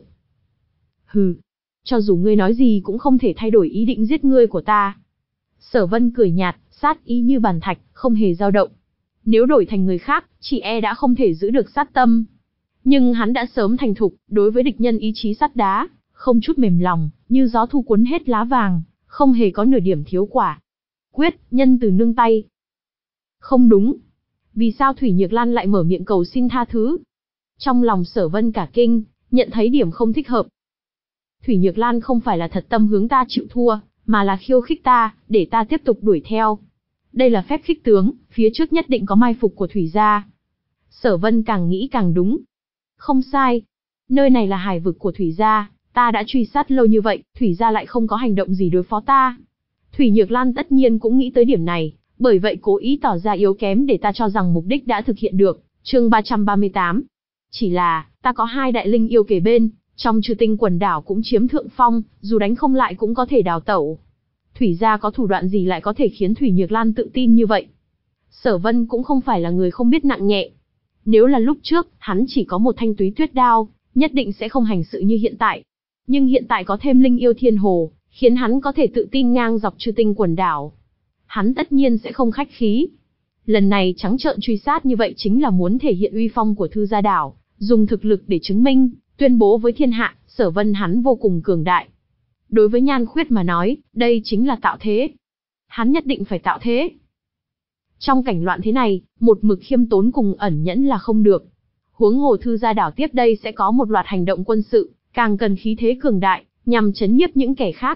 Hừ, cho dù ngươi nói gì cũng không thể thay đổi ý định giết ngươi của ta. Sở Vân cười nhạt, sát ý như bàn thạch, không hề dao động. Nếu đổi thành người khác, chỉ e đã không thể giữ được sát tâm. Nhưng hắn đã sớm thành thục, đối với địch nhân ý chí sắt đá, không chút mềm lòng, như gió thu cuốn hết lá vàng, không hề có nửa điểm thiếu quả. Quyết, nhân từ nương tay. Không đúng. Vì sao Thủy Nhược Lan lại mở miệng cầu xin tha thứ? Trong lòng Sở Vân cả kinh, nhận thấy điểm không thích hợp. Thủy Nhược Lan không phải là thật tâm hướng ta chịu thua, mà là khiêu khích ta, để ta tiếp tục đuổi theo. Đây là phép khích tướng, phía trước nhất định có mai phục của Thủy gia. Sở Vân càng nghĩ càng đúng. Không sai. Nơi này là hải vực của Thủy gia, ta đã truy sát lâu như vậy, Thủy gia lại không có hành động gì đối phó ta. Thủy Nhược Lan tất nhiên cũng nghĩ tới điểm này, bởi vậy cố ý tỏ ra yếu kém để ta cho rằng mục đích đã thực hiện được. Chương ba trăm ba mươi tám. Chỉ là, ta có hai đại linh yêu kề bên, trong Trừ Tinh quần đảo cũng chiếm thượng phong, dù đánh không lại cũng có thể đào tẩu. Thủy gia có thủ đoạn gì lại có thể khiến Thủy Nhược Lan tự tin như vậy? Sở Vân cũng không phải là người không biết nặng nhẹ. Nếu là lúc trước, hắn chỉ có một thanh túy tuyết đao, nhất định sẽ không hành sự như hiện tại. Nhưng hiện tại có thêm linh yêu thiên hồ, khiến hắn có thể tự tin ngang dọc Trừ Tinh quần đảo. Hắn tất nhiên sẽ không khách khí. Lần này trắng trợn truy sát như vậy chính là muốn thể hiện uy phong của Thư gia đảo, dùng thực lực để chứng minh, tuyên bố với thiên hạ, Sở Vân hắn vô cùng cường đại. Đối với Nhan Khuyết mà nói, đây chính là tạo thế. Hắn nhất định phải tạo thế. Trong cảnh loạn thế này, một mực khiêm tốn cùng ẩn nhẫn là không được. Huống hồ Thư gia đảo tiếp đây sẽ có một loạt hành động quân sự, càng cần khí thế cường đại, nhằm chấn nhiếp những kẻ khác.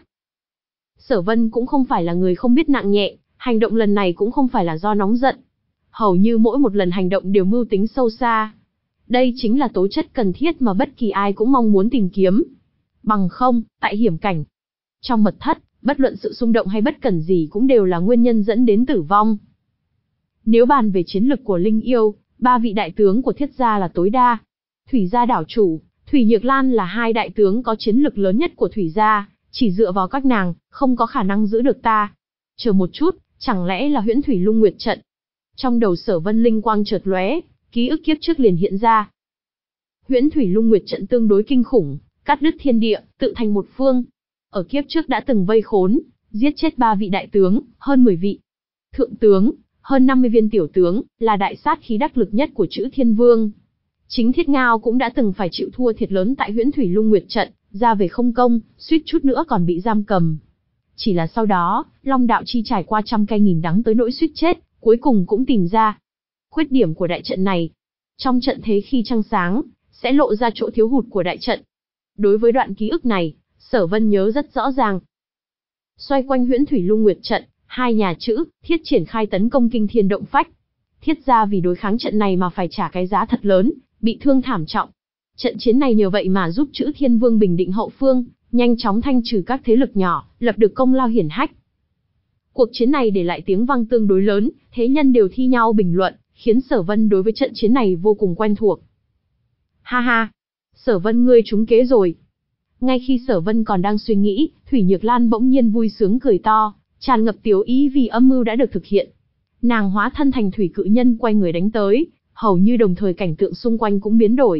Sở Vân cũng không phải là người không biết nặng nhẹ, hành động lần này cũng không phải là do nóng giận. Hầu như mỗi một lần hành động đều mưu tính sâu xa. Đây chính là tố chất cần thiết mà bất kỳ ai cũng mong muốn tìm kiếm. Bằng không, tại hiểm cảnh, trong mật thất, bất luận sự xung động hay bất cẩn gì cũng đều là nguyên nhân dẫn đến tử vong. Nếu bàn về chiến lực của linh yêu, ba vị đại tướng của Thiết gia là tối đa. Thủy gia đảo chủ, Thủy Nhược Lan là hai đại tướng có chiến lực lớn nhất của Thủy gia, chỉ dựa vào các nàng, không có khả năng giữ được ta. Chờ một chút, chẳng lẽ là Huyễn Thủy Lung Nguyệt trận? Trong đầu Sở Vân linh quang chợt lóe, ký ức kiếp trước liền hiện ra. Huyễn Thủy Lung Nguyệt trận tương đối kinh khủng, cắt đứt thiên địa, tự thành một phương. Ở kiếp trước đã từng vây khốn, giết chết ba vị đại tướng, hơn mười vị thượng tướng, hơn năm mươi viên tiểu tướng, là đại sát khí đắc lực nhất của chữ Thiên Vương. Chính Thiết Ngao cũng đã từng phải chịu thua thiệt lớn tại Huyễn Thủy Lung Nguyệt trận, ra về không công, suýt chút nữa còn bị giam cầm. Chỉ là sau đó, Long Đạo Chi trải qua trăm cay nghìn đắng tới nỗi suýt chết, cuối cùng cũng tìm ra khuyết điểm của đại trận này. Trong trận thế khi trăng sáng, sẽ lộ ra chỗ thiếu hụt của đại trận. Đối với đoạn ký ức này, Sở Vân nhớ rất rõ ràng. Xoay quanh Huyễn Thủy Lung Nguyệt trận, hai nhà chữ, Thiết triển khai tấn công kinh thiên động phách. Thiết gia vì đối kháng trận này mà phải trả cái giá thật lớn, bị thương thảm trọng. Trận chiến này nhờ vậy mà giúp chữ Thiên Vương bình định hậu phương, nhanh chóng thanh trừ các thế lực nhỏ, lập được công lao hiển hách. Cuộc chiến này để lại tiếng vang tương đối lớn, thế nhân đều thi nhau bình luận, khiến Sở Vân đối với trận chiến này vô cùng quen thuộc. Ha ha, Sở Vân ngươi trúng kế rồi. Ngay khi Sở Vân còn đang suy nghĩ, Thủy Nhược Lan bỗng nhiên vui sướng cười to, tràn ngập tiểu ý vì âm mưu đã được thực hiện. Nàng hóa thân thành thủy cự nhân quay người đánh tới, hầu như đồng thời cảnh tượng xung quanh cũng biến đổi.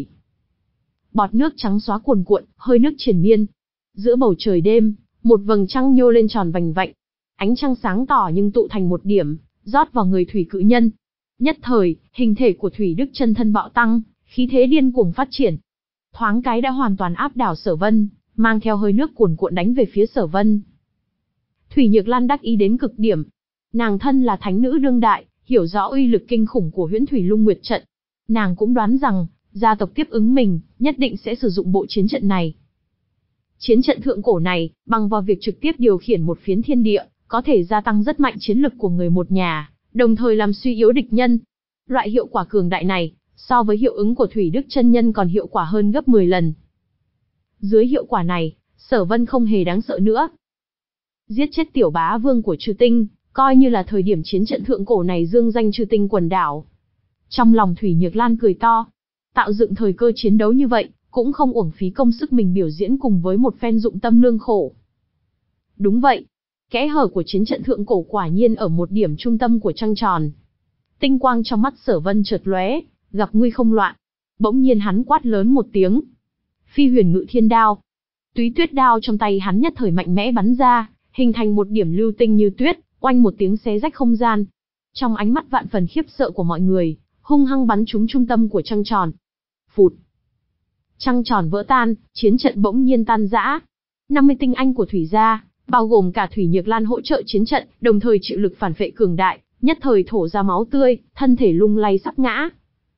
Bọt nước trắng xóa cuồn cuộn, hơi nước triền miên. Giữa bầu trời đêm, một vầng trăng nhô lên tròn vành vạnh. Ánh trăng sáng tỏ nhưng tụ thành một điểm, rót vào người thủy cự nhân. Nhất thời, hình thể của Thủy Đức chân thân bạo tăng, khí thế điên cuồng phát triển. Thoáng cái đã hoàn toàn áp đảo Sở Vân, mang theo hơi nước cuồn cuộn đánh về phía Sở Vân. Thủy Nhược Lan đắc ý đến cực điểm. Nàng thân là thánh nữ đương đại, hiểu rõ uy lực kinh khủng của Huyễn Thủy Lung Nguyệt trận. Nàng cũng đoán rằng, gia tộc tiếp ứng mình, nhất định sẽ sử dụng bộ chiến trận này. Chiến trận thượng cổ này, bằng vào việc trực tiếp điều khiển một phiến thiên địa, có thể gia tăng rất mạnh chiến lực của người một nhà, đồng thời làm suy yếu địch nhân. Loại hiệu quả cường đại này, so với hiệu ứng của Thủy Đức chân nhân còn hiệu quả hơn gấp mười lần. Dưới hiệu quả này, Sở Vân không hề đáng sợ nữa. Giết chết tiểu bá vương của Trư Tinh, coi như là thời điểm chiến trận thượng cổ này dương danh Trư Tinh quần đảo. Trong lòng Thủy Nhược Lan cười to, tạo dựng thời cơ chiến đấu như vậy, cũng không uổng phí công sức mình biểu diễn cùng với một phen dụng tâm lương khổ. Đúng vậy, kẽ hở của chiến trận thượng cổ quả nhiên ở một điểm trung tâm của trăng tròn. Tinh quang trong mắt Sở Vân chợt lóe, gặp nguy không loạn. Bỗng nhiên hắn quát lớn một tiếng. Phi huyền ngự thiên đao. Túy tuyết đao trong tay hắn nhất thời mạnh mẽ bắn ra, hình thành một điểm lưu tinh như tuyết, oanh một tiếng xé rách không gian. Trong ánh mắt vạn phần khiếp sợ của mọi người, hung hăng bắn trúng trung tâm của trăng tròn. Phụt. Trăng tròn vỡ tan, chiến trận bỗng nhiên tan rã. năm mươi tinh anh của Thủy gia, bao gồm cả Thủy Nhược Lan hỗ trợ chiến trận, đồng thời chịu lực phản phệ cường đại, nhất thời thổ ra máu tươi, thân thể lung lay sắp ngã.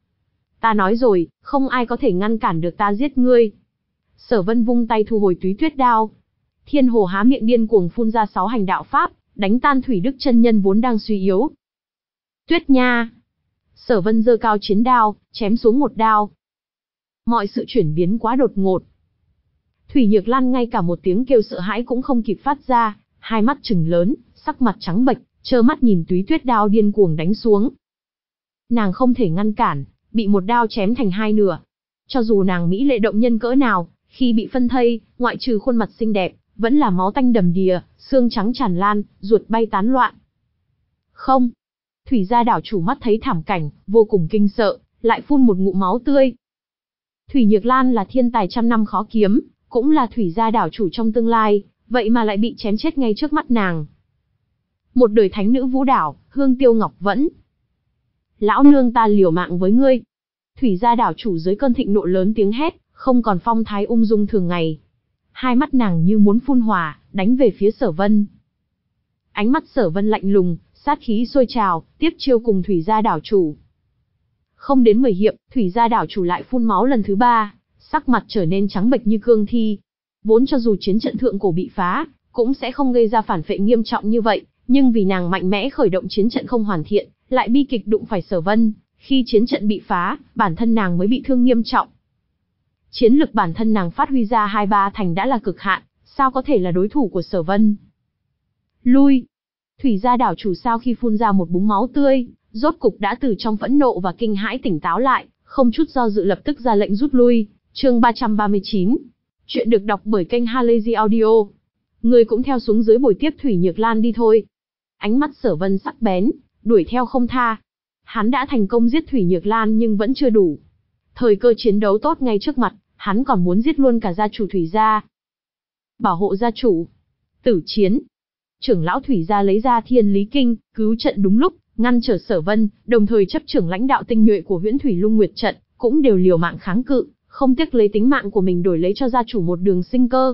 Ta nói rồi, không ai có thể ngăn cản được ta giết ngươi. Sở Vân vung tay thu hồi túy tuyết đao. Thiên Hồ há miệng điên cuồng phun ra sáu hành đạo pháp, đánh tan Thủy Đức chân nhân vốn đang suy yếu. Tuyết nha! Sở Vân giơ cao chiến đao, chém xuống một đao. Mọi sự chuyển biến quá đột ngột. Thủy Nhược Lan ngay cả một tiếng kêu sợ hãi cũng không kịp phát ra, hai mắt trừng lớn, sắc mặt trắng bệch, trơ mắt nhìn túy tuyết đao điên cuồng đánh xuống. Nàng không thể ngăn cản, bị một đao chém thành hai nửa. Cho dù nàng mỹ lệ động nhân cỡ nào, khi bị phân thây, ngoại trừ khuôn mặt xinh đẹp, vẫn là máu tanh đầm đìa, xương trắng tràn lan, ruột bay tán loạn. Không. Thủy gia đảo chủ mắt thấy thảm cảnh, vô cùng kinh sợ, lại phun một ngụm máu tươi. Thủy Nhược Lan là thiên tài trăm năm khó kiếm, cũng là Thủy gia đảo chủ trong tương lai, vậy mà lại bị chém chết ngay trước mắt nàng. Một đời thánh nữ vũ đảo, Hương Tiêu Ngọc Vẫn. Lão nương ta liều mạng với ngươi. Thủy gia đảo chủ dưới cơn thịnh nộ lớn tiếng hét, không còn phong thái ung dung thường ngày. Hai mắt nàng như muốn phun hỏa, đánh về phía Sở Vân. Ánh mắt Sở Vân lạnh lùng, sát khí sôi trào, tiếp chiêu cùng Thủy gia đảo chủ. Không đến mười hiệp, Thủy gia đảo chủ lại phun máu lần thứ ba, sắc mặt trở nên trắng bệch như cương thi. Vốn cho dù chiến trận thượng cổ bị phá, cũng sẽ không gây ra phản phệ nghiêm trọng như vậy, nhưng vì nàng mạnh mẽ khởi động chiến trận không hoàn thiện, lại bi kịch đụng phải Sở Vân, khi chiến trận bị phá, bản thân nàng mới bị thương nghiêm trọng. Chiến lực bản thân nàng phát huy ra hai ba thành đã là cực hạn, sao có thể là đối thủ của Sở Vân? Lui! Thủy gia đảo chủ sau khi phun ra một búng máu tươi, rốt cục đã từ trong phẫn nộ và kinh hãi tỉnh táo lại, không chút do dự lập tức ra lệnh rút lui. Chương ba trăm ba mươi chín. Chuyện được đọc bởi kênh Halazy Audio. Người cũng theo xuống dưới bồi tiếp Thủy Nhược Lan đi thôi. Ánh mắt Sở Vân sắc bén, đuổi theo không tha. Hắn đã thành công giết Thủy Nhược Lan nhưng vẫn chưa đủ. Thời cơ chiến đấu tốt ngay trước mặt, hắn còn muốn giết luôn cả gia chủ Thủy gia. Bảo hộ gia chủ. Tử chiến. Trưởng lão Thủy gia lấy ra Thiên Lý Kinh, cứu trận đúng lúc, ngăn trở Sở Vân, đồng thời chấp trưởng lãnh đạo tinh nhuệ của Huyễn Thủy Lung Nguyệt trận, cũng đều liều mạng kháng cự, không tiếc lấy tính mạng của mình đổi lấy cho gia chủ một đường sinh cơ.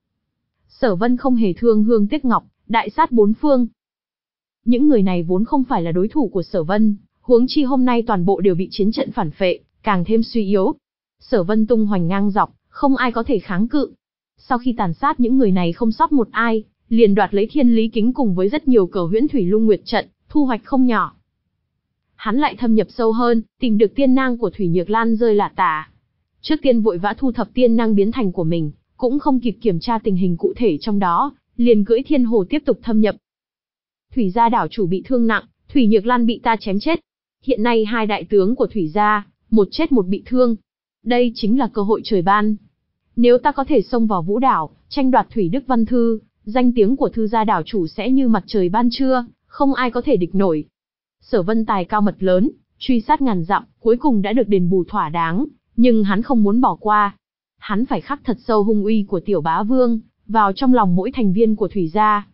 Sở Vân không hề thương hương tiếc ngọc, đại sát bốn phương. Những người này vốn không phải là đối thủ của Sở Vân, huống chi hôm nay toàn bộ đều bị chiến trận phản phệ, càng thêm suy yếu. Sở Vân tung hoành ngang dọc, không ai có thể kháng cự. Sau khi tàn sát những người này không sót một ai, liền đoạt lấy Thiên Lý Kính cùng với rất nhiều cờ Huyễn Thủy Lung Nguyệt trận, thu hoạch không nhỏ. Hắn lại thâm nhập sâu hơn, tìm được tiên năng của Thủy Nhược Lan rơi lả tả. Trước tiên vội vã thu thập tiên năng biến thành của mình, cũng không kịp kiểm tra tình hình cụ thể trong đó, liền cưỡi thiên hồ tiếp tục thâm nhập. Thủy gia đảo chủ bị thương nặng, Thủy Nhược Lan bị ta chém chết. Hiện nay hai đại tướng của Thủy gia, một chết một bị thương. Đây chính là cơ hội trời ban. Nếu ta có thể xông vào Vũ đảo, tranh đoạt Thủy Đức Văn Thư, danh tiếng của Thư gia đảo chủ sẽ như mặt trời ban trưa, không ai có thể địch nổi. Sở Vân tài cao mật lớn, truy sát ngàn dặm, cuối cùng đã được đền bù thỏa đáng, nhưng hắn không muốn bỏ qua. Hắn phải khắc thật sâu hung uy của Tiểu Bá Vương vào trong lòng mỗi thành viên của Thủy gia.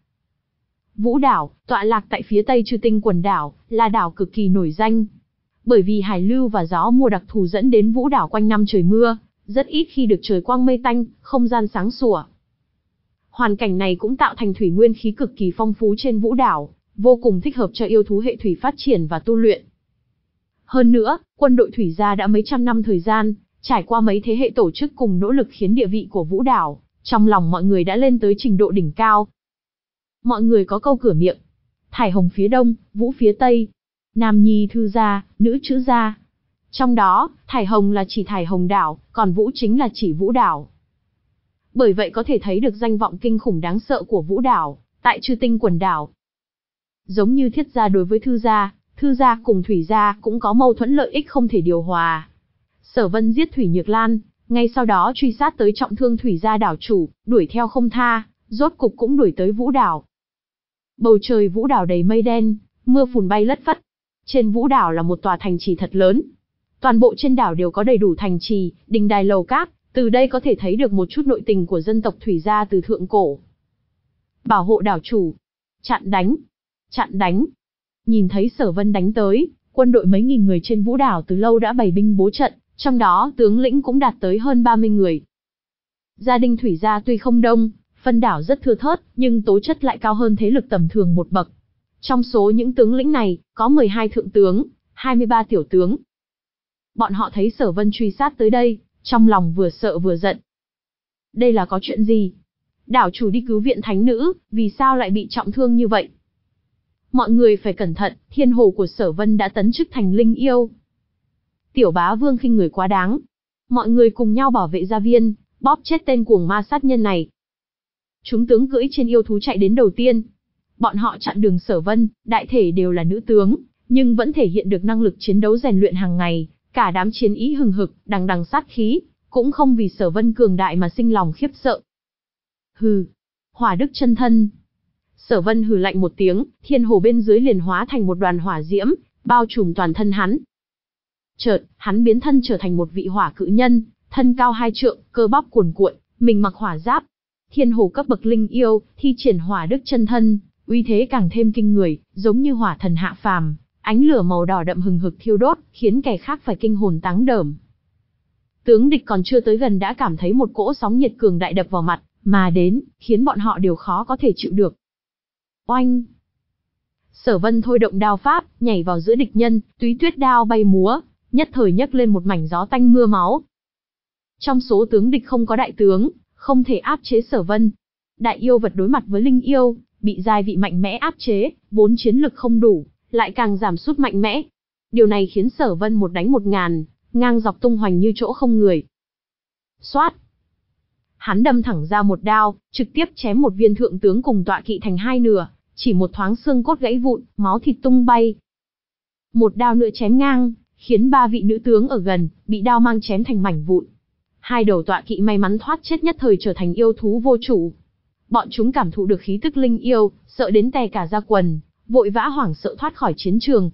Vũ đảo, tọa lạc tại phía tây Chư Tinh quần đảo, là đảo cực kỳ nổi danh. Bởi vì hải lưu và gió mùa đặc thù dẫn đến Vũ đảo quanh năm trời mưa, rất ít khi được trời quang mây tanh, không gian sáng sủa. Hoàn cảnh này cũng tạo thành thủy nguyên khí cực kỳ phong phú trên Vũ đảo, vô cùng thích hợp cho yêu thú hệ thủy phát triển và tu luyện. Hơn nữa, quân đội Thủy gia đã mấy trăm năm thời gian, trải qua mấy thế hệ tổ chức cùng nỗ lực khiến địa vị của Vũ đảo, trong lòng mọi người đã lên tới trình độ đỉnh cao. Mọi người có câu cửa miệng. Thải Hồng phía đông, Vũ phía tây. Nam nhi thư gia, nữ chữ gia. Trong đó, Thải Hồng là chỉ Thải Hồng đảo, còn Vũ chính là chỉ Vũ đảo. Bởi vậy có thể thấy được danh vọng kinh khủng đáng sợ của Vũ đảo, tại Chư Tinh quần đảo. Giống như Thiết gia đối với Thư gia, Thư gia cùng Thủy gia cũng có mâu thuẫn lợi ích không thể điều hòa. Sở Vân giết Thủy Nhược Lan, ngay sau đó truy sát tới trọng thương Thủy gia đảo chủ, đuổi theo không tha, rốt cục cũng đuổi tới Vũ đảo. Bầu trời Vũ đảo đầy mây đen, mưa phùn bay lất phất. Trên Vũ đảo là một tòa thành trì thật lớn. Toàn bộ trên đảo đều có đầy đủ thành trì, đình đài lầu cát, từ đây có thể thấy được một chút nội tình của dân tộc Thủy gia từ thượng cổ. Bảo hộ đảo chủ. Chặn đánh. Chặn đánh. Nhìn thấy Sở Vân đánh tới, quân đội mấy nghìn người trên Vũ đảo từ lâu đã bày binh bố trận, trong đó tướng lĩnh cũng đạt tới hơn ba mươi người. Gia đình Thủy gia tuy không đông, phân đảo rất thưa thớt, nhưng tố chất lại cao hơn thế lực tầm thường một bậc. Trong số những tướng lĩnh này, có mười hai thượng tướng, hai mươi ba tiểu tướng. Bọn họ thấy Sở Vân truy sát tới đây, trong lòng vừa sợ vừa giận. Đây là có chuyện gì? Đảo chủ đi cứu viện thánh nữ, vì sao lại bị trọng thương như vậy? Mọi người phải cẩn thận, thiên hồ của Sở Vân đã tấn chức thành linh yêu. Tiểu Bá Vương khinh người quá đáng. Mọi người cùng nhau bảo vệ gia viên, bóp chết tên cuồng ma sát nhân này. Chúng tướng cưỡi trên yêu thú chạy đến đầu tiên. Bọn họ chặn đường Sở Vân, đại thể đều là nữ tướng, nhưng vẫn thể hiện được năng lực chiến đấu rèn luyện hàng ngày, cả đám chiến ý hừng hực, đằng đằng sát khí, cũng không vì Sở Vân cường đại mà sinh lòng khiếp sợ. Hừ, Hỏa Đức chân thân. Sở Vân hừ lạnh một tiếng, thiên hồ bên dưới liền hóa thành một đoàn hỏa diễm, bao trùm toàn thân hắn. Chợt, hắn biến thân trở thành một vị hỏa cự nhân, thân cao hai trượng, cơ bắp cuồn cuộn, mình mặc hỏa giáp. Thiên hồ cấp bậc linh yêu, thi triển Hỏa Đức chân thân, uy thế càng thêm kinh người, giống như hỏa thần hạ phàm, ánh lửa màu đỏ đậm hừng hực thiêu đốt, khiến kẻ khác phải kinh hồn táng đởm. Tướng địch còn chưa tới gần đã cảm thấy một cỗ sóng nhiệt cường đại đập vào mặt, mà đến, khiến bọn họ đều khó có thể chịu được. Oanh! Sở Vân thôi động đao pháp, nhảy vào giữa địch nhân, túy tuyết đao bay múa, nhất thời nhấc lên một mảnh gió tanh mưa máu. Trong số tướng địch không có đại tướng, không thể áp chế Sở Vân. Đại yêu vật đối mặt với linh yêu, bị giai vị mạnh mẽ áp chế, vốn chiến lực không đủ, lại càng giảm sút mạnh mẽ. Điều này khiến Sở Vân một đánh một ngàn, ngang dọc tung hoành như chỗ không người. Xoát! Hắn đâm thẳng ra một đao, trực tiếp chém một viên thượng tướng cùng tọa kỵ thành hai nửa, chỉ một thoáng xương cốt gãy vụn, máu thịt tung bay. Một đao nữa chém ngang, khiến ba vị nữ tướng ở gần, bị đao mang chém thành mảnh vụn. Hai đầu tọa kỵ may mắn thoát chết nhất thời trở thành yêu thú vô chủ. Bọn chúng cảm thụ được khí tức linh yêu, sợ đến tè cả da quần, vội vã hoảng sợ thoát khỏi chiến trường.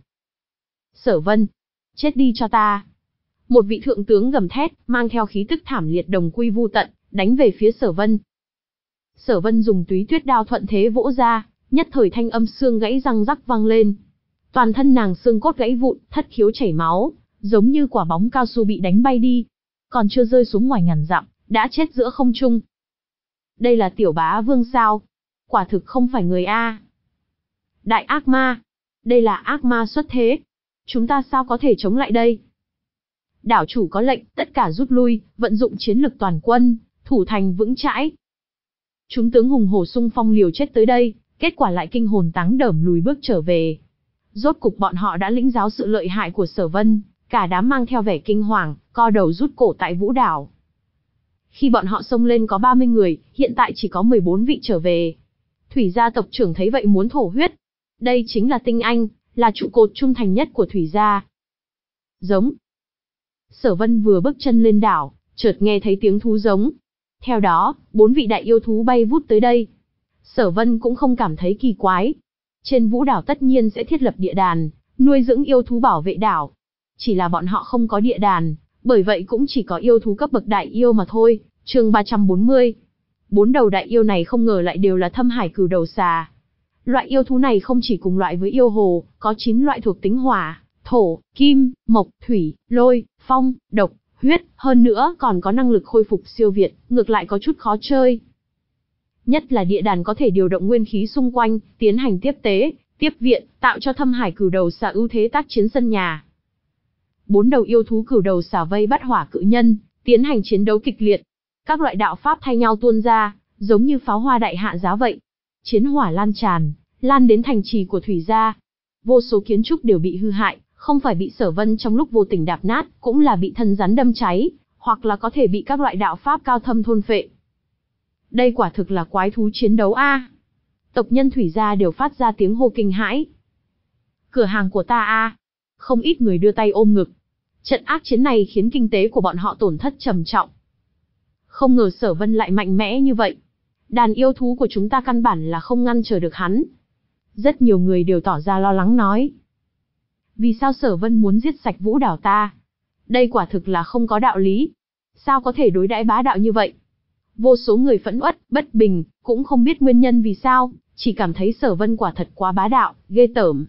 Sở Vân, chết đi cho ta! Một vị thượng tướng gầm thét, mang theo khí tức thảm liệt đồng quy vu tận, đánh về phía Sở Vân. Sở Vân dùng túy tuyết đao thuận thế vỗ ra, nhất thời thanh âm xương gãy răng rắc vang lên. Toàn thân nàng xương cốt gãy vụn, thất khiếu chảy máu, giống như quả bóng cao su bị đánh bay đi. Còn chưa rơi xuống ngoài ngàn dặm, đã chết giữa không trung. Đây là tiểu bá vương sao? Quả thực không phải người a. Đại ác ma. Đây là ác ma xuất thế. Chúng ta sao có thể chống lại đây? Đảo chủ có lệnh, tất cả rút lui, vận dụng chiến lực toàn quân, thủ thành vững chãi. Chúng tướng hùng hổ xung phong liều chết tới đây, kết quả lại kinh hồn táng đởm lùi bước trở về. Rốt cục bọn họ đã lĩnh giáo sự lợi hại của Sở Vân, cả đám mang theo vẻ kinh hoàng, co đầu rút cổ tại Vũ Đảo. Khi bọn họ xông lên có ba mươi người, hiện tại chỉ có mười bốn vị trở về. Thủy gia tộc trưởng thấy vậy muốn thổ huyết. Đây chính là tinh anh, là trụ cột trung thành nhất của Thủy gia. Giống. Sở Vân vừa bước chân lên đảo, chợt nghe thấy tiếng thú giống. Theo đó, bốn vị đại yêu thú bay vút tới đây. Sở Vân cũng không cảm thấy kỳ quái. Trên Vũ Đảo tất nhiên sẽ thiết lập địa đàn, nuôi dưỡng yêu thú bảo vệ đảo. Chỉ là bọn họ không có địa đàn, bởi vậy cũng chỉ có yêu thú cấp bậc đại yêu mà thôi. Chương ba trăm bốn mươi. Bốn đầu đại yêu này không ngờ lại đều là Thâm Hải Cửu Đầu Xà. Loại yêu thú này không chỉ cùng loại với yêu hồ, có chín loại thuộc tính hỏa, thổ, kim, mộc, thủy, lôi, phong, độc, huyết, hơn nữa còn có năng lực khôi phục siêu việt, ngược lại có chút khó chơi. Nhất là địa đàn có thể điều động nguyên khí xung quanh, tiến hành tiếp tế, tiếp viện, tạo cho Thâm Hải Cửu Đầu Xà ưu thế tác chiến sân nhà. Bốn đầu yêu thú Cửu Đầu Xà vây bắt hỏa cự nhân, tiến hành chiến đấu kịch liệt. Các loại đạo pháp thay nhau tuôn ra, giống như pháo hoa đại hạ giá vậy. Chiến hỏa lan tràn, lan đến thành trì của Thủy gia. Vô số kiến trúc đều bị hư hại, không phải bị Sở Vân trong lúc vô tình đạp nát, cũng là bị thân rắn đâm cháy, hoặc là có thể bị các loại đạo pháp cao thâm thôn phệ. Đây quả thực là quái thú chiến đấu a. Tộc nhân Thủy gia đều phát ra tiếng hô kinh hãi. Cửa hàng của ta a. Không ít người đưa tay ôm ngực. Trận ác chiến này khiến kinh tế của bọn họ tổn thất trầm trọng. Không ngờ Sở Vân lại mạnh mẽ như vậy. Đàn yêu thú của chúng ta căn bản là không ngăn trở được hắn. Rất nhiều người đều tỏ ra lo lắng nói. Vì sao Sở Vân muốn giết sạch Vũ Đảo ta? Đây quả thực là không có đạo lý. Sao có thể đối đãi bá đạo như vậy? Vô số người phẫn uất, bất bình, cũng không biết nguyên nhân vì sao, chỉ cảm thấy Sở Vân quả thật quá bá đạo, ghê tởm.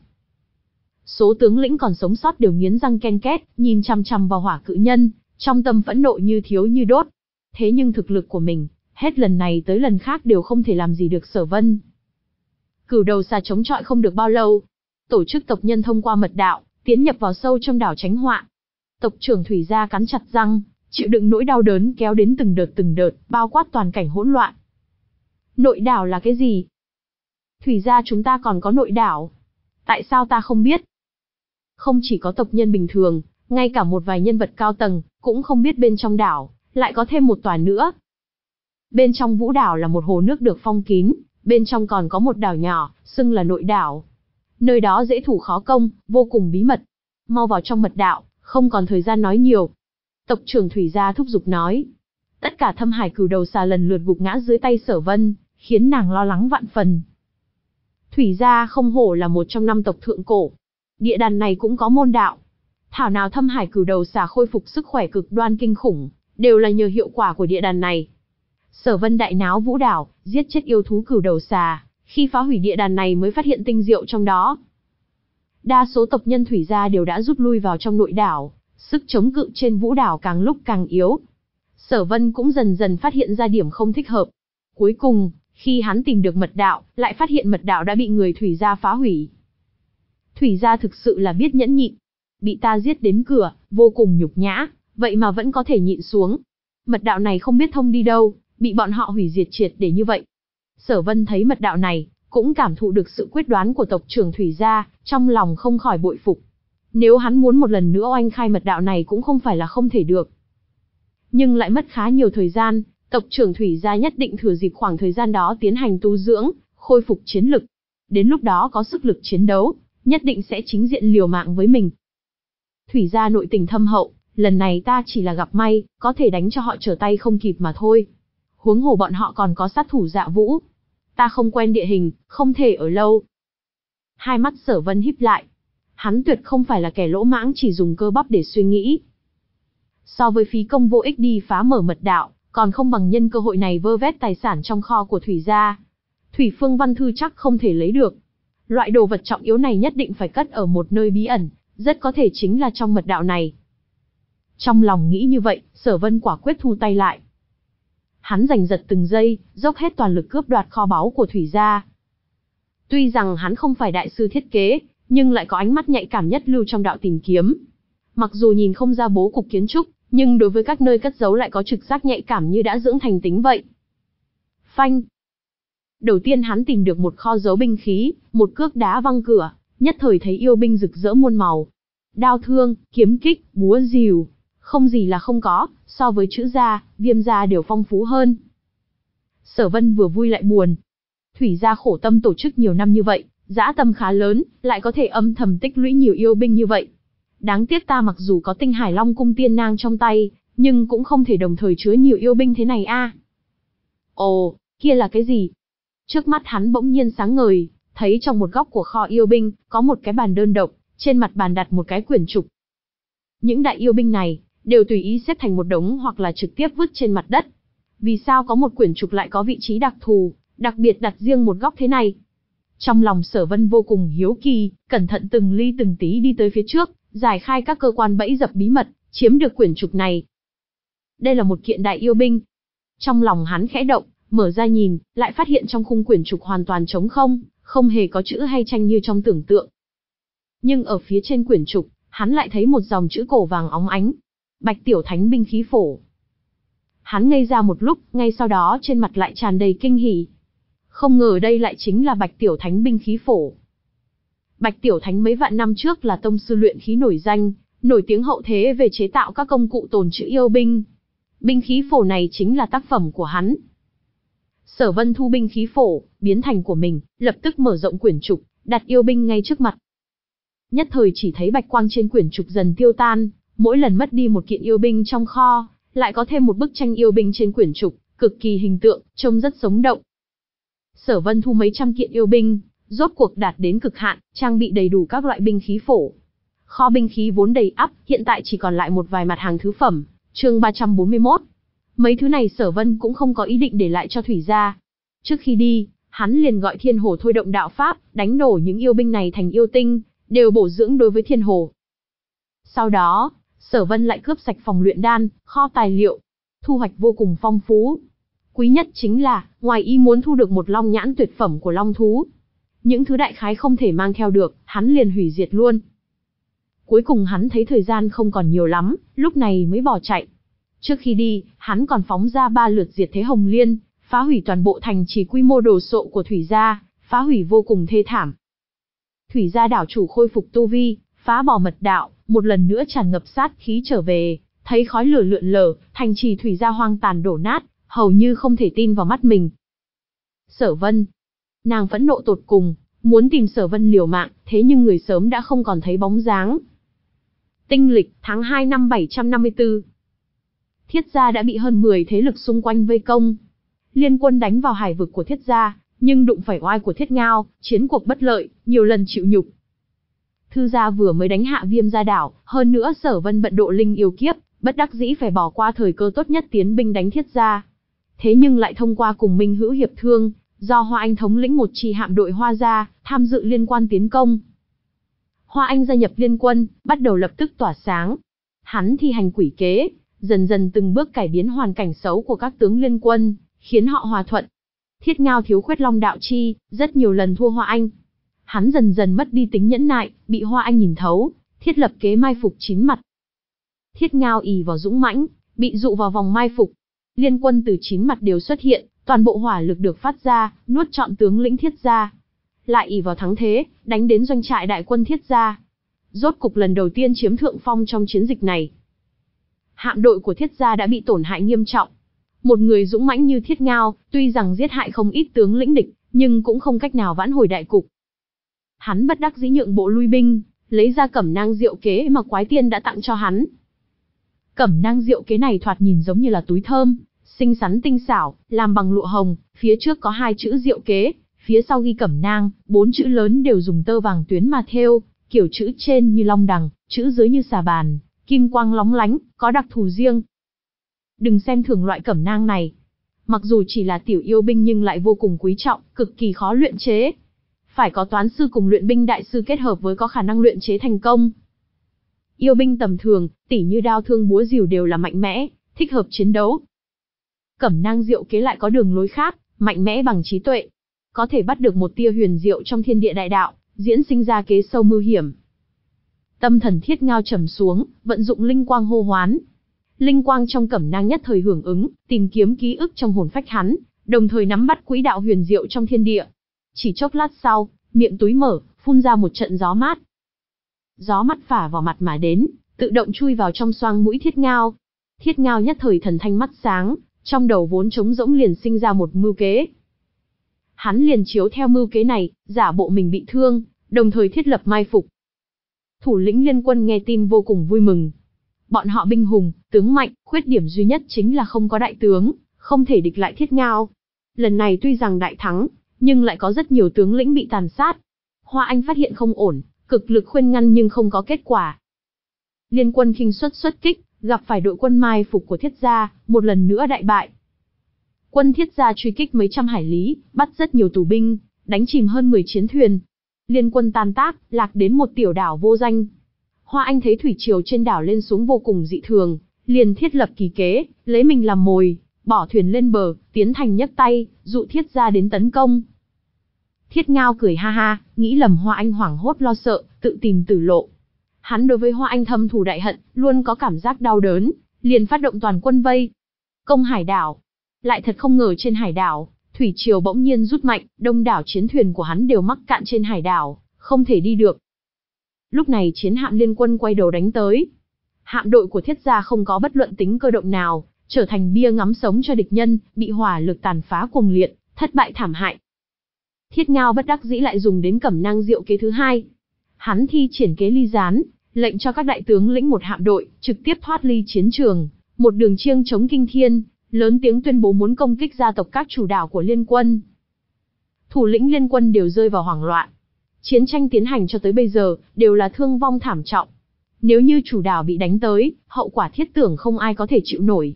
Số tướng lĩnh còn sống sót đều nghiến răng ken két, nhìn chằm chằm vào hỏa cự nhân, trong tâm phẫn nộ như thiếu như đốt. Thế nhưng thực lực của mình, hết lần này tới lần khác đều không thể làm gì được Sở Vân. Cửu Đầu Xà chống chọi không được bao lâu, tổ chức tộc nhân thông qua mật đạo, tiến nhập vào sâu trong đảo tránh họa. Tộc trưởng Thủy gia cắn chặt răng, chịu đựng nỗi đau đớn kéo đến từng đợt từng đợt, bao quát toàn cảnh hỗn loạn. Nội đảo là cái gì? Thủy gia chúng ta còn có nội đảo. Tại sao ta không biết? Không chỉ có tộc nhân bình thường, ngay cả một vài nhân vật cao tầng, cũng không biết bên trong đảo, lại có thêm một tòa nữa. Bên trong Vũ Đảo là một hồ nước được phong kín, bên trong còn có một đảo nhỏ, xưng là nội đảo. Nơi đó dễ thủ khó công, vô cùng bí mật. Mau vào trong mật đạo, không còn thời gian nói nhiều. Tộc trưởng Thủy gia thúc giục nói. Tất cả Thâm Hải Cửu Đầu Xà lần lượt gục ngã dưới tay Sở Vân, khiến nàng lo lắng vạn phần. Thủy gia không hổ là một trong năm tộc thượng cổ. Địa đàn này cũng có môn đạo. Thảo nào Thâm Hải Cửu Đầu Xà khôi phục sức khỏe cực đoan kinh khủng, đều là nhờ hiệu quả của địa đàn này. Sở Vân đại náo Vũ Đảo, giết chết yêu thú Cửu Đầu Xà, khi phá hủy địa đàn này mới phát hiện tinh diệu trong đó. Đa số tộc nhân Thủy gia đều đã rút lui vào trong nội đảo, sức chống cự trên Vũ Đảo càng lúc càng yếu. Sở Vân cũng dần dần phát hiện ra điểm không thích hợp. Cuối cùng, khi hắn tìm được mật đạo, lại phát hiện mật đạo đã bị người Thủy gia phá hủy. Thủy gia thực sự là biết nhẫn nhịn. Bị ta giết đến cửa, vô cùng nhục nhã, vậy mà vẫn có thể nhịn xuống. Mật đạo này không biết thông đi đâu, bị bọn họ hủy diệt triệt để như vậy. Sở Vân thấy mật đạo này, cũng cảm thụ được sự quyết đoán của tộc trưởng Thủy gia, trong lòng không khỏi bội phục. Nếu hắn muốn một lần nữa oanh khai mật đạo này cũng không phải là không thể được. Nhưng lại mất khá nhiều thời gian, tộc trưởng Thủy gia nhất định thừa dịp khoảng thời gian đó tiến hành tu dưỡng, khôi phục chiến lực. Đến lúc đó có sức lực chiến đấu, nhất định sẽ chính diện liều mạng với mình. Thủy gia nội tình thâm hậu, lần này ta chỉ là gặp may, có thể đánh cho họ trở tay không kịp mà thôi. Huống hồ bọn họ còn có sát thủ Dạ Vũ. Ta không quen địa hình, không thể ở lâu. Hai mắt Sở Vân híp lại. Hắn tuyệt không phải là kẻ lỗ mãng chỉ dùng cơ bắp để suy nghĩ. So với phí công vô ích đi phá mở mật đạo, còn không bằng nhân cơ hội này vơ vét tài sản trong kho của Thủy gia. Thủy Phương Văn Thư chắc không thể lấy được. Loại đồ vật trọng yếu này nhất định phải cất ở một nơi bí ẩn, rất có thể chính là trong mật đạo này. Trong lòng nghĩ như vậy, Sở Vân quả quyết thu tay lại. Hắn giành giật từng giây, dốc hết toàn lực cướp đoạt kho báu của Thủy gia. Tuy rằng hắn không phải đại sư thiết kế, nhưng lại có ánh mắt nhạy cảm nhất lưu trong đạo tìm kiếm. Mặc dù nhìn không ra bố cục kiến trúc, nhưng đối với các nơi cất giấu lại có trực giác nhạy cảm như đã dưỡng thành tính vậy. Phanh. Đầu tiên hắn tìm được một kho giấu binh khí, một cước đá văng cửa, nhất thời thấy yêu binh rực rỡ muôn màu. Đao thương, kiếm kích, búa rìu, không gì là không có, so với Trữ gia, Viêm gia đều phong phú hơn. Sở Vân vừa vui lại buồn. Thủy gia khổ tâm tổ chức nhiều năm như vậy, dã tâm khá lớn, lại có thể âm thầm tích lũy nhiều yêu binh như vậy. Đáng tiếc ta mặc dù có Tinh Hải Long cung tiên nang trong tay, nhưng cũng không thể đồng thời chứa nhiều yêu binh thế này a. À. Ồ, kia là cái gì? Trước mắt hắn bỗng nhiên sáng ngời, thấy trong một góc của kho yêu binh, có một cái bàn đơn độc, trên mặt bàn đặt một cái quyển trục. Những đại yêu binh này, đều tùy ý xếp thành một đống hoặc là trực tiếp vứt trên mặt đất. Vì sao có một quyển trục lại có vị trí đặc thù, đặc biệt đặt riêng một góc thế này? Trong lòng Sở Vân vô cùng hiếu kỳ, cẩn thận từng ly từng tí đi tới phía trước, giải khai các cơ quan bẫy dập bí mật, chiếm được quyển trục này. Đây là một kiện đại yêu binh. Trong lòng hắn khẽ động, mở ra nhìn, lại phát hiện trong khung quyển trục hoàn toàn trống không, không hề có chữ hay tranh như trong tưởng tượng. Nhưng ở phía trên quyển trục, hắn lại thấy một dòng chữ cổ vàng óng ánh. Bạch Tiểu Thánh binh khí phổ. Hắn ngây ra một lúc, ngay sau đó trên mặt lại tràn đầy kinh hỉ. Không ngờ đây lại chính là Bạch Tiểu Thánh binh khí phổ. Bạch Tiểu Thánh mấy vạn năm trước là tông sư luyện khí nổi danh, nổi tiếng hậu thế về chế tạo các công cụ tồn trữ yêu binh. Binh khí phổ này chính là tác phẩm của hắn. Sở Vân thu binh khí phổ, biến thành của mình, lập tức mở rộng quyển trục, đặt yêu binh ngay trước mặt. Nhất thời chỉ thấy bạch quang trên quyển trục dần tiêu tan, mỗi lần mất đi một kiện yêu binh trong kho, lại có thêm một bức tranh yêu binh trên quyển trục, cực kỳ hình tượng, trông rất sống động. Sở Vân thu mấy trăm kiện yêu binh, rốt cuộc đạt đến cực hạn, trang bị đầy đủ các loại binh khí phổ. Kho binh khí vốn đầy ắp, hiện tại chỉ còn lại một vài mặt hàng thứ phẩm. Chương ba trăm bốn mươi mốt. Mấy thứ này Sở Vân cũng không có ý định để lại cho Thủy gia. Trước khi đi, hắn liền gọi Thiên Hồ thôi động đạo pháp, đánh nổ những yêu binh này thành yêu tinh, đều bổ dưỡng đối với Thiên Hồ. Sau đó, Sở Vân lại cướp sạch phòng luyện đan, kho tài liệu, thu hoạch vô cùng phong phú. Quý nhất chính là, ngoài ý muốn thu được một long nhãn tuyệt phẩm của long thú. Những thứ đại khái không thể mang theo được, hắn liền hủy diệt luôn. Cuối cùng hắn thấy thời gian không còn nhiều lắm, lúc này mới bỏ chạy. Trước khi đi, hắn còn phóng ra ba lượt diệt thế Hồng Liên, phá hủy toàn bộ thành trì quy mô đồ sộ của Thủy gia, phá hủy vô cùng thê thảm. Thủy gia đảo chủ khôi phục tu vi, phá bỏ mật đạo, một lần nữa tràn ngập sát khí trở về, thấy khói lửa lượn lờ, thành trì Thủy gia hoang tàn đổ nát, hầu như không thể tin vào mắt mình. Sở Vân, nàng phẫn nộ tột cùng, muốn tìm Sở Vân liều mạng, thế nhưng người sớm đã không còn thấy bóng dáng. Tinh lịch tháng hai năm bảy trăm năm mươi tư. Thiết gia đã bị hơn mười thế lực xung quanh vây công. Liên quân đánh vào hải vực của Thiết gia, nhưng đụng phải oai của Thiết Ngao, chiến cuộc bất lợi, nhiều lần chịu nhục. Thư gia vừa mới đánh hạ Viêm gia đảo, hơn nữa Sở Vân bận độ linh yêu kiếp, bất đắc dĩ phải bỏ qua thời cơ tốt nhất tiến binh đánh Thiết gia. Thế nhưng lại thông qua cùng Minh Hữu hiệp thương, do Hoa Anh thống lĩnh một chi hạm đội Hoa gia, tham dự liên quan tiến công. Hoa Anh gia nhập liên quân, bắt đầu lập tức tỏa sáng. Hắn thi hành quỷ kế, dần dần từng bước cải biến hoàn cảnh xấu của các tướng liên quân, khiến họ hòa thuận. Thiết Ngao thiếu khuyết long đạo chi, rất nhiều lần thua Hoa Anh. Hắn dần dần mất đi tính nhẫn nại, bị Hoa Anh nhìn thấu, thiết lập kế mai phục chín mặt. Thiết Ngao ỷ vào dũng mãnh, bị dụ vào vòng mai phục. Liên quân từ chín mặt đều xuất hiện, toàn bộ hỏa lực được phát ra, nuốt trọn tướng lĩnh Thiết gia. Lại ỷ vào thắng thế, đánh đến doanh trại đại quân Thiết gia. Rốt cục lần đầu tiên chiếm thượng phong trong chiến dịch này. Hạm đội của Thiết gia đã bị tổn hại nghiêm trọng. Một người dũng mãnh như Thiết Ngao, tuy rằng giết hại không ít tướng lĩnh địch, nhưng cũng không cách nào vãn hồi đại cục. Hắn bất đắc dĩ nhượng bộ lui binh, lấy ra cẩm nang diệu kế mà Quái Tiên đã tặng cho hắn. Cẩm nang diệu kế này thoạt nhìn giống như là túi thơm, xinh xắn tinh xảo, làm bằng lụa hồng, phía trước có hai chữ diệu kế, phía sau ghi cẩm nang, bốn chữ lớn đều dùng tơ vàng tuyến mà thêu, kiểu chữ trên như long đằng, chữ dưới như xà bàn, kim quang lóng lánh, có đặc thù riêng. Đừng xem thường loại cẩm nang này. Mặc dù chỉ là tiểu yêu binh nhưng lại vô cùng quý trọng, cực kỳ khó luyện chế. Phải có toán sư cùng luyện binh đại sư kết hợp với có khả năng luyện chế thành công. Yêu binh tầm thường, tỉ như đao thương búa rìu đều là mạnh mẽ, thích hợp chiến đấu. Cẩm nang diệu kế lại có đường lối khác, mạnh mẽ bằng trí tuệ. Có thể bắt được một tia huyền diệu trong thiên địa đại đạo, diễn sinh ra kế sâu mưu hiểm. Tâm thần Thiết Ngao trầm xuống, vận dụng linh quang hô hoán. Linh quang trong cẩm nang nhất thời hưởng ứng, tìm kiếm ký ức trong hồn phách hắn, đồng thời nắm bắt quỹ đạo huyền diệu trong thiên địa. Chỉ chốc lát sau, miệng túi mở, phun ra một trận gió mát. Gió mát phả vào mặt mà đến, tự động chui vào trong xoang mũi Thiết Ngao. Thiết Ngao nhất thời thần thanh mắt sáng, trong đầu vốn trống rỗng liền sinh ra một mưu kế. Hắn liền chiếu theo mưu kế này, giả bộ mình bị thương, đồng thời thiết lập mai phục. Thủ lĩnh liên quân nghe tin vô cùng vui mừng. Bọn họ binh hùng, tướng mạnh, khuyết điểm duy nhất chính là không có đại tướng, không thể địch lại Thiết Ngao. Lần này tuy rằng đại thắng, nhưng lại có rất nhiều tướng lĩnh bị tàn sát. Hoa Anh phát hiện không ổn, cực lực khuyên ngăn nhưng không có kết quả. Liên quân khinh suất xuất kích, gặp phải đội quân mai phục của Thiết gia, một lần nữa đại bại. Quân Thiết gia truy kích mấy trăm hải lý, bắt rất nhiều tù binh, đánh chìm hơn mười chiến thuyền. Liên quân tan tác, lạc đến một tiểu đảo vô danh. Hoa Anh thấy thủy triều trên đảo lên xuống vô cùng dị thường, liền thiết lập kỳ kế, lấy mình làm mồi, bỏ thuyền lên bờ, tiến thành nhấc tay, dụ Thiết gia đến tấn công. Thiết Ngao cười ha ha, nghĩ lầm Hoa Anh hoảng hốt lo sợ, tự tìm tử lộ. Hắn đối với Hoa Anh thâm thù đại hận, luôn có cảm giác đau đớn, liền phát động toàn quân vây công hải đảo. Lại thật không ngờ trên hải đảo, thủy triều bỗng nhiên rút mạnh, đông đảo chiến thuyền của hắn đều mắc cạn trên hải đảo, không thể đi được. Lúc này chiến hạm liên quân quay đầu đánh tới. Hạm đội của Thiết gia không có bất luận tính cơ động nào, trở thành bia ngắm sống cho địch nhân, bị hỏa lực tàn phá cuồng liệt, thất bại thảm hại. Thiết Ngao bất đắc dĩ lại dùng đến cẩm nang diệu kế thứ hai. Hắn thi triển kế ly gián, lệnh cho các đại tướng lĩnh một hạm đội, trực tiếp thoát ly chiến trường, một đường chiêng chống kinh thiên, lớn tiếng tuyên bố muốn công kích gia tộc các chủ đảo của liên quân. Thủ lĩnh liên quân đều rơi vào hoảng loạn. Chiến tranh tiến hành cho tới bây giờ, đều là thương vong thảm trọng. Nếu như chủ đảo bị đánh tới, hậu quả thiết tưởng không ai có thể chịu nổi.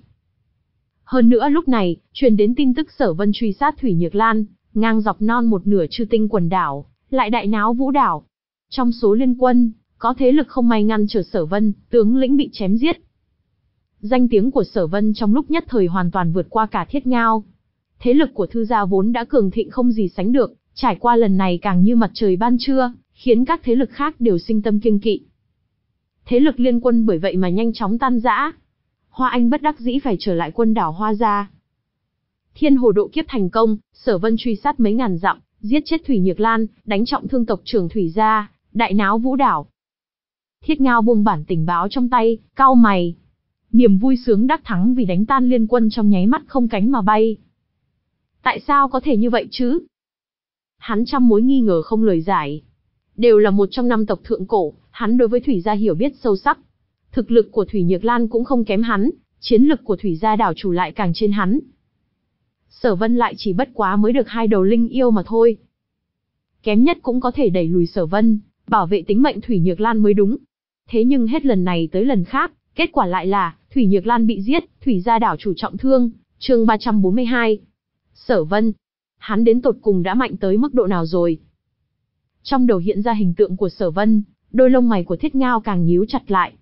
Hơn nữa lúc này, truyền đến tin tức Sở Vân truy sát Thủy Nhược Lan, ngang dọc non một nửa chư tinh quần đảo, lại đại náo Vũ đảo. Trong số liên quân, có thế lực không may ngăn trở Sở Vân, tướng lĩnh bị chém giết. Danh tiếng của Sở Vân trong lúc nhất thời hoàn toàn vượt qua cả Thiết Ngao. Thế lực của thư gia vốn đã cường thịnh không gì sánh được, trải qua lần này càng như mặt trời ban trưa, khiến các thế lực khác đều sinh tâm kiêng kỵ. Thế lực liên quân bởi vậy mà nhanh chóng tan rã. Hoa Anh bất đắc dĩ phải trở lại quân đảo Hoa gia. Thiên Hồ độ kiếp thành công, Sở Vân truy sát mấy ngàn dặm, giết chết Thủy Nhược Lan, đánh trọng thương tộc trưởng Thủy gia, đại náo Vũ đảo. Thiết Ngao buông bản tình báo trong tay, cau mày. Niềm vui sướng đắc thắng vì đánh tan liên quân trong nháy mắt không cánh mà bay. Tại sao có thể như vậy chứ? Hắn trăm mối nghi ngờ không lời giải. Đều là một trong năm tộc thượng cổ, hắn đối với Thủy gia hiểu biết sâu sắc. Thực lực của Thủy Nhược Lan cũng không kém hắn, chiến lực của Thủy gia đảo chủ lại càng trên hắn. Sở Vân lại chỉ bất quá mới được hai đầu linh yêu mà thôi. Kém nhất cũng có thể đẩy lùi Sở Vân, bảo vệ tính mệnh Thủy Nhược Lan mới đúng. Thế nhưng hết lần này tới lần khác, kết quả lại là Thủy Nhược Lan bị giết, Thủy gia đảo chủ trọng thương. Chương ba trăm bốn mươi hai. Sở Vân, hắn đến tột cùng đã mạnh tới mức độ nào rồi? Trong đầu hiện ra hình tượng của Sở Vân, đôi lông mày của Thiết Ngao càng nhíu chặt lại.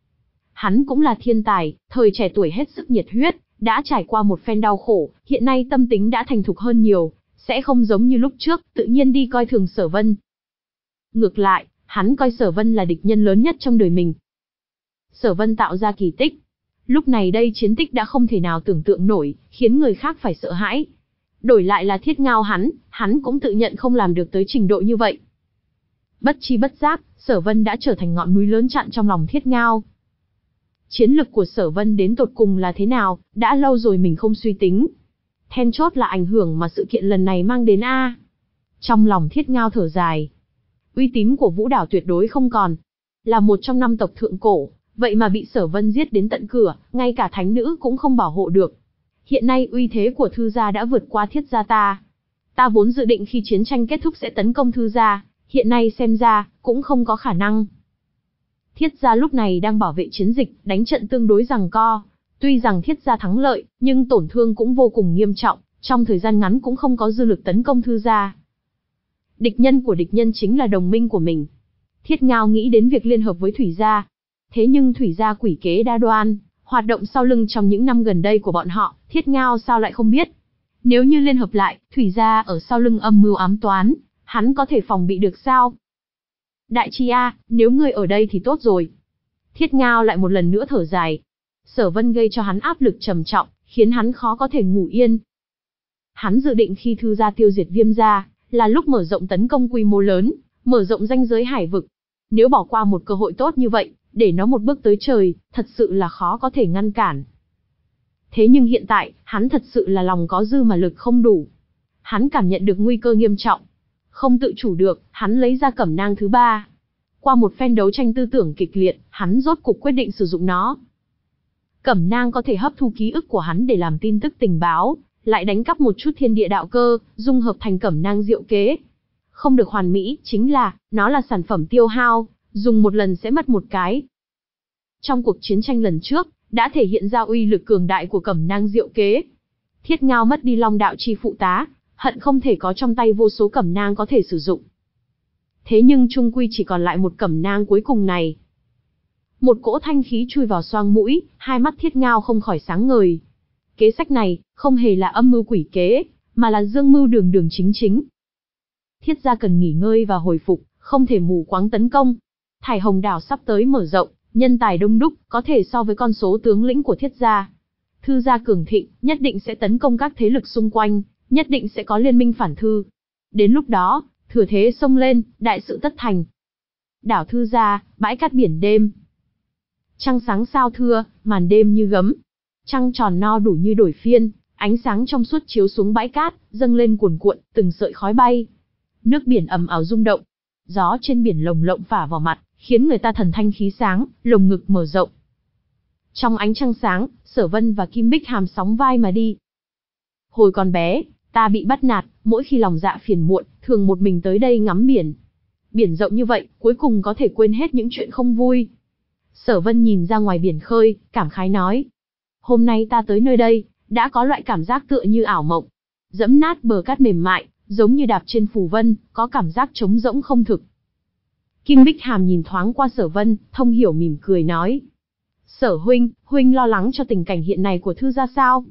Hắn cũng là thiên tài, thời trẻ tuổi hết sức nhiệt huyết, đã trải qua một phen đau khổ, hiện nay tâm tính đã thành thục hơn nhiều, sẽ không giống như lúc trước, tự nhiên đi coi thường Sở Vân. Ngược lại, hắn coi Sở Vân là địch nhân lớn nhất trong đời mình. Sở Vân tạo ra kỳ tích. Lúc này đây chiến tích đã không thể nào tưởng tượng nổi, khiến người khác phải sợ hãi. Đổi lại là Thiết Ngao hắn, hắn cũng tự nhận không làm được tới trình độ như vậy. Bất chi bất giác, Sở Vân đã trở thành ngọn núi lớn chặn trong lòng Thiết Ngao. Chiến lực của Sở Vân đến tột cùng là thế nào, đã lâu rồi mình không suy tính. Then chốt là ảnh hưởng mà sự kiện lần này mang đến a. Trong lòng Thiết Ngao thở dài. uy tín của Vũ Đảo tuyệt đối không còn. Là một trong năm tộc thượng cổ, vậy mà bị Sở Vân giết đến tận cửa, ngay cả thánh nữ cũng không bảo hộ được. Hiện nay uy thế của Thư gia đã vượt qua Thiết gia ta. Ta vốn dự định khi chiến tranh kết thúc sẽ tấn công Thư gia, hiện nay xem ra, cũng không có khả năng. Thiết gia lúc này đang bảo vệ chiến dịch, đánh trận tương đối giằng co. Tuy rằng Thiết gia thắng lợi, nhưng tổn thương cũng vô cùng nghiêm trọng, trong thời gian ngắn cũng không có dư lực tấn công Thư gia. Địch nhân của địch nhân chính là đồng minh của mình. Thiết Ngao nghĩ đến việc liên hợp với Thủy gia. Thế nhưng Thủy gia quỷ kế đa đoan, hoạt động sau lưng trong những năm gần đây của bọn họ, Thiết Ngao sao lại không biết. Nếu như liên hợp lại, Thủy gia ở sau lưng âm mưu ám toán, hắn có thể phòng bị được sao? Đại Chi A, nếu ngươi ở đây thì tốt rồi. Thiết Ngao lại một lần nữa thở dài. Sở Vân gây cho hắn áp lực trầm trọng, khiến hắn khó có thể ngủ yên. Hắn dự định khi Thư gia tiêu diệt Viêm gia, là lúc mở rộng tấn công quy mô lớn, mở rộng ranh giới hải vực. Nếu bỏ qua một cơ hội tốt như vậy, để nó một bước tới trời, thật sự là khó có thể ngăn cản. Thế nhưng hiện tại, hắn thật sự là lòng có dư mà lực không đủ. Hắn cảm nhận được nguy cơ nghiêm trọng. Không tự chủ được, hắn lấy ra cẩm nang thứ ba. Qua một phen đấu tranh tư tưởng kịch liệt, hắn rốt cục quyết định sử dụng nó. Cẩm nang có thể hấp thu ký ức của hắn để làm tin tức tình báo, lại đánh cắp một chút thiên địa đạo cơ, dung hợp thành cẩm nang diệu kế. Không được hoàn mỹ, chính là, nó là sản phẩm tiêu hao, dùng một lần sẽ mất một cái. Trong cuộc chiến tranh lần trước, đã thể hiện ra uy lực cường đại của cẩm nang diệu kế. Thiết Ngao mất đi Long đạo chi phụ tá, hận không thể có trong tay vô số cẩm nang có thể sử dụng. Thế nhưng chung quy chỉ còn lại một cẩm nang cuối cùng này. Một cỗ thanh khí chui vào xoang mũi, hai mắt Thiết Ngao không khỏi sáng ngời. Kế sách này, không hề là âm mưu quỷ kế, mà là dương mưu đường đường chính chính. Thiết gia cần nghỉ ngơi và hồi phục, không thể mù quáng tấn công. Thải Hồng đảo sắp tới mở rộng, nhân tài đông đúc, có thể so với con số tướng lĩnh của Thiết gia. Thư gia cường thịnh, nhất định sẽ tấn công các thế lực xung quanh, nhất định sẽ có liên minh phản Thư. Đến lúc đó, thừa thế xông lên, đại sự tất thành. Đảo Thư gia, bãi cát biển đêm. Trăng sáng sao thưa, màn đêm như gấm. Trăng tròn no đủ như đổi phiên, ánh sáng trong suốt chiếu xuống bãi cát, dâng lên cuồn cuộn, từng sợi khói bay. Nước biển ầm ào rung động. Gió trên biển lồng lộng phả vào mặt, khiến người ta thần thanh khí sáng, lồng ngực mở rộng. Trong ánh trăng sáng, Sở Vân và Kim Bích Hàm sóng vai mà đi. Hồi còn bé, ta bị bắt nạt, mỗi khi lòng dạ phiền muộn, thường một mình tới đây ngắm biển. Biển rộng như vậy, cuối cùng có thể quên hết những chuyện không vui. Sở Vân nhìn ra ngoài biển khơi, cảm khái nói. Hôm nay ta tới nơi đây, đã có loại cảm giác tựa như ảo mộng. Dẫm nát bờ cát mềm mại, giống như đạp trên phù vân, có cảm giác trống rỗng không thực. Kim Bích Hàm nhìn thoáng qua Sở Vân, thông hiểu mỉm cười nói. Sở huynh, huynh lo lắng cho tình cảnh hiện nay của Thư gia sao?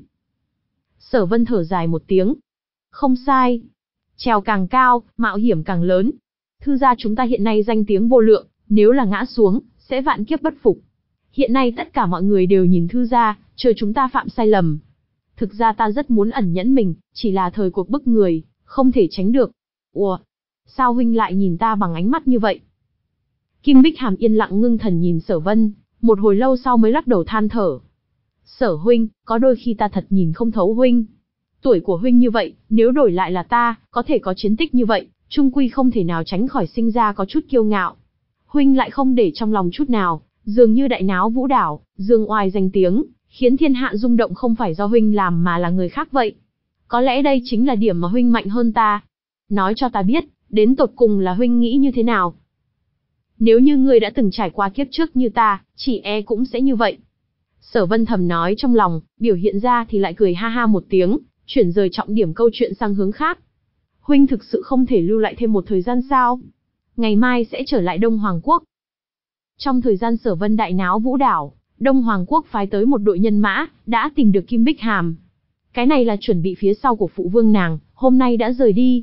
Sở Vân thở dài một tiếng. Không sai. Trèo càng cao, mạo hiểm càng lớn. Thư gia chúng ta hiện nay danh tiếng vô lượng, nếu là ngã xuống, sẽ vạn kiếp bất phục. Hiện nay tất cả mọi người đều nhìn Thư gia, chờ chúng ta phạm sai lầm. Thực ra ta rất muốn ẩn nhẫn mình, chỉ là thời cuộc bức người, không thể tránh được. Ủa, sao huynh lại nhìn ta bằng ánh mắt như vậy? Kim Bích Hàm yên lặng ngưng thần nhìn Sở Vân, một hồi lâu sau mới lắc đầu than thở. Sở huynh, có đôi khi ta thật nhìn không thấu huynh. Tuổi của huynh như vậy, nếu đổi lại là ta, có thể có chiến tích như vậy, chung quy không thể nào tránh khỏi sinh ra có chút kiêu ngạo. Huynh lại không để trong lòng chút nào, dường như đại náo Vũ Đảo, dương oai danh tiếng, khiến thiên hạ rung động không phải do huynh làm mà là người khác vậy. Có lẽ đây chính là điểm mà huynh mạnh hơn ta. Nói cho ta biết, đến tột cùng là huynh nghĩ như thế nào? Nếu như ngươi đã từng trải qua kiếp trước như ta, chỉ e cũng sẽ như vậy. Sở Vân thầm nói trong lòng, biểu hiện ra thì lại cười ha ha một tiếng, chuyển rời trọng điểm câu chuyện sang hướng khác. Huynh thực sự không thể lưu lại thêm một thời gian sao? Ngày mai sẽ trở lại Đông Hoàng Quốc. Trong thời gian Sở Vân đại náo Vũ Đảo, Đông Hoàng Quốc phái tới một đội nhân mã, đã tìm được Kim Bích Hàm. Cái này là chuẩn bị phía sau của phụ vương nàng, hôm nay đã rời đi.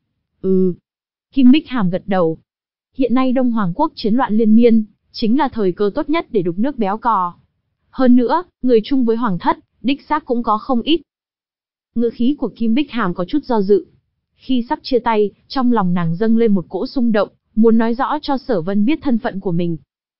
Ừ. Kim Bích Hàm gật đầu. Hiện nay Đông Hoàng Quốc chiến loạn liên miên, chính là thời cơ tốt nhất để đục nước béo cò. Hơn nữa, người chung với Hoàng thất, đích xác cũng có không ít. Ngữ khí của Kim Bích Hàm có chút do dự. Khi sắp chia tay, trong lòng nàng dâng lên một cỗ xung động, muốn nói rõ cho Sở Vân biết thân phận của mình.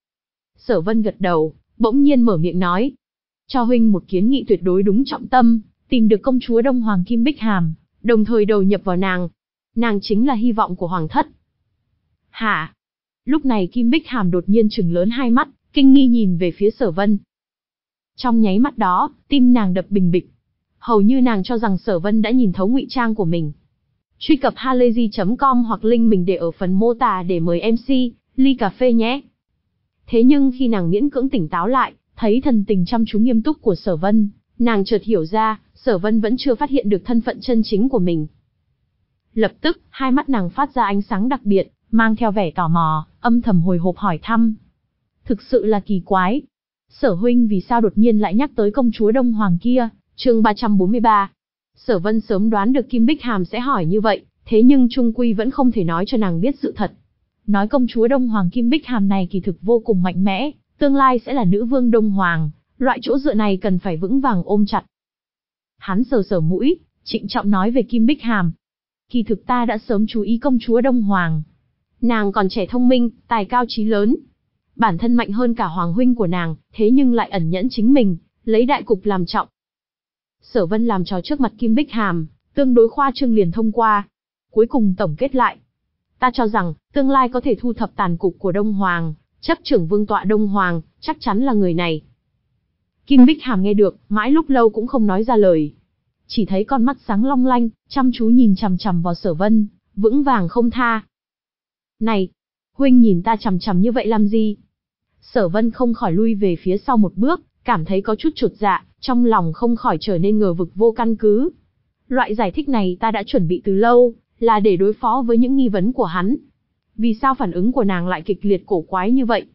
Sở Vân gật đầu, bỗng nhiên mở miệng nói. Cho huynh một kiến nghị tuyệt đối đúng trọng tâm, tìm được công chúa Đông Hoàng Kim Bích Hàm, đồng thời đầu nhập vào nàng. Nàng chính là hy vọng của Hoàng thất. Hả? Lúc này Kim Bích Hàm đột nhiên trừng lớn hai mắt, kinh nghi nhìn về phía Sở Vân. Trong nháy mắt đó, tim nàng đập bình bịch. Hầu như nàng cho rằng Sở Vân đã nhìn thấu ngụy trang của mình. Truy cập halayzi chấm com hoặc link mình để ở phần mô tả để mời em xê, ly cà phê nhé. Thế nhưng khi nàng miễn cưỡng tỉnh táo lại, thấy thần tình chăm chú nghiêm túc của Sở Vân, nàng chợt hiểu ra, Sở Vân vẫn chưa phát hiện được thân phận chân chính của mình. Lập tức, hai mắt nàng phát ra ánh sáng đặc biệt, mang theo vẻ tò mò, âm thầm hồi hộp hỏi thăm. Thực sự là kỳ quái. Sở huynh vì sao đột nhiên lại nhắc tới công chúa Đông Hoàng kia? Chương ba trăm bốn mươi ba. Sở Vân sớm đoán được Kim Bích Hàm sẽ hỏi như vậy, thế nhưng chung quy vẫn không thể nói cho nàng biết sự thật. Nói công chúa Đông Hoàng Kim Bích Hàm này kỳ thực vô cùng mạnh mẽ, tương lai sẽ là nữ vương Đông Hoàng, loại chỗ dựa này cần phải vững vàng ôm chặt. Hắn sờ sờ mũi, trịnh trọng nói về Kim Bích Hàm. Kỳ thực ta đã sớm chú ý công chúa Đông Hoàng. Nàng còn trẻ thông minh, tài cao trí lớn. Bản thân mạnh hơn cả hoàng huynh của nàng, thế nhưng lại ẩn nhẫn chính mình, lấy đại cục làm trọng. Sở Vân làm trò trước mặt Kim Bích Hàm, tương đối khoa trương liền thông qua. Cuối cùng tổng kết lại. Ta cho rằng, tương lai có thể thu thập tàn cục của Đông Hoàng, chấp trưởng vương tọa Đông Hoàng, chắc chắn là người này. Kim Bích Hàm nghe được, mãi lúc lâu cũng không nói ra lời. Chỉ thấy con mắt sáng long lanh, chăm chú nhìn chằm chằm vào Sở Vân, vững vàng không tha. Này, huynh nhìn ta chằm chằm như vậy làm gì? Sở Vân không khỏi lui về phía sau một bước, cảm thấy có chút chột dạ, trong lòng không khỏi trở nên ngờ vực vô căn cứ. Loại giải thích này ta đã chuẩn bị từ lâu, là để đối phó với những nghi vấn của hắn. Vì sao phản ứng của nàng lại kịch liệt cổ quái như vậy?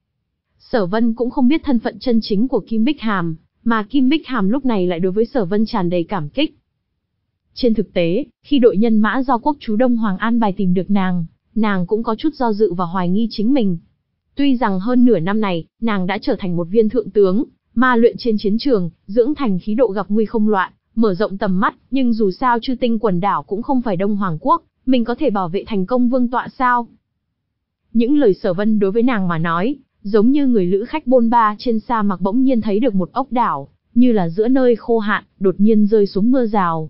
Sở Vân cũng không biết thân phận chân chính của Kim Bích Hàm, mà Kim Bích Hàm lúc này lại đối với Sở Vân tràn đầy cảm kích. Trên thực tế, khi đội nhân mã do quốc chú Đông Hoàng an bài tìm được nàng, nàng cũng có chút do dự và hoài nghi chính mình. Tuy rằng hơn nửa năm này, nàng đã trở thành một viên thượng tướng, ma luyện trên chiến trường, dưỡng thành khí độ gặp nguy không loạn, mở rộng tầm mắt, nhưng dù sao Chư Tinh quần đảo cũng không phải Đông Hoàng quốc, mình có thể bảo vệ thành công vương tọa sao? Những lời Sở Vân đối với nàng mà nói, giống như người lữ khách bôn ba trên sa mạc bỗng nhiên thấy được một ốc đảo, như là giữa nơi khô hạn, đột nhiên rơi xuống mưa rào.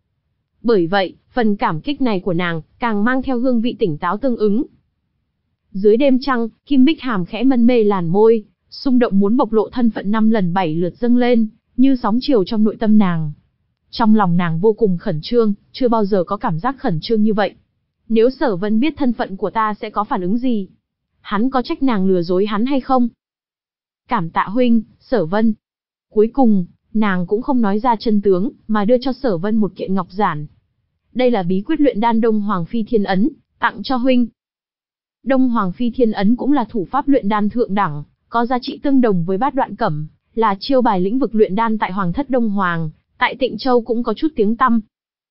Bởi vậy, phần cảm kích này của nàng, càng mang theo hương vị tỉnh táo tương ứng. Dưới đêm trăng, Kim Bích Hàm khẽ mân mê làn môi, xung động muốn bộc lộ thân phận năm lần bảy lượt dâng lên, như sóng chiều trong nội tâm nàng. Trong lòng nàng vô cùng khẩn trương, chưa bao giờ có cảm giác khẩn trương như vậy. Nếu Sở Vân biết thân phận của ta sẽ có phản ứng gì? Hắn có trách nàng lừa dối hắn hay không? Cảm tạ huynh, Sở Vân. Cuối cùng, nàng cũng không nói ra chân tướng, mà đưa cho Sở Vân một kiện ngọc giản. Đây là bí quyết luyện đan Đông Hoàng Phi Thiên Ấn, tặng cho huynh. Đông Hoàng Phi Thiên Ấn cũng là thủ pháp luyện đan thượng đẳng, có giá trị tương đồng với Bát Đoạn Cẩm, là chiêu bài lĩnh vực luyện đan tại Hoàng thất Đông Hoàng, tại Tịnh Châu cũng có chút tiếng tăm.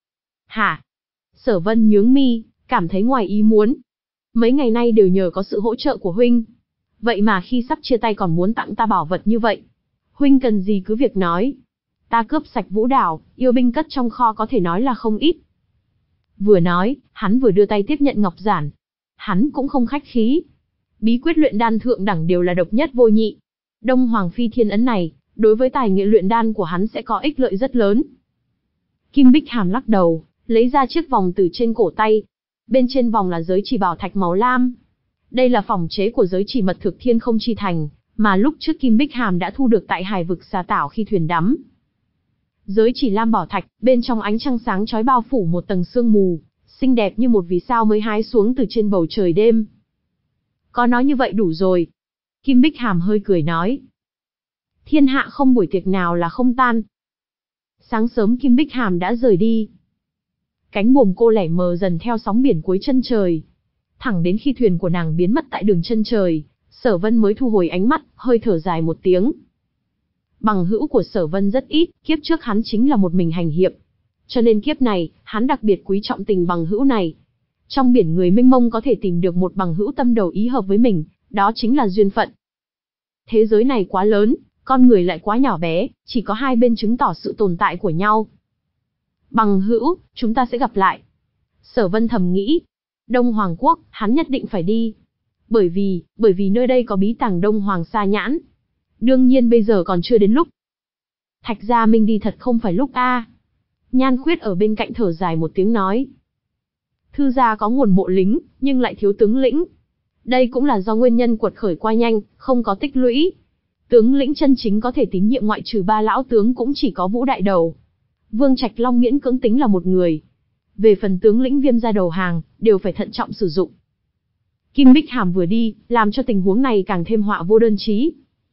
Hả? Sở Vân nhướng mi, cảm thấy ngoài ý muốn. Mấy ngày nay đều nhờ có sự hỗ trợ của huynh. Vậy mà khi sắp chia tay còn muốn tặng ta bảo vật như vậy. Huynh cần gì cứ việc nói. Ta cướp sạch Vũ Đảo, yêu binh cất trong kho có thể nói là không ít. Vừa nói, hắn vừa đưa tay tiếp nhận ngọc giản. Hắn cũng không khách khí. Bí quyết luyện đan thượng đẳng đều là độc nhất vô nhị. Đông Hoàng Phi Thiên Ấn này, đối với tài nghệ luyện đan của hắn sẽ có ích lợi rất lớn. Kim Bích Hàm lắc đầu, lấy ra chiếc vòng từ trên cổ tay. Bên trên vòng là giới chỉ bảo thạch màu lam. Đây là phỏng chế của giới chỉ mật thực Thiên Không Chi Thành, mà lúc trước Kim Bích Hàm đã thu được tại Hải vực Xà Tảo khi thuyền đắm. Giới chỉ lam bảo thạch, bên trong ánh trăng sáng chói bao phủ một tầng sương mù, xinh đẹp như một vì sao mới hái xuống từ trên bầu trời đêm. Có nói như vậy đủ rồi. Kim Bích Hàm hơi cười nói. Thiên hạ không buổi tiệc nào là không tan. Sáng sớm Kim Bích Hàm đã rời đi. Cánh buồm cô lẻ mờ dần theo sóng biển cuối chân trời. Thẳng đến khi thuyền của nàng biến mất tại đường chân trời, Sở Vân mới thu hồi ánh mắt, hơi thở dài một tiếng. Bằng hữu của Sở Vân rất ít, kiếp trước hắn chính là một mình hành hiệp. Cho nên kiếp này, hắn đặc biệt quý trọng tình bằng hữu này. Trong biển người mênh mông có thể tìm được một bằng hữu tâm đầu ý hợp với mình, đó chính là duyên phận. Thế giới này quá lớn, con người lại quá nhỏ bé, chỉ có hai bên chứng tỏ sự tồn tại của nhau. Bằng hữu, chúng ta sẽ gặp lại. Sở Vân thầm nghĩ, Đông Hoàng Quốc, hắn nhất định phải đi. Bởi vì, bởi vì nơi đây có bí tàng Đông Hoàng Sa Nhãn. Đương nhiên bây giờ còn chưa đến lúc. Thạch Gia Minh đi thật không phải lúc a. Nhan Khuyết ở bên cạnh thở dài một tiếng nói. Thư gia có nguồn mộ lính, nhưng lại thiếu tướng lĩnh. Đây cũng là do nguyên nhân quật khởi qua nhanh, không có tích lũy. Tướng lĩnh chân chính có thể tín nhiệm ngoại trừ ba lão tướng cũng chỉ có Vũ Đại Đầu. Vương Trạch Long miễn cưỡng tính là một người. Về phần tướng lĩnh Viêm gia đầu hàng, đều phải thận trọng sử dụng. Kim Bích Hàm vừa đi, làm cho tình huống này càng thêm họa vô đơn chí.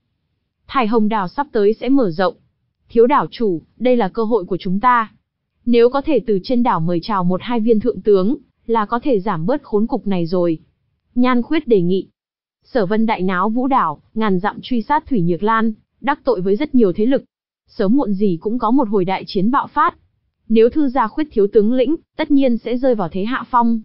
Thải Hồng Đảo sắp tới sẽ mở rộng. Thiếu đảo chủ, đây là cơ hội của chúng ta. Nếu có thể từ trên đảo mời chào một hai viên thượng tướng, là có thể giảm bớt khốn cục này rồi. Nhan Khuyết đề nghị. Sở Vân đại náo Vũ đảo, ngàn dặm truy sát Thủy Nhược Lan, đắc tội với rất nhiều thế lực. Sớm muộn gì cũng có một hồi đại chiến bạo phát. Nếu Thư gia khuyết thiếu tướng lĩnh, tất nhiên sẽ rơi vào thế hạ phong.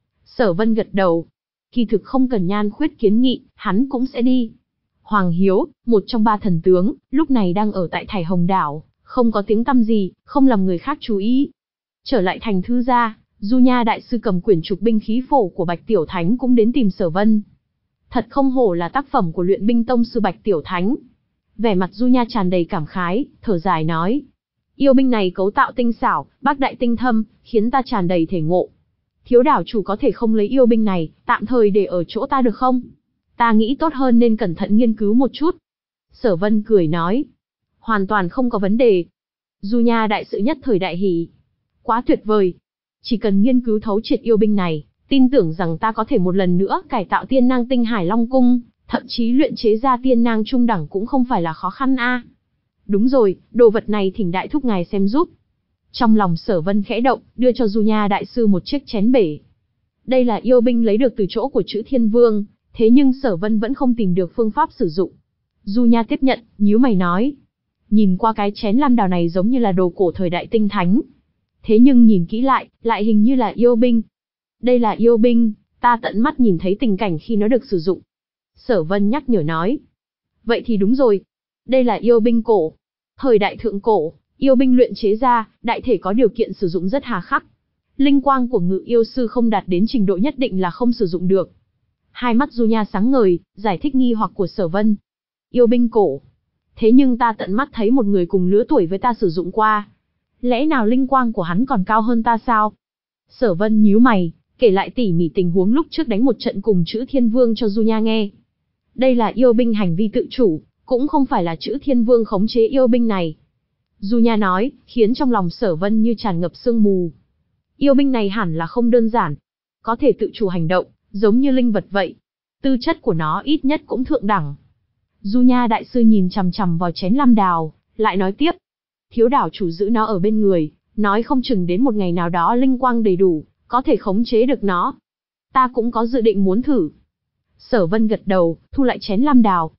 Sở Vân gật đầu. Kỳ thực không cần Nhan Khuyết kiến nghị, hắn cũng sẽ đi. Hoàng Hiếu, một trong ba thần tướng, lúc này đang ở tại Thải Hồng Đảo, không có tiếng tăm gì, không làm người khác chú ý. Trở lại thành Thư gia, Du Nha đại sư cầm quyển trục binh khí phổ của Bạch Tiểu Thánh cũng đến tìm Sở Vân. Thật không hổ là tác phẩm của luyện binh tông sư Bạch Tiểu Thánh. Vẻ mặt Du Nha tràn đầy cảm khái, thở dài nói: yêu binh này cấu tạo tinh xảo, bác đại tinh thâm, khiến ta tràn đầy thể ngộ. Thiếu đảo chủ có thể không lấy yêu binh này, tạm thời để ở chỗ ta được không? Ta nghĩ tốt hơn nên cẩn thận nghiên cứu một chút. Sở Vân cười nói: hoàn toàn không có vấn đề. Du Nha đại sự nhất thời đại hỉ. Quá tuyệt vời. Chỉ cần nghiên cứu thấu triệt yêu binh này, tin tưởng rằng ta có thể một lần nữa cải tạo tiên nang tinh Hải Long Cung, thậm chí luyện chế ra tiên nang trung đẳng cũng không phải là khó khăn a. Đúng rồi, đồ vật này thỉnh đại thúc ngài xem giúp. Trong lòng Sở Vân khẽ động, đưa cho Du Nha đại sư một chiếc chén bể. Đây là yêu binh lấy được từ chỗ của Chữ Thiên Vương, thế nhưng Sở Vân vẫn không tìm được phương pháp sử dụng. Du Nha tiếp nhận, nhíu mày nói: nhìn qua cái chén lam đào này giống như là đồ cổ thời đại tinh thánh. Thế nhưng nhìn kỹ lại, lại hình như là yêu binh. Đây là yêu binh, ta tận mắt nhìn thấy tình cảnh khi nó được sử dụng. Sở Vân nhắc nhở nói. Vậy thì đúng rồi. Đây là yêu binh cổ. Thời đại thượng cổ, yêu binh luyện chế ra, đại thể có điều kiện sử dụng rất hà khắc. Linh quang của ngự yêu sư không đạt đến trình độ nhất định là không sử dụng được. Hai mắt Du Nha sáng ngời, giải thích nghi hoặc của Sở Vân. Yêu binh cổ. Thế nhưng ta tận mắt thấy một người cùng lứa tuổi với ta sử dụng qua. Lẽ nào linh quang của hắn còn cao hơn ta sao? Sở Vân nhíu mày, kể lại tỉ mỉ tình huống lúc trước đánh một trận cùng Chữ Thiên Vương cho Du Nha nghe. Đây là yêu binh hành vi tự chủ, cũng không phải là Chữ Thiên Vương khống chế yêu binh này. Du Nha nói, khiến trong lòng Sở Vân như tràn ngập sương mù. Yêu binh này hẳn là không đơn giản, có thể tự chủ hành động, giống như linh vật vậy. Tư chất của nó ít nhất cũng thượng đẳng. Du Nha đại sư nhìn chằm chằm vào chén lam đào, lại nói tiếp. Thiếu đảo chủ giữ nó ở bên người, nói không chừng đến một ngày nào đó linh quang đầy đủ, có thể khống chế được nó. Ta cũng có dự định muốn thử. Sở Vân gật đầu, thu lại chén lam đào.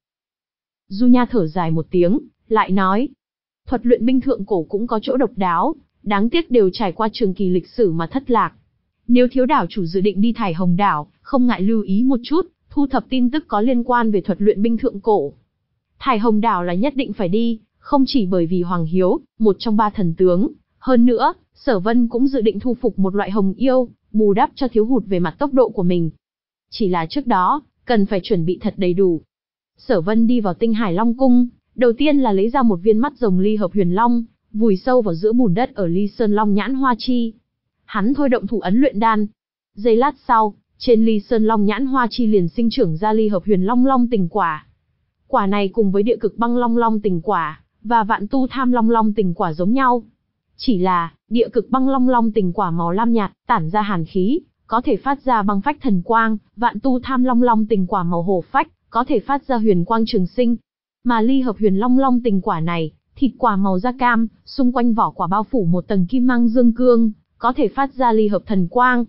Du Nha thở dài một tiếng, lại nói. Thuật luyện binh thượng cổ cũng có chỗ độc đáo, đáng tiếc đều trải qua trường kỳ lịch sử mà thất lạc. Nếu thiếu đảo chủ dự định đi Thải Hồng Đảo, không ngại lưu ý một chút, thu thập tin tức có liên quan về thuật luyện binh thượng cổ. Thải Hồng Đảo là nhất định phải đi, không chỉ bởi vì Hoàng Hiếu, một trong ba thần tướng, hơn nữa, Sở Vân cũng dự định thu phục một loại hồng yêu, bù đắp cho thiếu hụt về mặt tốc độ của mình. Chỉ là trước đó, cần phải chuẩn bị thật đầy đủ. Sở Vân đi vào Tinh Hải Long Cung, đầu tiên là lấy ra một viên mắt rồng ly hợp huyền long, vùi sâu vào giữa bùn đất ở Ly Sơn Long Nhãn Hoa Chi. Hắn thôi động thủ ấn luyện đan. Giây lát sau, trên Ly Sơn Long Nhãn Hoa Chi liền sinh trưởng ra ly hợp huyền long long tình quả. Quả này cùng với địa cực băng long long tình quả và vạn tu tham long long tình quả giống nhau. Chỉ là, địa cực băng long long tình quả màu lam nhạt, tản ra hàn khí, có thể phát ra băng phách thần quang, vạn tu tham long long tình quả màu hổ phách, có thể phát ra huyền quang trường sinh. Mà ly hợp huyền long long tình quả này, thịt quả màu da cam, xung quanh vỏ quả bao phủ một tầng kim mang dương cương, có thể phát ra ly hợp thần quang.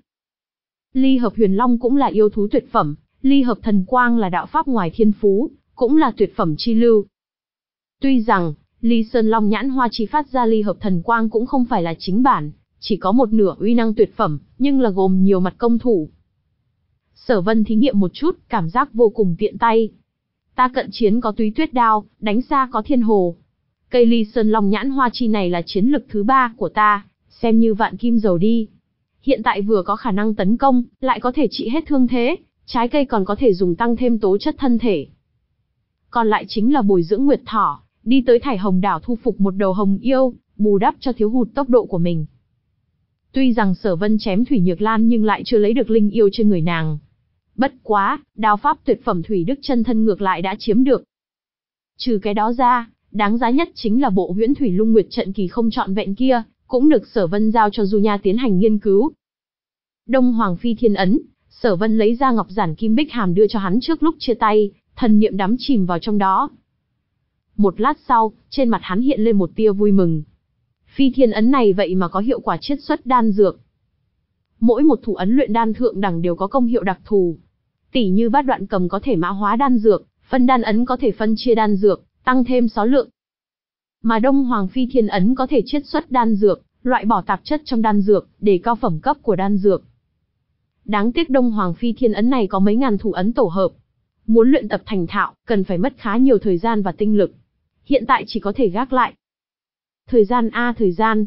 Ly hợp huyền long cũng là yêu thú tuyệt phẩm, ly hợp thần quang là đạo pháp ngoài thiên phú, cũng là tuyệt phẩm chi lưu. Tuy rằng, Ly Sơn Long Nhãn Hoa Chi phát ra ly hợp thần quang cũng không phải là chính bản, chỉ có một nửa uy năng tuyệt phẩm, nhưng là gồm nhiều mặt công thủ. Sở Vân thí nghiệm một chút, cảm giác vô cùng tiện tay. Ta cận chiến có Túy Tuyết Đao, đánh xa có Thiên Hồ. Cây Ly Sơn Long Nhãn Hoa Chi này là chiến lực thứ ba của ta, xem như vạn kim dầu đi. Hiện tại vừa có khả năng tấn công, lại có thể trị hết thương thế, trái cây còn có thể dùng tăng thêm tố chất thân thể. Còn lại chính là bồi dưỡng Nguyệt Thỏ, đi tới Thải Hồng Đảo thu phục một đầu hồng yêu, bù đắp cho thiếu hụt tốc độ của mình. Tuy rằng Sở Vân chém Thủy Nhược Lan nhưng lại chưa lấy được linh yêu trên người nàng. Bất quá, đao pháp tuyệt phẩm Thủy Đức chân thân ngược lại đã chiếm được. Trừ cái đó ra, đáng giá nhất chính là bộ Huyễn Thủy Lung Nguyệt trận kỳ không trọn vẹn kia, cũng được Sở Vân giao cho Du Nha tiến hành nghiên cứu. Đông Hoàng Phi Thiên Ấn, Sở Vân lấy ra ngọc giản kim bích hàm đưa cho hắn trước lúc chia tay, thần niệm đắm chìm vào trong đó. Một lát sau, trên mặt hắn hiện lên một tia vui mừng. Phi Thiên Ấn này vậy mà có hiệu quả chiết xuất đan dược. Mỗi một thủ ấn luyện đan thượng đẳng đều có công hiệu đặc thù. Tỷ như Bát Đoạn Cầm có thể mã hóa đan dược, phân đan ấn có thể phân chia đan dược, tăng thêm số lượng. Mà Đông Hoàng Phi Thiên Ấn có thể chiết xuất đan dược, loại bỏ tạp chất trong đan dược, để cao phẩm cấp của đan dược. Đáng tiếc Đông Hoàng Phi Thiên Ấn này có mấy ngàn thủ ấn tổ hợp. Muốn luyện tập thành thạo, cần phải mất khá nhiều thời gian và tinh lực. Hiện tại chỉ có thể gác lại. Thời gian a thời gian.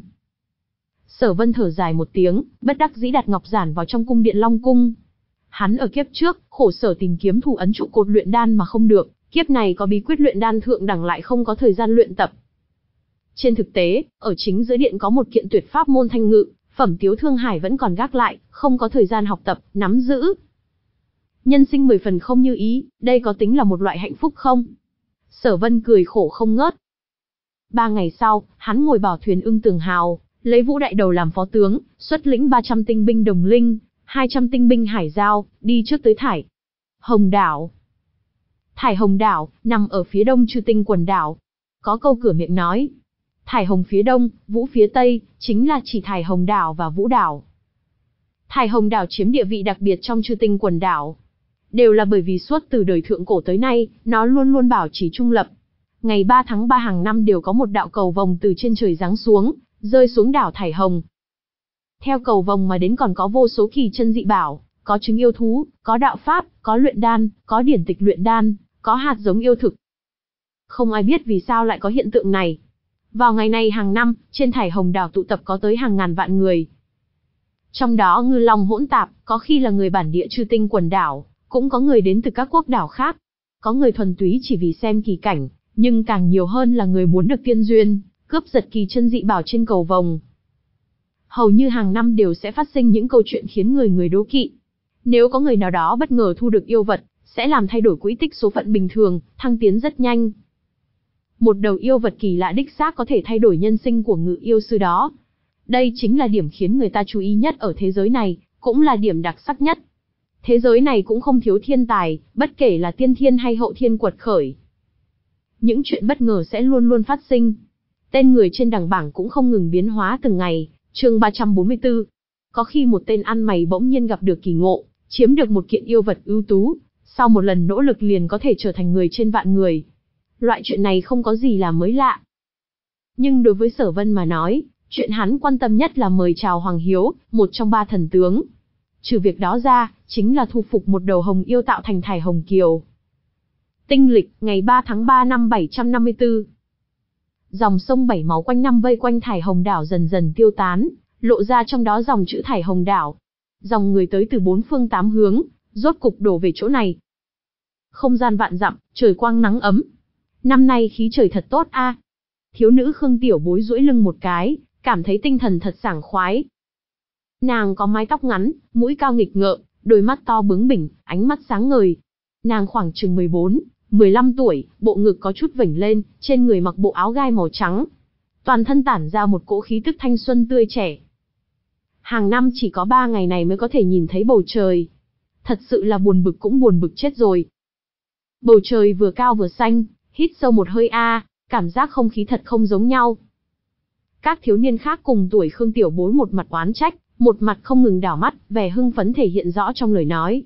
Sở Vân thở dài một tiếng, bất đắc dĩ đặt ngọc giản vào trong cung điện Long Cung. Hắn ở kiếp trước, khổ sở tìm kiếm thủ ấn trụ cột luyện đan mà không được, kiếp này có bí quyết luyện đan thượng đẳng lại không có thời gian luyện tập. Trên thực tế, ở chính giữa điện có một kiện tuyệt pháp môn thanh ngự, phẩm Tiếu Thương Hải vẫn còn gác lại, không có thời gian học tập, nắm giữ. Nhân sinh mười phần không như ý, đây có tính là một loại hạnh phúc không? Sở Vân cười khổ không ngớt. Ba ngày sau, hắn ngồi bảo thuyền Ưng Tường Hào, lấy Vũ Đại Đầu làm phó tướng, xuất lĩnh ba trăm tinh binh Đồng Linh, hai trăm tinh binh Hải Giao, đi trước tới Thải Hồng Đảo. Thải Hồng Đảo, nằm ở phía đông Chư Tinh quần đảo. Có câu cửa miệng nói, Thải Hồng phía đông, Vũ phía tây, chính là chỉ Thải Hồng Đảo và Vũ Đảo. Thải Hồng Đảo chiếm địa vị đặc biệt trong Chư Tinh quần đảo. Đều là bởi vì suốt từ đời thượng cổ tới nay, nó luôn luôn bảo trì trung lập. Ngày ba tháng ba hàng năm đều có một đạo cầu vồng từ trên trời giáng xuống, rơi xuống đảo Thải Hồng. Theo cầu vồng mà đến còn có vô số kỳ chân dị bảo, có trứng yêu thú, có đạo pháp, có luyện đan, có điển tịch luyện đan, có hạt giống yêu thực. Không ai biết vì sao lại có hiện tượng này. Vào ngày này hàng năm, trên Thải Hồng Đảo tụ tập có tới hàng ngàn vạn người. Trong đó ngư long hỗn tạp, có khi là người bản địa Chư Tinh quần đảo, cũng có người đến từ các quốc đảo khác. Có người thuần túy chỉ vì xem kỳ cảnh, nhưng càng nhiều hơn là người muốn được tiên duyên, cướp giật kỳ chân dị bảo trên cầu vồng. Hầu như hàng năm đều sẽ phát sinh những câu chuyện khiến người người đố kỵ. Nếu có người nào đó bất ngờ thu được yêu vật, sẽ làm thay đổi quỹ tích số phận bình thường, thăng tiến rất nhanh. Một đầu yêu vật kỳ lạ đích xác có thể thay đổi nhân sinh của ngự yêu sư đó. Đây chính là điểm khiến người ta chú ý nhất ở thế giới này, cũng là điểm đặc sắc nhất. Thế giới này cũng không thiếu thiên tài, bất kể là tiên thiên hay hậu thiên quật khởi. Những chuyện bất ngờ sẽ luôn luôn phát sinh. Tên người trên đẳng bảng cũng không ngừng biến hóa từng ngày. Chương ba trăm bốn mươi tư. Có khi một tên ăn mày bỗng nhiên gặp được kỳ ngộ, chiếm được một kiện yêu vật ưu tú, sau một lần nỗ lực liền có thể trở thành người trên vạn người. Loại chuyện này không có gì là mới lạ. Nhưng đối với Sở Vân mà nói, chuyện hắn quan tâm nhất là mời chào Hoàng Hiếu, một trong ba thần tướng. Trừ việc đó ra, chính là thu phục một đầu hồng yêu tạo thành Thải Hồng Kiều. Tinh lịch, ngày ba tháng ba năm bảy trăm năm mươi tư. Dòng sông bảy máu quanh năm vây quanh Thải Hồng Đảo dần dần tiêu tán, lộ ra trong đó dòng chữ Thải Hồng Đảo. Dòng người tới từ bốn phương tám hướng, rốt cục đổ về chỗ này. Không gian vạn dặm, trời quang nắng ấm. Năm nay khí trời thật tốt a. Thiếu nữ Khương Tiểu Bối duỗi lưng một cái, cảm thấy tinh thần thật sảng khoái. Nàng có mái tóc ngắn, mũi cao nghịch ngợm, đôi mắt to bướng bỉnh, ánh mắt sáng ngời. Nàng khoảng chừng mười bốn, mười lăm tuổi, bộ ngực có chút vểnh lên, trên người mặc bộ áo gai màu trắng. Toàn thân tản ra một cỗ khí tức thanh xuân tươi trẻ. Hàng năm chỉ có ba ngày này mới có thể nhìn thấy bầu trời. Thật sự là buồn bực cũng buồn bực chết rồi. Bầu trời vừa cao vừa xanh, hít sâu một hơi a, cảm giác không khí thật không giống nhau. Các thiếu niên khác cùng tuổi Khương Tiểu Bối một mặt oán trách, một mặt không ngừng đảo mắt, vẻ hưng phấn thể hiện rõ trong lời nói.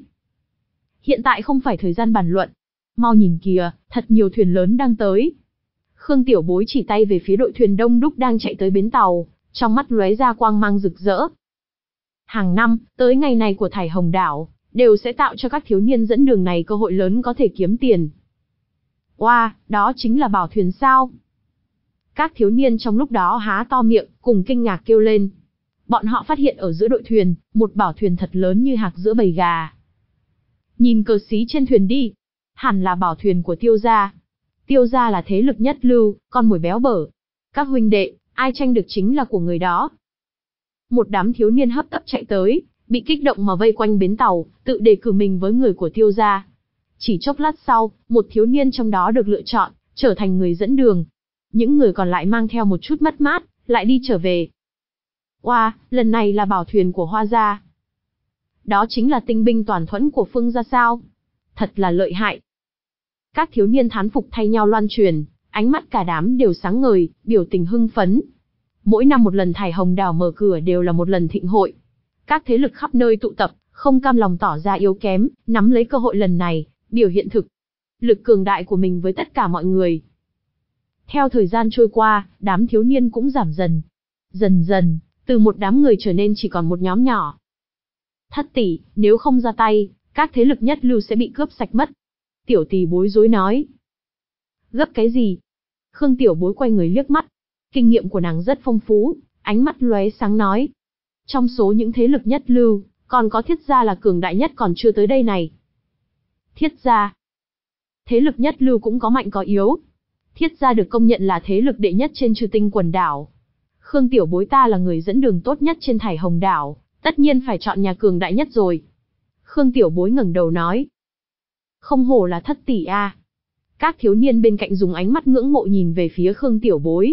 Hiện tại không phải thời gian bàn luận. Mau nhìn kìa, thật nhiều thuyền lớn đang tới. Khương Tiểu Bối chỉ tay về phía đội thuyền đông đúc đang chạy tới bến tàu, trong mắt lóe ra quang mang rực rỡ. Hàng năm, tới ngày này của Thải Hồng Đảo, đều sẽ tạo cho các thiếu niên dẫn đường này cơ hội lớn có thể kiếm tiền. Oa, wow, đó chính là bảo thuyền sao? Các thiếu niên trong lúc đó há to miệng, cùng kinh ngạc kêu lên. Bọn họ phát hiện ở giữa đội thuyền, một bảo thuyền thật lớn như hạc giữa bầy gà. Nhìn cờ xí trên thuyền đi, hẳn là bảo thuyền của Tiêu gia. Tiêu gia là thế lực nhất lưu, con mồi béo bở. Các huynh đệ, ai tranh được chính là của người đó. Một đám thiếu niên hấp tấp chạy tới, bị kích động mà vây quanh bến tàu, tự đề cử mình với người của Tiêu gia. Chỉ chốc lát sau, một thiếu niên trong đó được lựa chọn, trở thành người dẫn đường. Những người còn lại mang theo một chút mất mát, lại đi trở về. Oa, wow, lần này là bảo thuyền của Hoa gia. Đó chính là tinh binh toàn thuẫn của Phương gia sao? Thật là lợi hại. Các thiếu niên thán phục thay nhau loan truyền, ánh mắt cả đám đều sáng ngời, biểu tình hưng phấn. Mỗi năm một lần thải hồng đảo mở cửa đều là một lần thịnh hội. Các thế lực khắp nơi tụ tập, không cam lòng tỏ ra yếu kém, nắm lấy cơ hội lần này, biểu hiện thực lực cường đại của mình với tất cả mọi người. Theo thời gian trôi qua, đám thiếu niên cũng giảm dần. Dần dần, từ một đám người trở nên chỉ còn một nhóm nhỏ. Thất tỷ, nếu không ra tay, các thế lực nhất lưu sẽ bị cướp sạch mất. Tiểu tỷ bối rối nói. Gấp cái gì? Khương tiểu bối quay người liếc mắt. Kinh nghiệm của nàng rất phong phú, ánh mắt lóe sáng nói. Trong số những thế lực nhất lưu, còn có Thiết gia là cường đại nhất còn chưa tới đây này. Thiết gia. Thế lực nhất lưu cũng có mạnh có yếu. Thiết gia được công nhận là thế lực đệ nhất trên Chư Tinh quần đảo. Khương tiểu bối ta là người dẫn đường tốt nhất trên thải hồng đảo, tất nhiên phải chọn nhà cường đại nhất rồi. Khương tiểu bối ngẩng đầu nói. Không hổ là thất tỷ a. À. Các thiếu niên bên cạnh dùng ánh mắt ngưỡng mộ nhìn về phía Khương tiểu bối.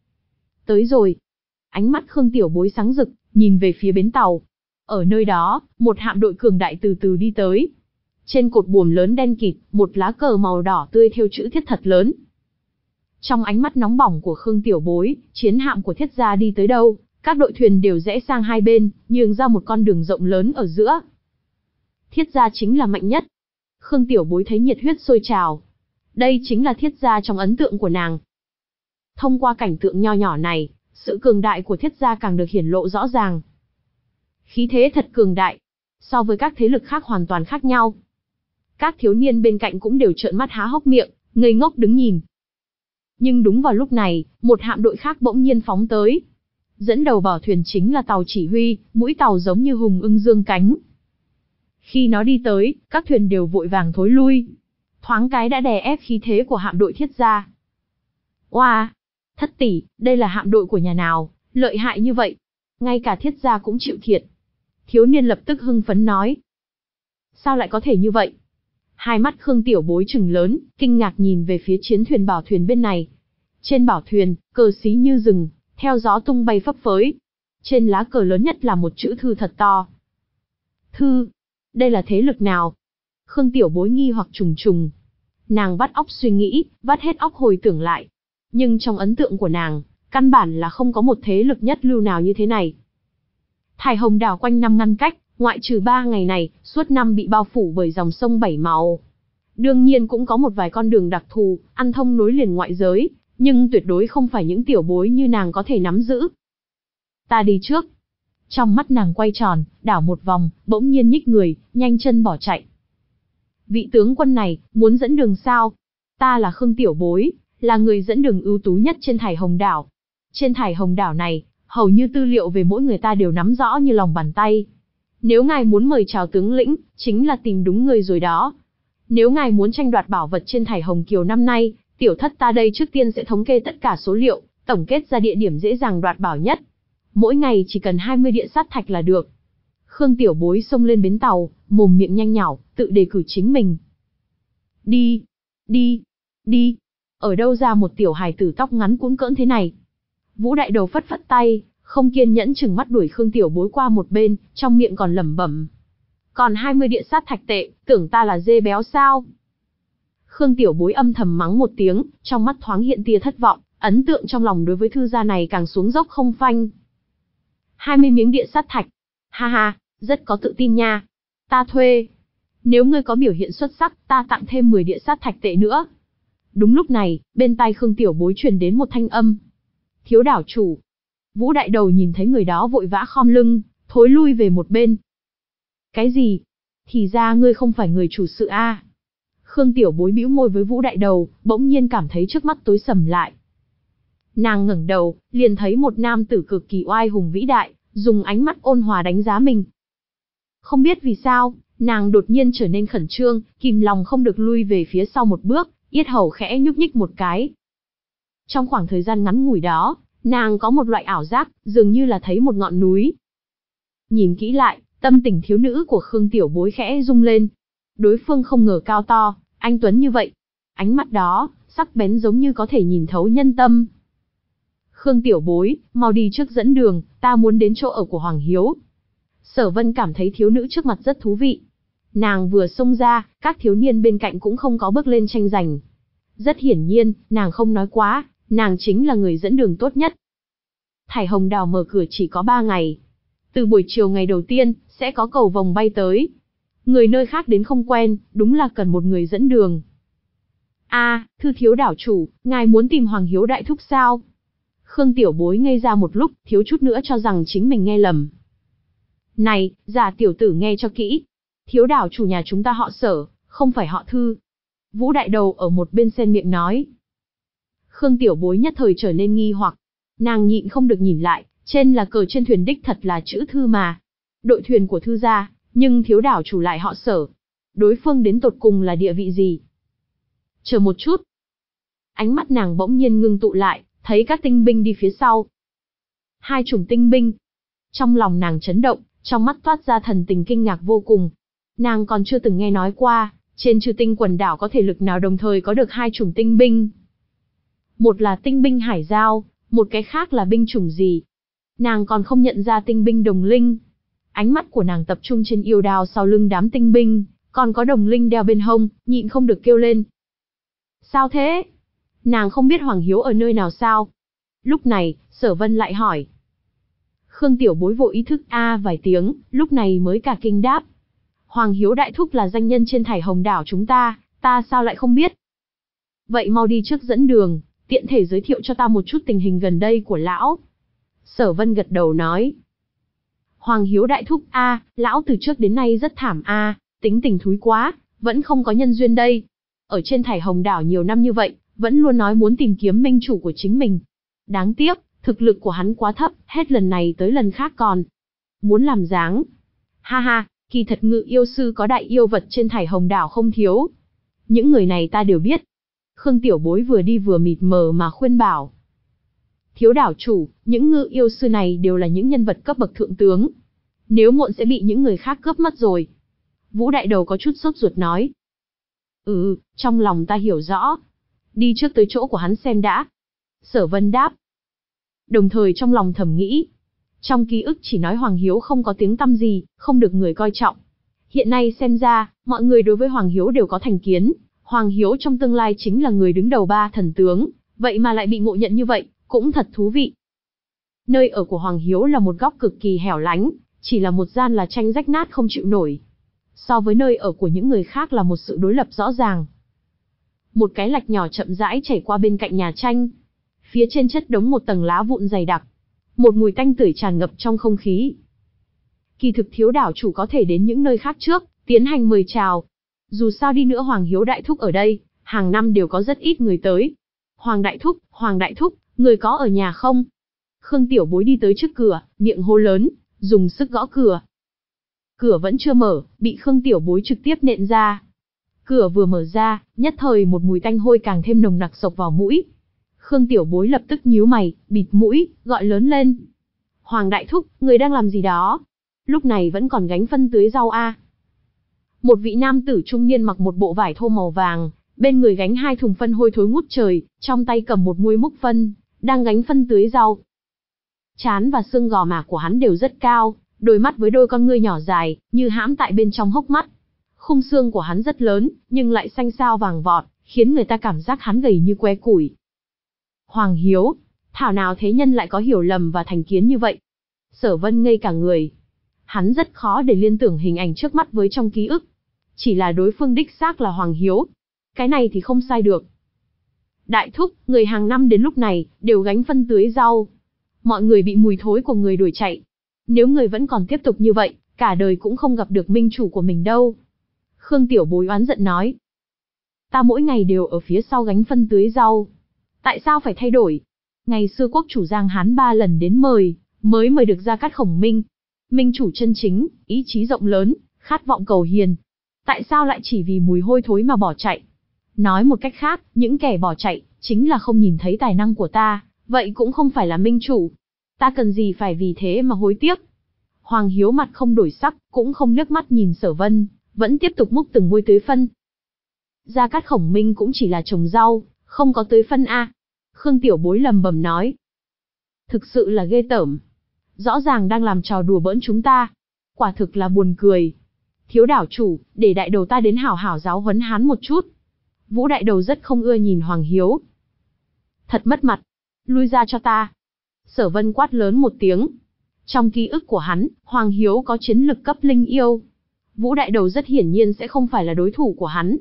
Tới rồi. Ánh mắt Khương tiểu bối sáng rực, nhìn về phía bến tàu. Ở nơi đó, một hạm đội cường đại từ từ đi tới. Trên cột buồm lớn đen kịt, một lá cờ màu đỏ tươi thêu chữ Thiết thật lớn. Trong ánh mắt nóng bỏng của Khương tiểu bối, chiến hạm của Thiết gia đi tới đâu, các đội thuyền đều rẽ sang hai bên, nhường ra một con đường rộng lớn ở giữa. Thiết gia chính là mạnh nhất. Khương tiểu bối thấy nhiệt huyết sôi trào. Đây chính là Thiết gia trong ấn tượng của nàng. Thông qua cảnh tượng nho nhỏ này, sự cường đại của Thiết gia càng được hiển lộ rõ ràng. Khí thế thật cường đại, so với các thế lực khác hoàn toàn khác nhau. Các thiếu niên bên cạnh cũng đều trợn mắt há hốc miệng, ngây ngốc đứng nhìn. Nhưng đúng vào lúc này, một hạm đội khác bỗng nhiên phóng tới. Dẫn đầu bảo thuyền chính là tàu chỉ huy, mũi tàu giống như hùng ưng dương cánh. Khi nó đi tới, các thuyền đều vội vàng thối lui. Thoáng cái đã đè ép khí thế của hạm đội Thiết gia. Oa, wow, thất tỷ, đây là hạm đội của nhà nào, lợi hại như vậy. Ngay cả Thiết gia cũng chịu thiệt. Thiếu niên lập tức hưng phấn nói. Sao lại có thể như vậy? Hai mắt Khương tiểu bối trừng lớn, kinh ngạc nhìn về phía chiến thuyền bảo thuyền bên này. Trên bảo thuyền, cờ xí như rừng, theo gió tung bay phấp phới. Trên lá cờ lớn nhất là một chữ thư thật to. Thư, đây là thế lực nào? Khương tiểu bối nghi hoặc trùng trùng. Nàng vắt óc suy nghĩ, vắt hết óc hồi tưởng lại. Nhưng trong ấn tượng của nàng, căn bản là không có một thế lực nhất lưu nào như thế này. Thải hồng đảo quanh năm ngăn cách, ngoại trừ ba ngày này, suốt năm bị bao phủ bởi dòng sông bảy màu. Đương nhiên cũng có một vài con đường đặc thù, ăn thông nối liền ngoại giới, nhưng tuyệt đối không phải những tiểu bối như nàng có thể nắm giữ. Ta đi trước. Trong mắt nàng quay tròn, đảo một vòng, bỗng nhiên nhích người, nhanh chân bỏ chạy. Vị tướng quân này, muốn dẫn đường sao? Ta là Khương tiểu bối, là người dẫn đường ưu tú nhất trên thải hồng đảo. Trên thải hồng đảo này, hầu như tư liệu về mỗi người ta đều nắm rõ như lòng bàn tay. Nếu ngài muốn mời chào tướng lĩnh, chính là tìm đúng người rồi đó. Nếu ngài muốn tranh đoạt bảo vật trên thải hồng kiều năm nay, tiểu thất ta đây trước tiên sẽ thống kê tất cả số liệu, tổng kết ra địa điểm dễ dàng đoạt bảo nhất. Mỗi ngày chỉ cần hai mươi địa sát thạch là được. Khương tiểu bối xông lên bến tàu, mồm miệng nhanh nhảu, tự đề cử chính mình. Đi, đi, đi. Ở đâu ra một tiểu hài tử tóc ngắn cuỗn cỡn thế này? Vũ đại đầu phất phất tay, không kiên nhẫn chừng mắt đuổi Khương tiểu bối qua một bên, trong miệng còn lẩm bẩm. Còn hai mươi địa sát thạch tệ, tưởng ta là dê béo sao? Khương tiểu bối âm thầm mắng một tiếng, trong mắt thoáng hiện tia thất vọng, ấn tượng trong lòng đối với thư gia này càng xuống dốc không phanh. hai mươi miếng địa sát thạch. Ha ha, rất có tự tin nha. Ta thuê. Nếu ngươi có biểu hiện xuất sắc, ta tặng thêm mười địa sát thạch tệ nữa. Đúng lúc này, bên tai Khương tiểu bối truyền đến một thanh âm. Thiếu đảo chủ. Vũ đại đầu nhìn thấy người đó vội vã khom lưng, thối lui về một bên. Cái gì? Thì ra ngươi không phải người chủ sự a. À. Khương tiểu bối bĩu môi với Vũ đại đầu, bỗng nhiên cảm thấy trước mắt tối sầm lại. Nàng ngẩng đầu, liền thấy một nam tử cực kỳ oai hùng vĩ đại, dùng ánh mắt ôn hòa đánh giá mình. Không biết vì sao, nàng đột nhiên trở nên khẩn trương, kìm lòng không được lui về phía sau một bước, yết hầu khẽ nhúc nhích một cái. Trong khoảng thời gian ngắn ngủi đó, Nàng có một loại ảo giác, dường như là thấy một ngọn núi. Nhìn kỹ lại, tâm tình thiếu nữ của Khương Tiểu Bối khẽ rung lên. Đối phương không ngờ cao to, anh tuấn như vậy. Ánh mắt đó, sắc bén giống như có thể nhìn thấu nhân tâm. Khương Tiểu Bối, mau đi trước dẫn đường, ta muốn đến chỗ ở của Hoàng Hiếu. Sở Vân cảm thấy thiếu nữ trước mặt rất thú vị. Nàng vừa xông ra, các thiếu niên bên cạnh cũng không có bước lên tranh giành. Rất hiển nhiên, nàng không nói quá, nàng chính là người dẫn đường tốt nhất. Thải Hồng Đào mở cửa chỉ có ba ngày. Từ buổi chiều ngày đầu tiên, sẽ có cầu vồng bay tới. Người nơi khác đến không quen, đúng là cần một người dẫn đường. A, à, thưa thiếu đảo chủ, ngài muốn tìm Hoàng Hiếu đại thúc sao? Khương Tiểu Bối ngây ra một lúc, thiếu chút nữa cho rằng chính mình nghe lầm. Này, già tiểu tử nghe cho kỹ. Thiếu đảo chủ nhà chúng ta họ Sở, không phải họ Thư. Vũ Đại Đầu ở một bên xen miệng nói. Khương Tiểu Bối nhất thời trở nên nghi hoặc. Nàng nhịn không được nhìn lại, trên là cờ trên thuyền đích thật là chữ Thư mà. Đội thuyền của Thư gia, nhưng thiếu đảo chủ lại họ Sở. Đối phương đến tột cùng là địa vị gì? Chờ một chút. Ánh mắt nàng bỗng nhiên ngưng tụ lại, thấy các tinh binh đi phía sau. Hai chủng tinh binh. Trong lòng nàng chấn động, trong mắt toát ra thần tình kinh ngạc vô cùng. Nàng còn chưa từng nghe nói qua, trên Chư Tinh quần đảo có thể lực nào đồng thời có được hai chủng tinh binh. Một là tinh binh hải giao, một cái khác là binh chủng gì. Nàng còn không nhận ra tinh binh đồng linh. Ánh mắt của nàng tập trung trên yêu đao sau lưng đám tinh binh, còn có đồng linh đeo bên hông, nhịn không được kêu lên. Sao thế? Nàng không biết Hoàng Hiếu ở nơi nào sao? Lúc này, Sở Vân lại hỏi. Khương Tiểu Bối vội ý thức a vài tiếng, lúc này mới cả kinh đáp. Hoàng Hiếu đại thúc là danh nhân trên Thải Hồng đảo chúng ta, ta sao lại không biết? Vậy mau đi trước dẫn đường, tiện thể giới thiệu cho ta một chút tình hình gần đây của lão. Sở Vân gật đầu nói. Hoàng Hiếu đại thúc a, lão từ trước đến nay rất thảm a, tính tình thúi quá, vẫn không có nhân duyên đây. Ở trên Thải Hồng đảo nhiều năm như vậy, vẫn luôn nói muốn tìm kiếm minh chủ của chính mình. Đáng tiếc, thực lực của hắn quá thấp, hết lần này tới lần khác còn muốn làm dáng. Ha ha, kỳ thật Ngự yêu sư có đại yêu vật trên Thải Hồng đảo không thiếu. Những người này ta đều biết. Khương Tiểu Bối vừa đi vừa mịt mờ mà khuyên bảo. Thiếu đảo chủ, những ngự yêu sư này đều là những nhân vật cấp bậc thượng tướng. Nếu muộn sẽ bị những người khác cướp mất rồi. Vũ Đại Đầu có chút sốt ruột nói. Ừ, trong lòng ta hiểu rõ. Đi trước tới chỗ của hắn xem đã. Sở Vân đáp. Đồng thời trong lòng thầm nghĩ. Trong ký ức chỉ nói Hoàng Hiếu không có tiếng tăm gì, không được người coi trọng. Hiện nay xem ra, mọi người đối với Hoàng Hiếu đều có thành kiến. Hoàng Hiếu trong tương lai chính là người đứng đầu ba thần tướng, vậy mà lại bị ngộ nhận như vậy, cũng thật thú vị. Nơi ở của Hoàng Hiếu là một góc cực kỳ hẻo lánh, chỉ là một gian là tranh rách nát không chịu nổi. So với nơi ở của những người khác là một sự đối lập rõ ràng. Một cái lạch nhỏ chậm rãi chảy qua bên cạnh nhà tranh. Phía trên chất đống một tầng lá vụn dày đặc. Một mùi tanh tưởi tràn ngập trong không khí. Kỳ thực thiếu đảo chủ có thể đến những nơi khác trước, tiến hành mời chào. Dù sao đi nữa Hoàng Hiếu đại thúc ở đây, hàng năm đều có rất ít người tới. Hoàng đại thúc, Hoàng đại thúc, người có ở nhà không? Khương Tiểu Bối đi tới trước cửa, miệng hô lớn, dùng sức gõ cửa. Cửa vẫn chưa mở, bị Khương Tiểu Bối trực tiếp nện ra. Cửa vừa mở ra, nhất thời một mùi tanh hôi càng thêm nồng nặc xộc vào mũi. Khương Tiểu Bối lập tức nhíu mày, bịt mũi, gọi lớn lên. Hoàng đại thúc, người đang làm gì đó? Lúc này vẫn còn gánh phân tưới rau a. Một vị nam tử trung niên mặc một bộ vải thô màu vàng, bên người gánh hai thùng phân hôi thối ngút trời, trong tay cầm một muôi múc phân, đang gánh phân tưới rau. Trán và xương gò má của hắn đều rất cao, đôi mắt với đôi con ngươi nhỏ dài, như hãm tại bên trong hốc mắt. Khung xương của hắn rất lớn, nhưng lại xanh xao vàng vọt, khiến người ta cảm giác hắn gầy như que củi. Hoàng Hiếu, thảo nào thế nhân lại có hiểu lầm và thành kiến như vậy? Sở Vân ngây cả người. Hắn rất khó để liên tưởng hình ảnh trước mắt với trong ký ức. Chỉ là đối phương đích xác là Hoàng Hiếu. Cái này thì không sai được. Đại thúc, người hàng năm đến lúc này, đều gánh phân tưới rau. Mọi người bị mùi thối của người đuổi chạy. Nếu người vẫn còn tiếp tục như vậy, cả đời cũng không gặp được minh chủ của mình đâu. Khương Tiểu Bối oán giận nói. Ta mỗi ngày đều ở phía sau gánh phân tưới rau. Tại sao phải thay đổi? Ngày xưa quốc chủ Giang Hán ba lần đến mời, mới mời được Gia Cát Khổng Minh. Minh chủ chân chính, ý chí rộng lớn, khát vọng cầu hiền. Tại sao lại chỉ vì mùi hôi thối mà bỏ chạy? Nói một cách khác, những kẻ bỏ chạy, chính là không nhìn thấy tài năng của ta, vậy cũng không phải là minh chủ. Ta cần gì phải vì thế mà hối tiếc. Hoàng Hiếu mặt không đổi sắc, cũng không liếc mắt nhìn Sở Vân, vẫn tiếp tục múc từng muôi tưới phân. Gia Cát Khổng Minh cũng chỉ là trồng rau, không có tưới phân a. Khương Tiểu Bối lầm bầm nói. Thực sự là ghê tởm. Rõ ràng đang làm trò đùa bỡn chúng ta. Quả thực là buồn cười. Thiếu đảo chủ, để đại đầu ta đến hảo hảo giáo huấn hắn một chút. Vũ đại đầu rất không ưa nhìn Hoàng Hiếu. Thật mất mặt. Lui ra cho ta. Sở Vân quát lớn một tiếng. Trong ký ức của hắn, Hoàng Hiếu có chiến lực cấp linh yêu. Vũ đại đầu rất hiển nhiên sẽ không phải là đối thủ của hắn.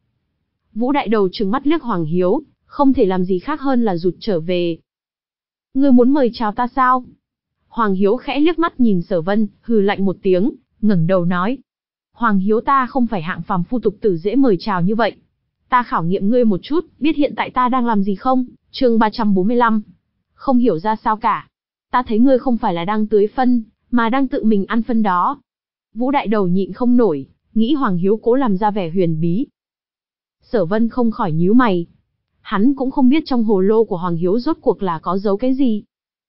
Vũ đại đầu trừng mắt liếc Hoàng Hiếu, không thể làm gì khác hơn là rụt trở về. Ngươi muốn mời chào ta sao? Hoàng Hiếu khẽ liếc mắt nhìn Sở Vân, hừ lạnh một tiếng, ngẩng đầu nói. Hoàng Hiếu ta không phải hạng phàm phu tục tử dễ mời chào như vậy. Ta khảo nghiệm ngươi một chút, biết hiện tại ta đang làm gì không? Chương ba trăm bốn mươi lăm. Không hiểu ra sao cả. Ta thấy ngươi không phải là đang tưới phân, mà đang tự mình ăn phân đó. Vũ đại đầu nhịn không nổi, nghĩ Hoàng Hiếu cố làm ra vẻ huyền bí. Sở Vân không khỏi nhíu mày. Hắn cũng không biết trong hồ lô của Hoàng Hiếu rốt cuộc là có giấu cái gì.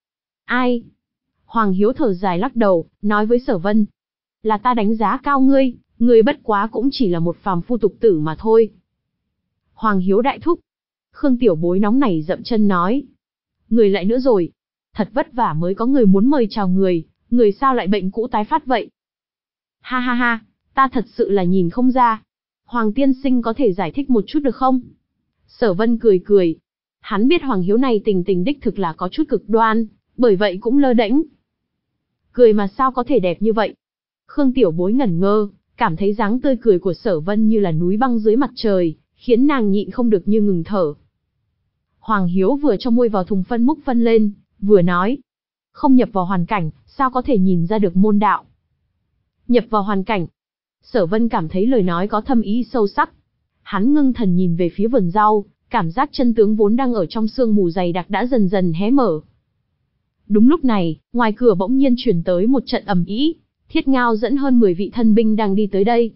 Ai? Hoàng Hiếu thở dài lắc đầu, nói với Sở Vân. Là ta đánh giá cao ngươi, ngươi bất quá cũng chỉ là một phàm phu tục tử mà thôi. Hoàng Hiếu đại thúc. Khương Tiểu Bối nóng nảy dậm chân nói. Người lại nữa rồi. Thật vất vả mới có người muốn mời chào người, người sao lại bệnh cũ tái phát vậy? Ha ha ha, ta thật sự là nhìn không ra. Hoàng tiên sinh có thể giải thích một chút được không? Sở Vân cười cười. Hắn biết Hoàng Hiếu này tình tình đích thực là có chút cực đoan, bởi vậy cũng lơ đễnh. Cười mà sao có thể đẹp như vậy? Khương Tiểu Bối ngẩn ngơ, cảm thấy dáng tươi cười của Sở Vân như là núi băng dưới mặt trời, khiến nàng nhịn không được như ngừng thở. Hoàng Hiếu vừa cho môi vào thùng phân múc phân lên, vừa nói. Không nhập vào hoàn cảnh, sao có thể nhìn ra được môn đạo? Nhập vào hoàn cảnh. Sở Vân cảm thấy lời nói có thâm ý sâu sắc. Hắn ngưng thần nhìn về phía vườn rau, cảm giác chân tướng vốn đang ở trong sương mù dày đặc đã dần dần hé mở. Đúng lúc này, ngoài cửa bỗng nhiên truyền tới một trận ầm ĩ, Thiết Ngao dẫn hơn mười vị thân binh đang đi tới đây.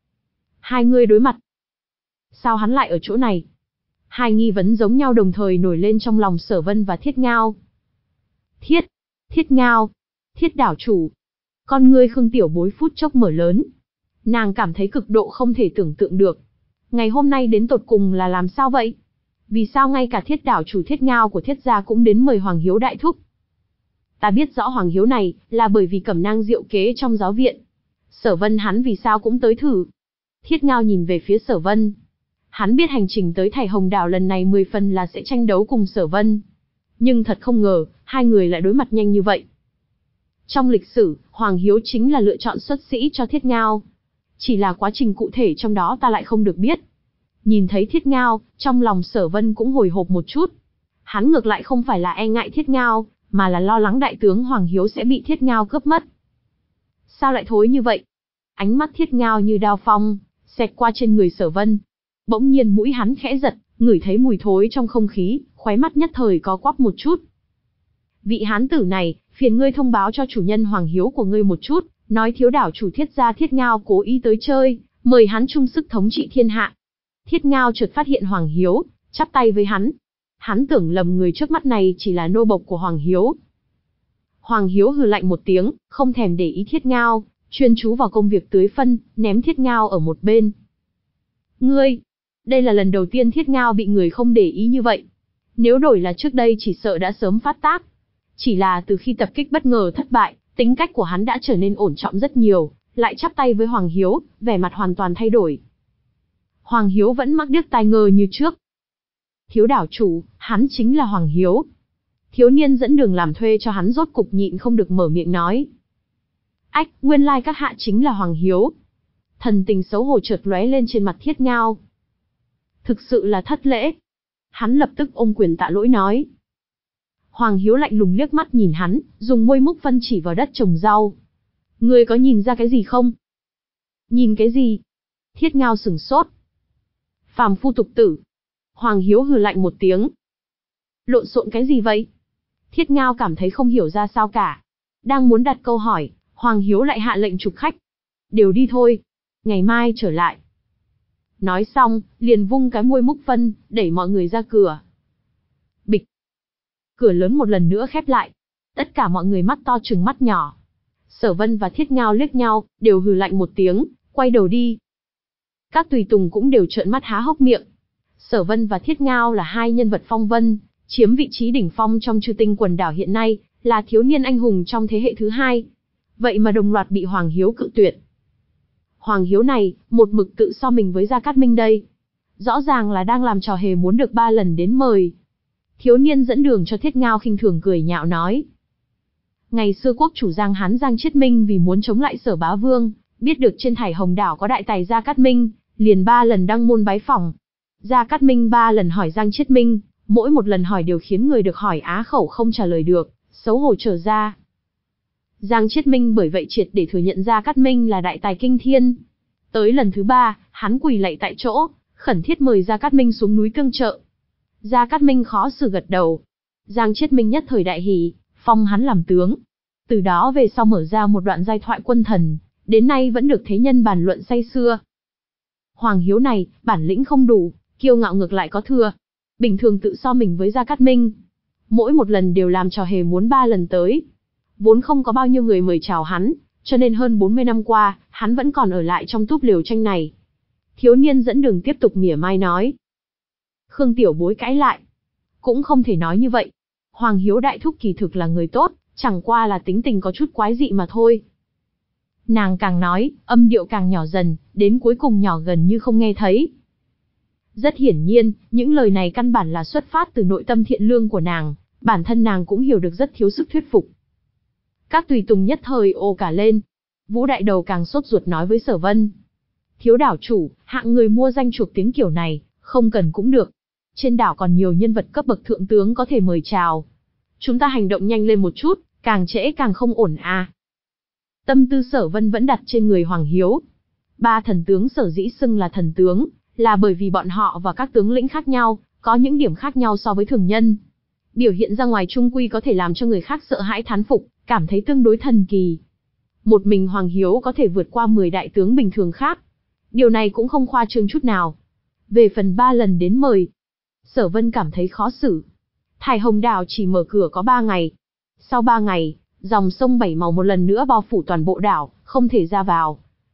Hai người đối mặt. Sao hắn lại ở chỗ này? Hai nghi vấn giống nhau đồng thời nổi lên trong lòng Sở Vân và Thiết Ngao. Thiết, Thiết Ngao, Thiết đảo chủ. Con ngươi Khương Tiểu Bối phút chốc mở lớn. Nàng cảm thấy cực độ không thể tưởng tượng được. Ngày hôm nay đến tột cùng là làm sao vậy? Vì sao ngay cả Thiết đảo chủ Thiết Ngao của Thiết gia cũng đến mời Hoàng Hiếu đại thúc? Ta biết rõ Hoàng Hiếu này là bởi vì cẩm nang diệu kế trong giáo viện. Sở Vân hắn vì sao cũng tới thử. Thiết Ngao nhìn về phía Sở Vân. Hắn biết hành trình tới Thải Hồng Đảo lần này mười phần là sẽ tranh đấu cùng Sở Vân. Nhưng thật không ngờ, hai người lại đối mặt nhanh như vậy. Trong lịch sử, Hoàng Hiếu chính là lựa chọn xuất sĩ cho Thiết Ngao. Chỉ là quá trình cụ thể trong đó ta lại không được biết. Nhìn thấy Thiết Ngao, trong lòng Sở Vân cũng hồi hộp một chút. Hắn ngược lại không phải là e ngại Thiết Ngao, mà là lo lắng đại tướng Hoàng Hiếu sẽ bị Thiết Ngao cướp mất. Sao lại thối như vậy? Ánh mắt Thiết Ngao như đao phong, xẹt qua trên người Sở Vân. Bỗng nhiên mũi hắn khẽ giật, ngửi thấy mùi thối trong không khí, khóe mắt nhất thời có quắp một chút. Vị hán tử này, phiền ngươi thông báo cho chủ nhân Hoàng Hiếu của ngươi một chút, nói thiếu đảo chủ Thiết gia Thiết Ngao cố ý tới chơi, mời hắn chung sức thống trị thiên hạ. Thiết Ngao chợt phát hiện Hoàng Hiếu, chắp tay với hắn. Hắn tưởng lầm người trước mắt này chỉ là nô bộc của Hoàng Hiếu. Hoàng Hiếu hừ lạnh một tiếng, không thèm để ý Thiết Ngao, chuyên chú vào công việc tưới phân, ném Thiết Ngao ở một bên. Ngươi, đây là lần đầu tiên Thiết Ngao bị người không để ý như vậy. Nếu đổi là trước đây chỉ sợ đã sớm phát tác. Chỉ là từ khi tập kích bất ngờ thất bại, tính cách của hắn đã trở nên ổn trọng rất nhiều, lại chắp tay với Hoàng Hiếu, vẻ mặt hoàn toàn thay đổi. Hoàng Hiếu vẫn mắc điếc tai ngơ như trước. Thiếu đảo chủ, hắn chính là Hoàng Hiếu. Thiếu niên dẫn đường làm thuê cho hắn rốt cục nhịn không được mở miệng nói. Ách, nguyên lai các hạ chính là Hoàng Hiếu. Thần tình xấu hổ chợt lóe lên trên mặt Thiết Ngao. Thực sự là thất lễ. Hắn lập tức ôm quyền tạ lỗi nói. Hoàng Hiếu lạnh lùng liếc mắt nhìn hắn, dùng môi múc phân chỉ vào đất trồng rau. Ngươi có nhìn ra cái gì không? Nhìn cái gì? Thiết Ngao sửng sốt. Phàm phu tục tử. Hoàng Hiếu hừ lạnh một tiếng. Lộn xộn cái gì vậy? Thiết Ngao cảm thấy không hiểu ra sao cả. Đang muốn đặt câu hỏi, Hoàng Hiếu lại hạ lệnh chụp khách. Đều đi thôi. Ngày mai trở lại. Nói xong, liền vung cái muôi múc phân, đẩy mọi người ra cửa. Bịch. cửa lớn một lần nữa khép lại. Tất cả mọi người mắt to trừng mắt nhỏ. Sở Vân và Thiết Ngao liếc nhau, đều hừ lạnh một tiếng, quay đầu đi. Các tùy tùng cũng đều trợn mắt há hốc miệng. Sở Vân và Thiết Ngao là hai nhân vật phong vân, chiếm vị trí đỉnh phong trong Chư Tinh quần đảo hiện nay, là thiếu niên anh hùng trong thế hệ thứ hai. Vậy mà đồng loạt bị Hoàng Hiếu cự tuyệt. Hoàng Hiếu này, một mực tự so mình với Gia Cát Minh đây. Rõ ràng là đang làm trò hề muốn được ba lần đến mời. Thiếu niên dẫn đường cho Thiết Ngao khinh thường cười nhạo nói. Ngày xưa quốc chủ Giang Hán Giang Chiết Minh vì muốn chống lại Sở Bá Vương, biết được trên Thải Hồng Đảo có đại tài Gia Cát Minh, liền ba lần đăng môn bái phỏng. Gia Cát Minh ba lần hỏi Giang Chiết Minh, mỗi một lần hỏi đều khiến người được hỏi á khẩu không trả lời được, xấu hổ trở ra. Giang Chiết Minh bởi vậy triệt để thừa nhận Gia Cát Minh là đại tài kinh thiên. Tới lần thứ ba, hắn quỳ lạy tại chỗ, khẩn thiết mời Gia Cát Minh xuống núi tương trợ. Gia Cát Minh khó xử gật đầu. Giang Chiết Minh nhất thời đại hỉ, phong hắn làm tướng. Từ đó về sau mở ra một đoạn giai thoại quân thần, đến nay vẫn được thế nhân bàn luận say sưa. Hoàng Hiếu này, bản lĩnh không đủ, kiêu ngạo ngược lại có thừa. Bình thường tự so mình với Gia Cát Minh. Mỗi một lần đều làm trò hề muốn ba lần tới. Vốn không có bao nhiêu người mời chào hắn, cho nên hơn bốn mươi năm qua, hắn vẫn còn ở lại trong túp liều tranh này. Thiếu niên dẫn đường tiếp tục mỉa mai nói. Khương Tiểu Bối cãi lại. Cũng không thể nói như vậy. Hoàng Hiếu đại thúc kỳ thực là người tốt, chẳng qua là tính tình có chút quái dị mà thôi. Nàng càng nói, âm điệu càng nhỏ dần, đến cuối cùng nhỏ gần như không nghe thấy. Rất hiển nhiên, những lời này căn bản là xuất phát từ nội tâm thiện lương của nàng, bản thân nàng cũng hiểu được rất thiếu sức thuyết phục. Các tùy tùng nhất thời ồ cả lên. Vũ Đại Đầu càng sốt ruột nói với Sở Vân. Thiếu đảo chủ, hạng người mua danh chuộc tiếng kiểu này, không cần cũng được. Trên đảo còn nhiều nhân vật cấp bậc thượng tướng có thể mời chào. Chúng ta hành động nhanh lên một chút, càng trễ càng không ổn à. Tâm tư Sở Vân vẫn đặt trên người Hoàng Hiếu. Ba thần tướng sở dĩ xưng là thần tướng, là bởi vì bọn họ và các tướng lĩnh khác nhau, có những điểm khác nhau so với thường nhân. Biểu hiện ra ngoài trung quy có thể làm cho người khác sợ hãi thán phục, cảm thấy tương đối thần kỳ. Một mình Hoàng Hiếu có thể vượt qua mười đại tướng bình thường khác. Điều này cũng không khoa trương chút nào. Về phần ba lần đến mời, Sở Vân cảm thấy khó xử. Thải Hồng Đảo chỉ mở cửa có ba ngày. Sau ba ngày, dòng sông bảy màu một lần nữa bao phủ toàn bộ đảo, không thể ra vào.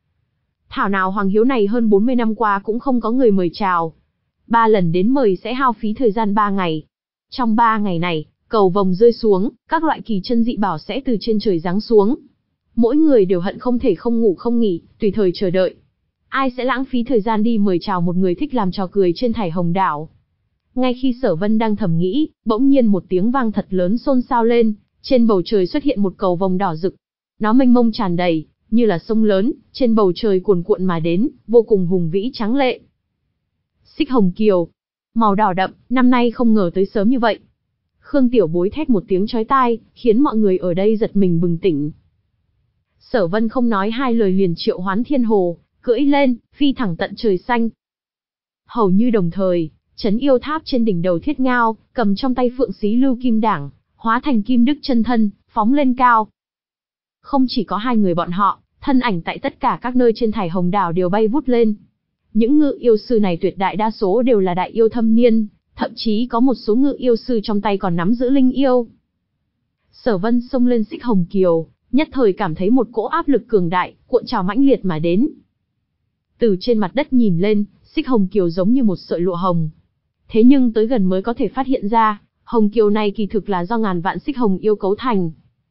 Thảo nào Hoàng Hiếu này hơn bốn mươi năm qua cũng không có người mời chào. Ba lần đến mời sẽ hao phí thời gian ba ngày. Trong ba ngày này, cầu vồng rơi xuống, các loại kỳ chân dị bảo sẽ từ trên trời giáng xuống. Mỗi người đều hận không thể không ngủ không nghỉ, tùy thời chờ đợi. Ai sẽ lãng phí thời gian đi mời chào một người thích làm trò cười trên Thải Hồng Đảo. Ngay khi Sở Vân đang thầm nghĩ, bỗng nhiên một tiếng vang thật lớn xôn xao lên, trên bầu trời xuất hiện một cầu vồng đỏ rực. Nó mênh mông tràn đầy, như là sông lớn, trên bầu trời cuồn cuộn mà đến, vô cùng hùng vĩ tráng lệ. Xích Hồng Kiều, màu đỏ đậm, năm nay không ngờ tới sớm như vậy. Khương Tiểu Bối thét một tiếng chói tai, khiến mọi người ở đây giật mình bừng tỉnh. Sở Vân không nói hai lời liền triệu hoán Thiên Hồ, cưỡi lên, phi thẳng tận trời xanh. Hầu như đồng thời, trấn yêu tháp trên đỉnh đầu Thiết Ngao, cầm trong tay phượng xí lưu kim đảng, hóa thành kim đức chân thân, phóng lên cao. Không chỉ có hai người bọn họ, thân ảnh tại tất cả các nơi trên Thải Hồng Đảo đều bay vút lên. Những ngự yêu sư này tuyệt đại đa số đều là đại yêu thâm niên, thậm chí có một số ngự yêu sư trong tay còn nắm giữ linh yêu. Sở Vân xông lên Xích Hồng Kiều, nhất thời cảm thấy một cỗ áp lực cường đại, cuộn trào mãnh liệt mà đến. Từ trên mặt đất nhìn lên, Xích Hồng Kiều giống như một sợi lụa hồng. Thế nhưng tới gần mới có thể phát hiện ra, Hồng Kiều này kỳ thực là do ngàn vạn xích hồng yêu cấu thành.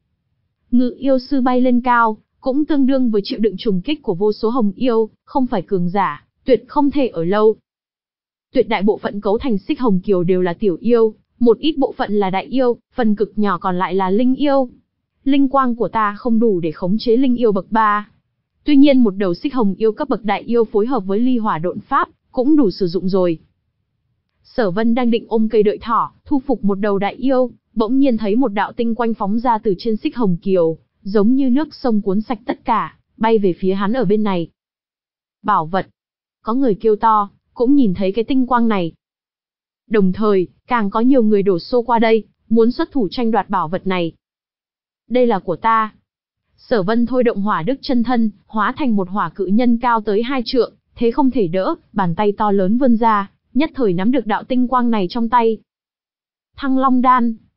Ngự yêu sư bay lên cao, cũng tương đương với chịu đựng trùng kích của vô số hồng yêu, không phải cường giả, tuyệt không thể ở lâu. Tuyệt đại bộ phận cấu thành Xích Hồng Kiều đều là tiểu yêu, một ít bộ phận là đại yêu, phần cực nhỏ còn lại là linh yêu. Linh quang của ta không đủ để khống chế linh yêu bậc ba. Tuy nhiên một đầu Xích Hồng yêu cấp bậc đại yêu phối hợp với ly hỏa độn pháp, cũng đủ sử dụng rồi. Sở Vân đang định ôm cây đợi thỏ, thu phục một đầu đại yêu, bỗng nhiên thấy một đạo tinh quang phóng ra từ trên Xích Hồng Kiều, giống như nước sông cuốn sạch tất cả, bay về phía hắn ở bên này. Bảo vật! Có người kêu to, cũng nhìn thấy cái tinh quang này. Đồng thời, càng có nhiều người đổ xô qua đây, muốn xuất thủ tranh đoạt bảo vật này. Đây là của ta. Sở Vân thôi động hỏa đức chân thân, hóa thành một hỏa cự nhân cao tới hai trượng, thế không thể đỡ, bàn tay to lớn vươn ra, nhất thời nắm được đạo tinh quang này trong tay. Thăng Long Đan.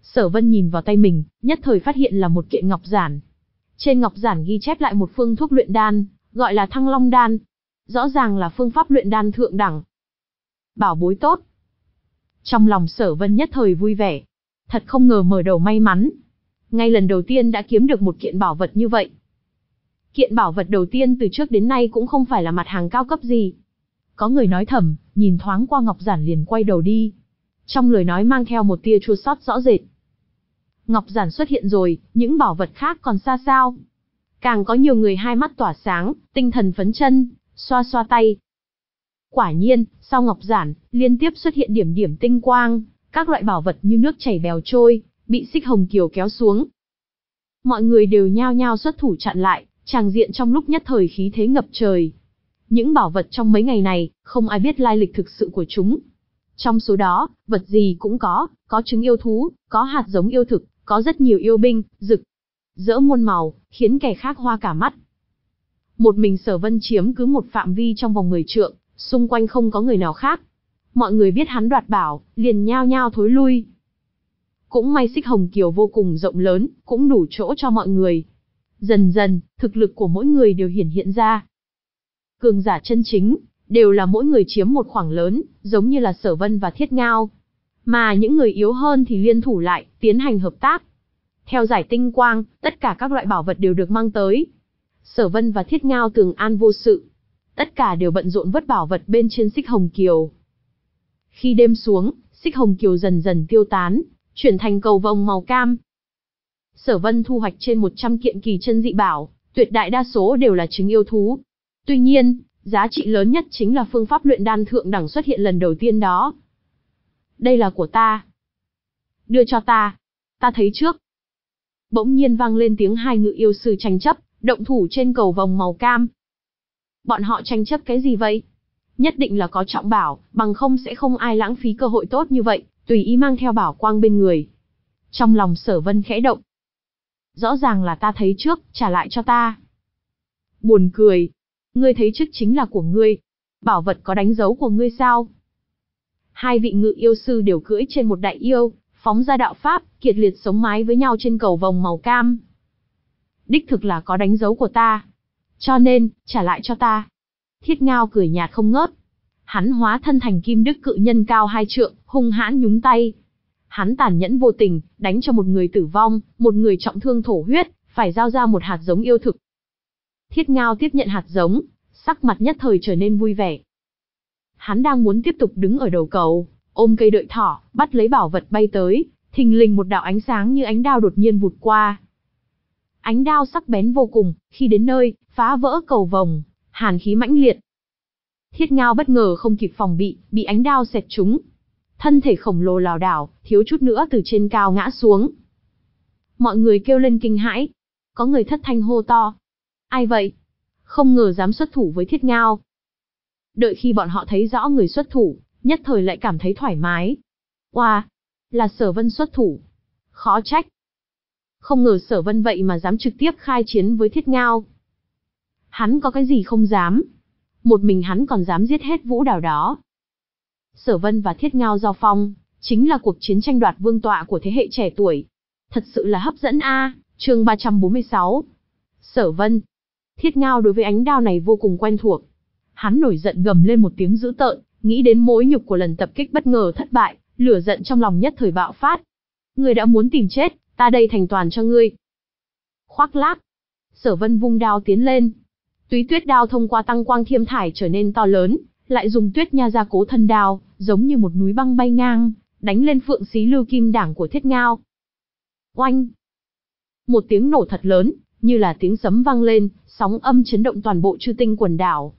Sở Vân nhìn vào tay mình, nhất thời phát hiện là một kiện ngọc giản. Trên ngọc giản ghi chép lại một phương thuốc luyện đan, gọi là Thăng Long đan. Rõ ràng là phương pháp luyện đan thượng đẳng. Bảo bối tốt. Trong lòng Sở Vân nhất thời vui vẻ. Thật không ngờ mở đầu may mắn. Ngay lần đầu tiên đã kiếm được một kiện bảo vật như vậy. Kiện bảo vật đầu tiên từ trước đến nay cũng không phải là mặt hàng cao cấp gì. Có người nói thầm, nhìn thoáng qua ngọc giản liền quay đầu đi. Trong lời nói mang theo một tia chua xót rõ rệt. Ngọc giản xuất hiện rồi, những bảo vật khác còn xa sao. Càng có nhiều người hai mắt tỏa sáng, tinh thần phấn chân, xoa xoa tay. Quả nhiên, sau ngọc giản, liên tiếp xuất hiện điểm điểm tinh quang, các loại bảo vật như nước chảy bèo trôi, bị Xích Hồng Kiều kéo xuống. Mọi người đều nhao nhao xuất thủ chặn lại, tràng diện trong lúc nhất thời khí thế ngập trời. Những bảo vật trong mấy ngày này, không ai biết lai lịch thực sự của chúng. Trong số đó, vật gì cũng có, có trứng yêu thú, có hạt giống yêu thực, có rất nhiều yêu binh, rực, rỡ muôn màu, khiến kẻ khác hoa cả mắt. Một mình Sở Vân chiếm cứ một phạm vi trong vòng mười trượng, xung quanh không có người nào khác. Mọi người biết hắn đoạt bảo, liền nhao nhao thối lui. Cũng may Xích Hồng Kiều vô cùng rộng lớn, cũng đủ chỗ cho mọi người. Dần dần, thực lực của mỗi người đều hiển hiện ra. Cường giả chân chính, đều là mỗi người chiếm một khoảng lớn, giống như là Sở Vân và Thiết Ngao. Mà những người yếu hơn thì liên thủ lại, tiến hành hợp tác. Theo giải tinh quang, tất cả các loại bảo vật đều được mang tới. Sở Vân và Thiết Ngao tường an vô sự. Tất cả đều bận rộn vớt bảo vật bên trên Xích Hồng Kiều. Khi đêm xuống, Xích Hồng Kiều dần dần tiêu tán, chuyển thành cầu vồng màu cam. Sở Vân thu hoạch trên một trăm kiện kỳ chân dị bảo, tuyệt đại đa số đều là trứng yêu thú. Tuy nhiên, giá trị lớn nhất chính là phương pháp luyện đan thượng đẳng xuất hiện lần đầu tiên đó. Đây là của ta. Đưa cho ta. Ta thấy trước. Bỗng nhiên vang lên tiếng hai ngự yêu sư tranh chấp, động thủ trên cầu vồng màu cam. Bọn họ tranh chấp cái gì vậy? Nhất định là có trọng bảo, bằng không sẽ không ai lãng phí cơ hội tốt như vậy, tùy ý mang theo bảo quang bên người. Trong lòng Sở Vân khẽ động. Rõ ràng là ta thấy trước, trả lại cho ta. Buồn cười. Ngươi thấy trước chính là của ngươi. Bảo vật có đánh dấu của ngươi sao? Hai vị ngự yêu sư đều cưỡi trên một đại yêu, phóng ra đạo pháp, kiệt liệt sống mái với nhau trên cầu vồng màu cam. Đích thực là có đánh dấu của ta. Cho nên, trả lại cho ta. Thiết Ngao cười nhạt không ngớt. Hắn hóa thân thành kim đức cự nhân cao hai trượng, hung hãn nhúng tay. Hắn tàn nhẫn vô tình, đánh cho một người tử vong, một người trọng thương thổ huyết, phải giao ra một hạt giống yêu thực. Thiết Ngao tiếp nhận hạt giống, sắc mặt nhất thời trở nên vui vẻ. Hắn đang muốn tiếp tục đứng ở đầu cầu, ôm cây đợi thỏ, bắt lấy bảo vật bay tới, thình lình một đạo ánh sáng như ánh đao đột nhiên vụt qua. Ánh đao sắc bén vô cùng, khi đến nơi, phá vỡ cầu vồng, hàn khí mãnh liệt. Thiết Ngao bất ngờ không kịp phòng bị, bị ánh đao xẹt trúng. Thân thể khổng lồ lảo đảo, thiếu chút nữa từ trên cao ngã xuống. Mọi người kêu lên kinh hãi. Có người thất thanh hô to. Ai vậy? Không ngờ dám xuất thủ với Thiết Ngao. Đợi khi bọn họ thấy rõ người xuất thủ, nhất thời lại cảm thấy thoải mái. Oa, wow, là Sở Vân xuất thủ. Khó trách. Không ngờ Sở Vân vậy mà dám trực tiếp khai chiến với Thiết Ngao. Hắn có cái gì không dám? Một mình hắn còn dám giết hết Vũ Đào đó. Sở Vân và Thiết Ngao giao phong, chính là cuộc chiến tranh đoạt vương tọa của thế hệ trẻ tuổi. Thật sự là hấp dẫn a. À, chương ba trăm bốn mươi sáu. Sở Vân. Thiết Ngao đối với ánh đao này vô cùng quen thuộc. Hắn nổi giận gầm lên một tiếng dữ tợn, nghĩ đến mối nhục của lần tập kích bất ngờ thất bại, lửa giận trong lòng nhất thời bạo phát. Ngươi đã muốn tìm chết, ta đây thành toàn cho ngươi. Khoác lác. Sở Vân vung đao tiến lên. Túy Tuyết đao thông qua tăng quang thiêm thải trở nên to lớn, lại dùng Tuyết Nha gia cố thân đao, giống như một núi băng bay ngang, đánh lên phượng xí lưu kim đảng của Thiết Ngao. Oanh! Một tiếng nổ thật lớn, như là tiếng sấm vang lên, sóng âm chấn động toàn bộ Chư Tinh quần đảo.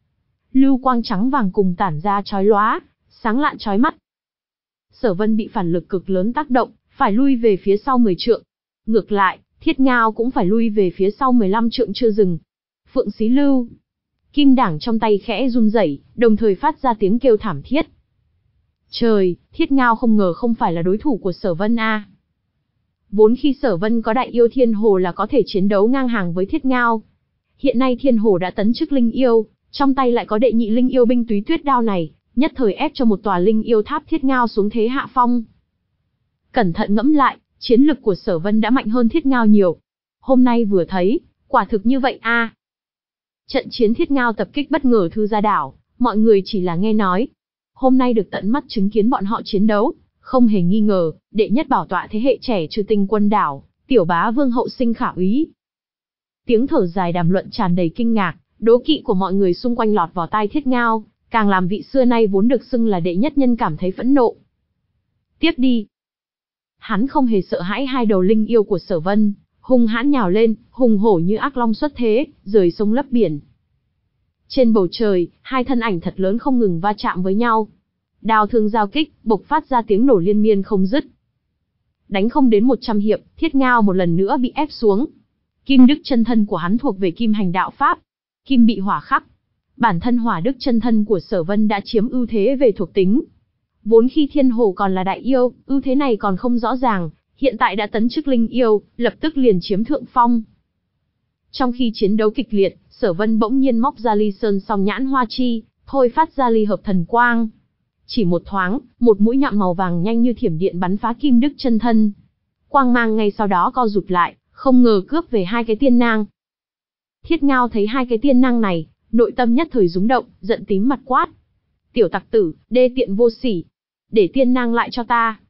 Lưu quang trắng vàng cùng tản ra chói lóa, sáng lạn chói mắt. Sở Vân bị phản lực cực lớn tác động, phải lui về phía sau mười trượng. Ngược lại, Thiết Ngao cũng phải lui về phía sau mười lăm trượng chưa dừng. Phượng xí lưu, kim đảng trong tay khẽ run rẩy, đồng thời phát ra tiếng kêu thảm thiết. Trời, Thiết Ngao không ngờ không phải là đối thủ của Sở Vân a. À. Vốn khi Sở Vân có đại yêu Thiên Hồ là có thể chiến đấu ngang hàng với Thiết Ngao. Hiện nay Thiên Hồ đã tấn chức linh yêu, trong tay lại có đệ nhị linh yêu binh Túy Tuyết đao này, nhất thời ép cho một tòa linh yêu tháp Thiết Ngao xuống thế hạ phong. Cẩn thận ngẫm lại, chiến lực của Sở Vân đã mạnh hơn Thiết Ngao nhiều. Hôm nay vừa thấy, quả thực như vậy a. À. Trận chiến Thiết Ngao tập kích bất ngờ Thư Gia Đảo, mọi người chỉ là nghe nói. Hôm nay được tận mắt chứng kiến bọn họ chiến đấu, không hề nghi ngờ, đệ nhất bảo tọa thế hệ trẻ Trừ Tinh Quân Đảo, tiểu bá vương hậu sinh khả úy. Tiếng thở dài đàm luận tràn đầy kinh ngạc, đố kỵ của mọi người xung quanh lọt vào tai Thiết Ngao, càng làm vị xưa nay vốn được xưng là đệ nhất nhân cảm thấy phẫn nộ. Tiếp đi. Hắn không hề sợ hãi hai đầu linh yêu của Sở Vân, hung hãn nhào lên, hùng hổ như ác long xuất thế, rời sông lấp biển. Trên bầu trời, hai thân ảnh thật lớn không ngừng va chạm với nhau. Đao thương giao kích, bộc phát ra tiếng nổ liên miên không dứt. Đánh không đến một trăm hiệp, Thiết Ngao một lần nữa bị ép xuống. Kim đức chân thân của hắn thuộc về kim hành đạo pháp. Kim bị hỏa khắc. Bản thân hỏa đức chân thân của Sở Vân đã chiếm ưu thế về thuộc tính. Vốn khi Thiên Hồ còn là đại yêu, ưu thế này còn không rõ ràng, hiện tại đã tấn chức linh yêu, lập tức liền chiếm thượng phong. Trong khi chiến đấu kịch liệt, Sở Vân bỗng nhiên móc ra Ly Sơn Song Nhãn Hoa Chi, thôi phát ra ly hợp thần quang. Chỉ một thoáng, một mũi nhọn màu vàng nhanh như thiểm điện bắn phá kim đức chân thân. Quang mang ngay sau đó co rụt lại, không ngờ cướp về hai cái tiên nang. Thiết Ngao thấy hai cái tiên nang này, nội tâm nhất thời rúng động, giận tím mặt quát. Tiểu tặc tử, đê tiện vô sỉ, để tiên nang lại cho ta.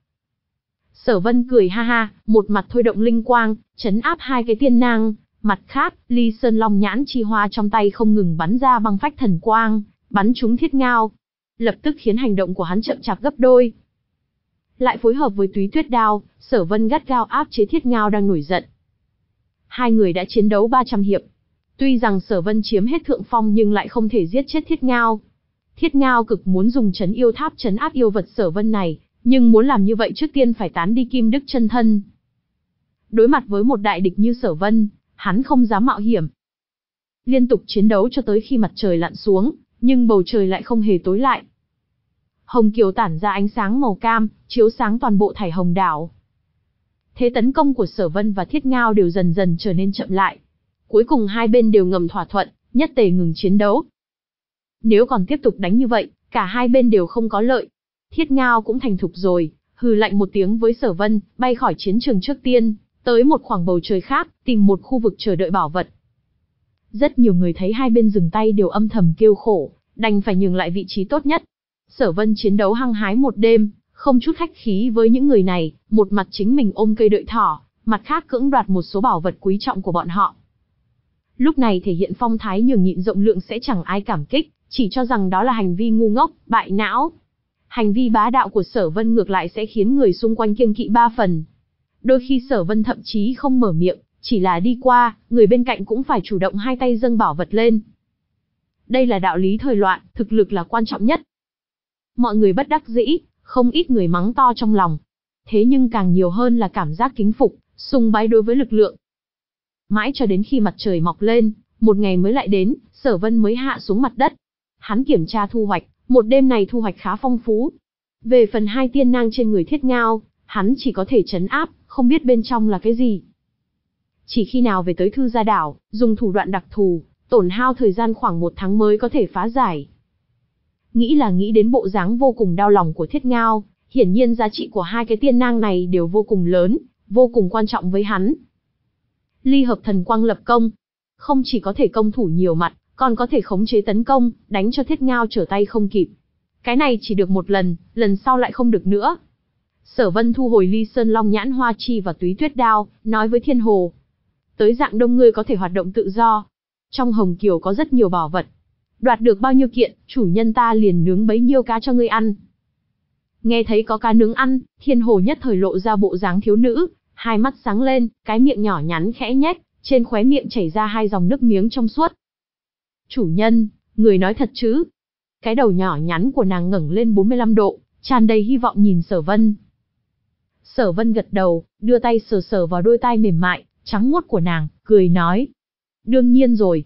Sở Vân cười ha ha, một mặt thôi động linh quang, chấn áp hai cái tiên nang, mặt khác, Ly Sơn Long Nhãn Chi Hoa trong tay không ngừng bắn ra băng phách thần quang, bắn trúng Thiết Ngao, lập tức khiến hành động của hắn chậm chạp gấp đôi. Lại phối hợp với Túy Tuyết Đao, Sở Vân gắt gao áp chế Thiết Ngao đang nổi giận. Hai người đã chiến đấu ba trăm hiệp. Tuy rằng Sở Vân chiếm hết thượng phong nhưng lại không thể giết chết Thiết Ngao. Thiết Ngao cực muốn dùng trấn yêu tháp trấn áp yêu vật Sở Vân này, nhưng muốn làm như vậy trước tiên phải tán đi kim đức chân thân. Đối mặt với một đại địch như Sở Vân, hắn không dám mạo hiểm. Liên tục chiến đấu cho tới khi mặt trời lặn xuống, nhưng bầu trời lại không hề tối lại. Hồng kiều tản ra ánh sáng màu cam, chiếu sáng toàn bộ Thải Hồng Đảo. Thế tấn công của Sở Vân và Thiết Ngao đều dần dần trở nên chậm lại. Cuối cùng hai bên đều ngầm thỏa thuận, nhất tề ngừng chiến đấu. Nếu còn tiếp tục đánh như vậy, cả hai bên đều không có lợi. Thiết Ngao cũng thành thục rồi, hừ lạnh một tiếng với Sở Vân, bay khỏi chiến trường trước tiên, tới một khoảng bầu trời khác, tìm một khu vực chờ đợi bảo vật. Rất nhiều người thấy hai bên dừng tay đều âm thầm kêu khổ, đành phải nhường lại vị trí tốt nhất. Sở Vân chiến đấu hăng hái một đêm, không chút khách khí với những người này, một mặt chính mình ôm cây đợi thỏ, mặt khác cưỡng đoạt một số bảo vật quý trọng của bọn họ. Lúc này thể hiện phong thái nhường nhịn rộng lượng sẽ chẳng ai cảm kích, chỉ cho rằng đó là hành vi ngu ngốc, bại não. Hành vi bá đạo của Sở Vân ngược lại sẽ khiến người xung quanh kiêng kỵ ba phần. Đôi khi Sở Vân thậm chí không mở miệng, chỉ là đi qua, người bên cạnh cũng phải chủ động hai tay dâng bảo vật lên. Đây là đạo lý thời loạn, thực lực là quan trọng nhất. Mọi người bất đắc dĩ, không ít người mắng to trong lòng. Thế nhưng càng nhiều hơn là cảm giác kính phục, sùng bái đối với lực lượng. Mãi cho đến khi mặt trời mọc lên, một ngày mới lại đến, Sở Vân mới hạ xuống mặt đất. Hắn kiểm tra thu hoạch, một đêm này thu hoạch khá phong phú. Về phần hai tiên nang trên người Thiết Ngao, hắn chỉ có thể trấn áp, không biết bên trong là cái gì. Chỉ khi nào về tới Thư Gia Đảo, dùng thủ đoạn đặc thù, tổn hao thời gian khoảng một tháng mới có thể phá giải. Nghĩ là nghĩ đến bộ dáng vô cùng đau lòng của Thiết Ngao, hiển nhiên giá trị của hai cái tiên nang này đều vô cùng lớn, vô cùng quan trọng với hắn. Ly hợp thần quang lập công, không chỉ có thể công thủ nhiều mặt, còn có thể khống chế tấn công, đánh cho Thiết Ngao trở tay không kịp. Cái này chỉ được một lần, lần sau lại không được nữa. Sở Vân thu hồi Ly Sơn Long Nhãn Hoa Chi và Túy Tuyết Đao, nói với Thiên Hồ. Tới Dạng Đông ngươi có thể hoạt động tự do. Trong Hồng Kiều có rất nhiều bảo vật. Đoạt được bao nhiêu kiện, chủ nhân ta liền nướng bấy nhiêu cá cho ngươi ăn. Nghe thấy có cá nướng ăn, Thiên Hồ nhất thời lộ ra bộ dáng thiếu nữ, hai mắt sáng lên, cái miệng nhỏ nhắn khẽ nhếch, trên khóe miệng chảy ra hai dòng nước miếng trong suốt. Chủ nhân, người nói thật chứ? Cái đầu nhỏ nhắn của nàng ngẩng lên bốn mươi lăm độ, tràn đầy hy vọng nhìn Sở Vân. Sở Vân gật đầu, đưa tay sờ sờ vào đôi tai mềm mại, trắng muốt của nàng, cười nói. Đương nhiên rồi.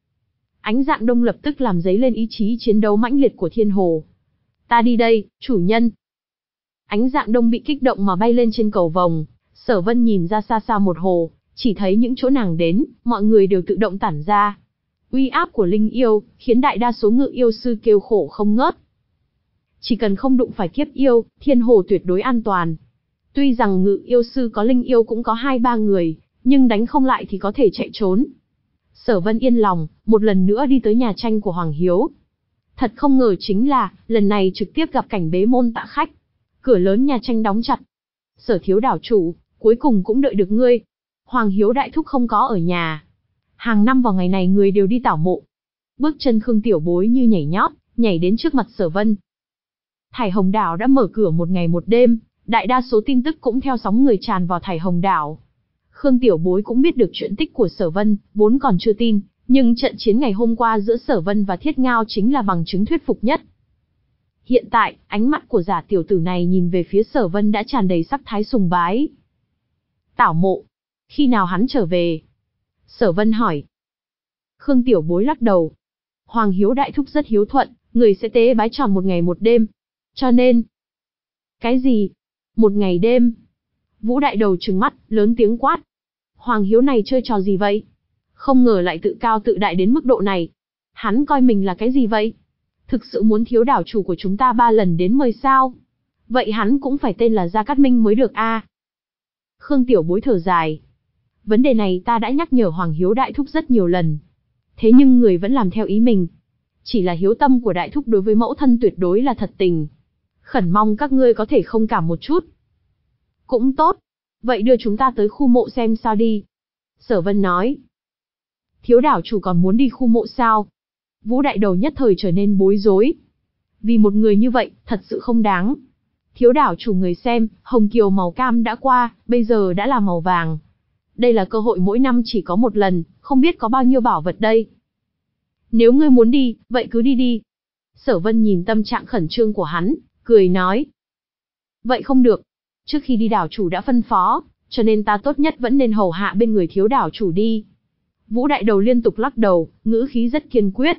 Ánh Dạng Đông lập tức làm dấy lên ý chí chiến đấu mãnh liệt của Thiên Hồ. Ta đi đây, chủ nhân. Ánh Dạng Đông bị kích động mà bay lên trên cầu vồng. Sở Vân nhìn ra xa xa một hồ, chỉ thấy những chỗ nàng đến, mọi người đều tự động tản ra. Uy áp của linh yêu, khiến đại đa số ngự yêu sư kêu khổ không ngớt. Chỉ cần không đụng phải kiếp yêu, Thiên Hồ tuyệt đối an toàn. Tuy rằng ngự yêu sư có linh yêu cũng có hai ba người, nhưng đánh không lại thì có thể chạy trốn. Sở Vân yên lòng, một lần nữa đi tới nhà tranh của Hoàng Hiếu. Thật không ngờ chính là, lần này trực tiếp gặp cảnh bế môn tạ khách. Cửa lớn nhà tranh đóng chặt. Sở thiếu đảo chủ, cuối cùng cũng đợi được ngươi. Hoàng Hiếu đại thúc không có ở nhà. Hàng năm vào ngày này người đều đi tảo mộ. Bước chân Khương Tiểu Bối như nhảy nhót, nhảy đến trước mặt Sở Vân. Thải Hồng Đảo đã mở cửa một ngày một đêm, đại đa số tin tức cũng theo sóng người tràn vào Thải Hồng Đảo. Khương Tiểu Bối cũng biết được chuyện tích của Sở Vân, vốn còn chưa tin, nhưng trận chiến ngày hôm qua giữa Sở Vân và Thiết Ngao chính là bằng chứng thuyết phục nhất. Hiện tại, ánh mắt của giả tiểu tử này nhìn về phía Sở Vân đã tràn đầy sắc thái sùng bái. Tảo mộ, khi nào hắn trở về? Sở Vân hỏi. Khương Tiểu Bối lắc đầu. Hoàng Hiếu đại thúc rất hiếu thuận, người sẽ tế bái tròn một ngày một đêm. Cho nên... Cái gì? Một ngày đêm? Vũ đại đầu trừng mắt, lớn tiếng quát. Hoàng Hiếu này chơi trò gì vậy? Không ngờ lại tự cao tự đại đến mức độ này. Hắn coi mình là cái gì vậy? Thực sự muốn thiếu đảo chủ của chúng ta ba lần đến mời sao? Vậy hắn cũng phải tên là Gia Cát Minh mới được a. À? Khương Tiểu Bối thở dài. Vấn đề này ta đã nhắc nhở Hoàng Hiếu đại thúc rất nhiều lần. Thế nhưng người vẫn làm theo ý mình. Chỉ là hiếu tâm của đại thúc đối với mẫu thân tuyệt đối là thật tình. Khẩn mong các ngươi có thể thông cảm một chút. Cũng tốt. Vậy đưa chúng ta tới khu mộ xem sao đi. Sở Vân nói. Thiếu đảo chủ còn muốn đi khu mộ sao? Vũ đại đầu nhất thời trở nên bối rối. Vì một người như vậy, thật sự không đáng. Thiếu đảo chủ người xem, hồng kiều màu cam đã qua, bây giờ đã là màu vàng. Đây là cơ hội mỗi năm chỉ có một lần, không biết có bao nhiêu bảo vật đây. Nếu ngươi muốn đi, vậy cứ đi đi. Sở Vân nhìn tâm trạng khẩn trương của hắn, cười nói. Vậy không được. Trước khi đi đảo chủ đã phân phó, cho nên ta tốt nhất vẫn nên hầu hạ bên người thiếu đảo chủ đi. Vũ đại đầu liên tục lắc đầu, ngữ khí rất kiên quyết.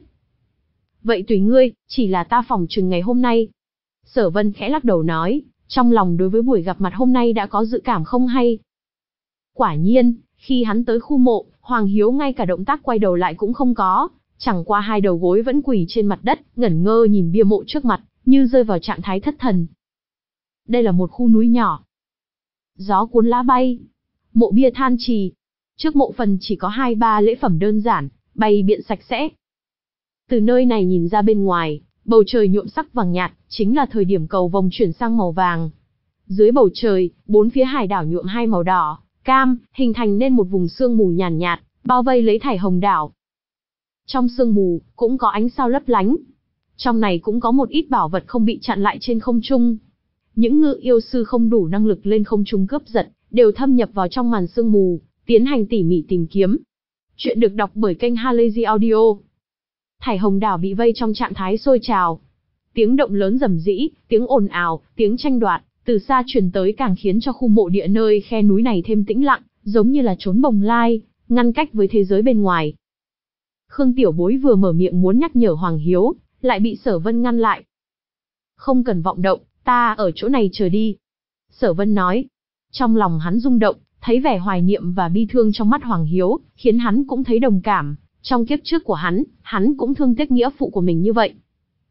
Vậy tùy ngươi, chỉ là ta phỏng chừng ngày hôm nay. Sở Vân khẽ lắc đầu nói, trong lòng đối với buổi gặp mặt hôm nay đã có dự cảm không hay. Quả nhiên, khi hắn tới khu mộ, Hoàng Hiếu ngay cả động tác quay đầu lại cũng không có, chẳng qua hai đầu gối vẫn quỳ trên mặt đất, ngẩn ngơ nhìn bia mộ trước mặt, như rơi vào trạng thái thất thần. Đây là một khu núi nhỏ. Gió cuốn lá bay. Mộ bia than trì. Trước mộ phần chỉ có hai ba lễ phẩm đơn giản, bày biện sạch sẽ. Từ nơi này nhìn ra bên ngoài, bầu trời nhuộm sắc vàng nhạt, chính là thời điểm cầu vồng chuyển sang màu vàng. Dưới bầu trời, bốn phía hải đảo nhuộm hai màu đỏ, cam, hình thành nên một vùng sương mù nhàn nhạt, nhạt, bao vây lấy Thải Hồng Đảo. Trong sương mù, cũng có ánh sao lấp lánh. Trong này cũng có một ít bảo vật không bị chặn lại trên không trung. Những ngự yêu sư không đủ năng lực lên không trung cướp giật, đều thâm nhập vào trong màn sương mù, tiến hành tỉ mỉ tìm kiếm. Chuyện được đọc bởi kênh Halazy Audio. Thải Hồng Đảo bị vây trong trạng thái sôi trào. Tiếng động lớn rầm rĩ, tiếng ồn ào, tiếng tranh đoạt, từ xa truyền tới càng khiến cho khu mộ địa nơi khe núi này thêm tĩnh lặng, giống như là trốn bồng lai, ngăn cách với thế giới bên ngoài. Khương Tiểu Bối vừa mở miệng muốn nhắc nhở Hoàng Hiếu, lại bị Sở Vân ngăn lại. Không cần vọng động, ta ở chỗ này chờ đi. Sở Vân nói. Trong lòng hắn rung động, thấy vẻ hoài niệm và bi thương trong mắt Hoàng Hiếu, khiến hắn cũng thấy đồng cảm. Trong kiếp trước của hắn, hắn cũng thương tiếc nghĩa phụ của mình như vậy.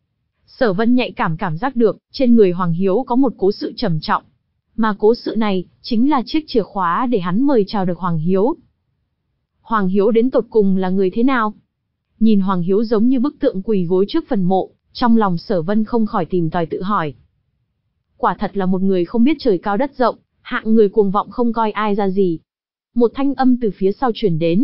Sở Vân nhạy cảm cảm giác được, trên người Hoàng Hiếu có một cố sự trầm trọng. Mà cố sự này, chính là chiếc chìa khóa để hắn mời chào được Hoàng Hiếu. Hoàng Hiếu đến tột cùng là người thế nào? Nhìn Hoàng Hiếu giống như bức tượng quỳ gối trước phần mộ, trong lòng Sở Vân không khỏi tìm tòi tự hỏi. Quả thật là một người không biết trời cao đất rộng, hạng người cuồng vọng không coi ai ra gì. Một thanh âm từ phía sau truyền đến.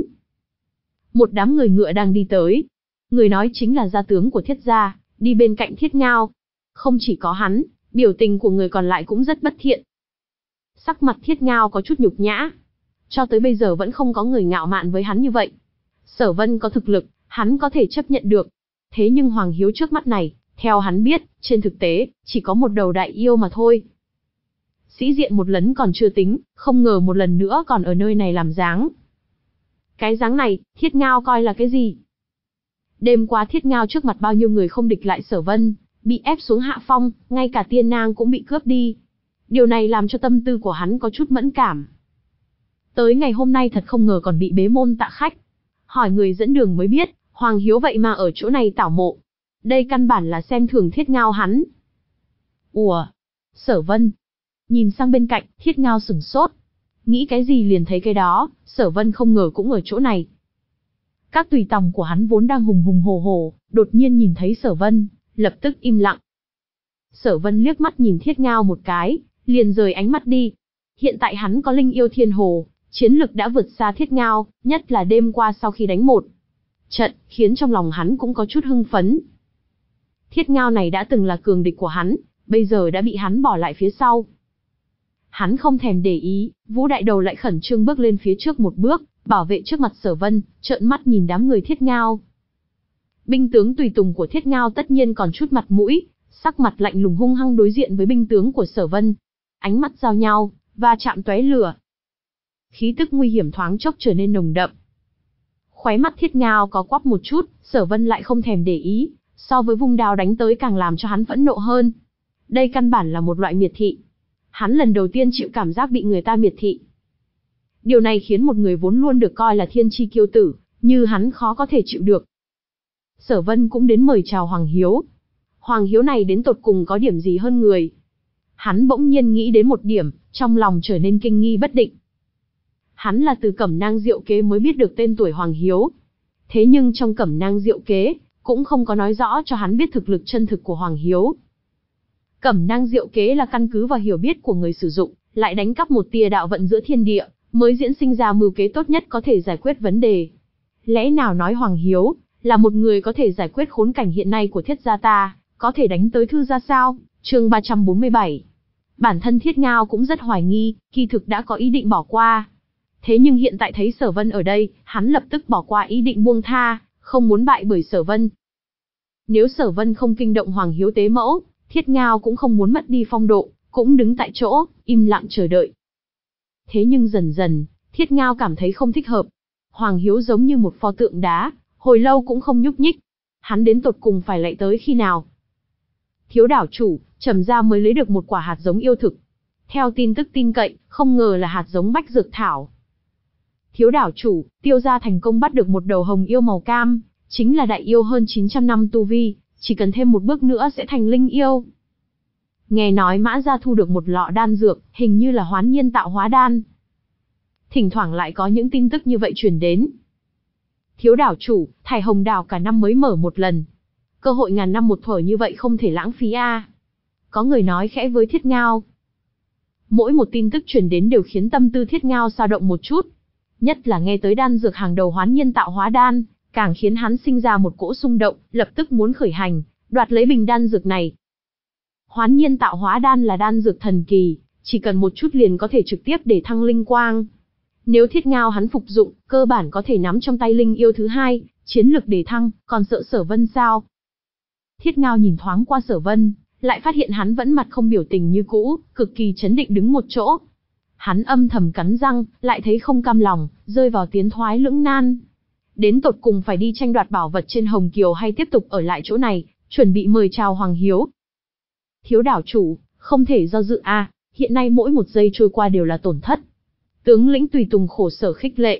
Một đám người ngựa đang đi tới. Người nói chính là gia tướng của Thiết gia, đi bên cạnh Thiết Ngao. Không chỉ có hắn, biểu tình của người còn lại cũng rất bất thiện. Sắc mặt Thiết Ngao có chút nhục nhã. Cho tới bây giờ vẫn không có người ngạo mạn với hắn như vậy. Sở Vân có thực lực, hắn có thể chấp nhận được. Thế nhưng Hoàng Hiếu trước mắt này, theo hắn biết, trên thực tế, chỉ có một đầu đại yêu mà thôi. Sĩ diện một lần còn chưa tính, không ngờ một lần nữa còn ở nơi này làm dáng. Cái dáng này, Thiết Ngao coi là cái gì? Đêm qua Thiết Ngao trước mặt bao nhiêu người không địch lại Sở Vân, bị ép xuống hạ phong, ngay cả tiên nang cũng bị cướp đi. Điều này làm cho tâm tư của hắn có chút mẫn cảm. Tới ngày hôm nay thật không ngờ còn bị bế môn tạ khách. Hỏi người dẫn đường mới biết, Hoàng Hiếu vậy mà ở chỗ này tảo mộ. Đây căn bản là xem thường Thiết Ngao hắn. Ủa? Sở Vân? Nhìn sang bên cạnh, Thiết Ngao sửng sốt. Nghĩ cái gì liền thấy cái đó, Sở Vân không ngờ cũng ở chỗ này. Các tùy tòng của hắn vốn đang hùng hùng hổ hổ, đột nhiên nhìn thấy Sở Vân, lập tức im lặng. Sở Vân liếc mắt nhìn Thiết Ngao một cái, liền rời ánh mắt đi. Hiện tại hắn có linh yêu thiên hồ, chiến lực đã vượt xa Thiết Ngao, nhất là đêm qua sau khi đánh một trận, khiến trong lòng hắn cũng có chút hưng phấn. Thiết Ngao này đã từng là cường địch của hắn, bây giờ đã bị hắn bỏ lại phía sau. Hắn không thèm để ý, Vũ Đại Đầu lại khẩn trương bước lên phía trước một bước, bảo vệ trước mặt Sở Vân, trợn mắt nhìn đám người Thiết Ngao. Binh tướng tùy tùng của Thiết Ngao tất nhiên còn chút mặt mũi, sắc mặt lạnh lùng hung hăng đối diện với binh tướng của Sở Vân. Ánh mắt giao nhau, và chạm tóe lửa. Khí tức nguy hiểm thoáng chốc trở nên nồng đậm. Khóe mắt Thiết Ngao có quắp một chút, Sở Vân lại không thèm để ý, so với vung đao đánh tới càng làm cho hắn phẫn nộ hơn. Đây căn bản là một loại miệt thị. Hắn lần đầu tiên chịu cảm giác bị người ta miệt thị. Điều này khiến một người vốn luôn được coi là thiên chi kiêu tử, như hắn khó có thể chịu được. Sở Vân cũng đến mời chào Hoàng Hiếu. Hoàng Hiếu này đến tột cùng có điểm gì hơn người? Hắn bỗng nhiên nghĩ đến một điểm, trong lòng trở nên kinh nghi bất định. Hắn là từ Cẩm Nang Diệu Kế mới biết được tên tuổi Hoàng Hiếu. Thế nhưng trong Cẩm Nang Diệu Kế, cũng không có nói rõ cho hắn biết thực lực chân thực của Hoàng Hiếu. Cẩm Nang Diệu Kế là căn cứ vào hiểu biết của người sử dụng, lại đánh cắp một tia đạo vận giữa thiên địa, mới diễn sinh ra mưu kế tốt nhất có thể giải quyết vấn đề. Lẽ nào nói Hoàng Hiếu là một người có thể giải quyết khốn cảnh hiện nay của Thiết gia ta, có thể đánh tới thư gia sao? Chương ba trăm bốn mươi bảy. Bản thân Thiết Ngao cũng rất hoài nghi, kỳ thực đã có ý định bỏ qua. Thế nhưng hiện tại thấy Sở Vân ở đây, hắn lập tức bỏ qua ý định buông tha, không muốn bại bởi Sở Vân. Nếu Sở Vân không kinh động Hoàng Hiếu tế mẫu, Thiết Ngao cũng không muốn mất đi phong độ, cũng đứng tại chỗ, im lặng chờ đợi. Thế nhưng dần dần, Thiết Ngao cảm thấy không thích hợp. Hoàng Hiếu giống như một pho tượng đá, hồi lâu cũng không nhúc nhích. Hắn đến tột cùng phải lại tới khi nào? Thiếu đảo chủ, Trầm gia mới lấy được một quả hạt giống yêu thực. Theo tin tức tin cậy, không ngờ là hạt giống bách dược thảo. Thiếu đảo chủ, Tiêu gia thành công bắt được một đầu hồng yêu màu cam, chính là đại yêu hơn chín trăm năm tu vi, chỉ cần thêm một bước nữa sẽ thành linh yêu. Nghe nói Mã gia thu được một lọ đan dược, hình như là hoán nhiên tạo hóa đan. Thỉnh thoảng lại có những tin tức như vậy truyền đến. Thiếu đảo chủ, thải hồng đảo cả năm mới mở một lần. Cơ hội ngàn năm một thuở như vậy không thể lãng phí a. À. Có người nói khẽ với Thiết Ngao. Mỗi một tin tức truyền đến đều khiến tâm tư Thiết Ngao dao động một chút. Nhất là nghe tới đan dược hàng đầu hoán nhiên tạo hóa đan, càng khiến hắn sinh ra một cỗ xung động, lập tức muốn khởi hành, đoạt lấy bình đan dược này. Hoán nhiên tạo hóa đan là đan dược thần kỳ, chỉ cần một chút liền có thể trực tiếp để thăng linh quang. Nếu Thiết Ngao hắn phục dụng, cơ bản có thể nắm trong tay linh yêu thứ hai, chiến lực để thăng, còn sợ Sở Vân sao? Thiết Ngao nhìn thoáng qua Sở Vân, lại phát hiện hắn vẫn mặt không biểu tình như cũ, cực kỳ chấn định đứng một chỗ. Hắn âm thầm cắn răng, lại thấy không cam lòng, rơi vào tiến thoái lưỡng nan. Đến tột cùng phải đi tranh đoạt bảo vật trên Hồng Kiều hay tiếp tục ở lại chỗ này, chuẩn bị mời chào Hoàng Hiếu. Thiếu đảo chủ, không thể do dự a, à, hiện nay mỗi một giây trôi qua đều là tổn thất. Tướng lĩnh tùy tùng khổ sở khích lệ.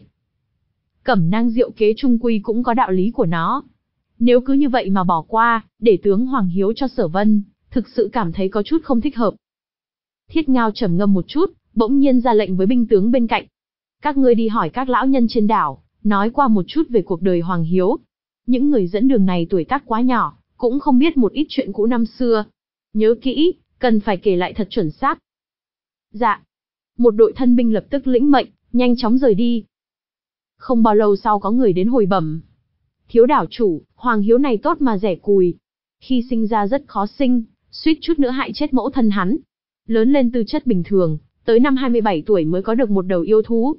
Cẩm Nang Diệu Kế chung quy cũng có đạo lý của nó. Nếu cứ như vậy mà bỏ qua, để tướng Hoàng Hiếu cho Sở Vân, thực sự cảm thấy có chút không thích hợp. Thiết Ngao trầm ngâm một chút, bỗng nhiên ra lệnh với binh tướng bên cạnh. Các ngươi đi hỏi các lão nhân trên đảo, nói qua một chút về cuộc đời Hoàng Hiếu. Những người dẫn đường này tuổi tác quá nhỏ, cũng không biết một ít chuyện cũ năm xưa. Nhớ kỹ, cần phải kể lại thật chuẩn xác. Dạ. Một đội thân binh lập tức lĩnh mệnh, nhanh chóng rời đi. Không bao lâu sau có người đến hồi bẩm. Thiếu đảo chủ, Hoàng Hiếu này tốt mà rẻ cùi. Khi sinh ra rất khó sinh, suýt chút nữa hại chết mẫu thân hắn. Lớn lên tư chất bình thường, tới năm hai mươi bảy tuổi mới có được một đầu yêu thú.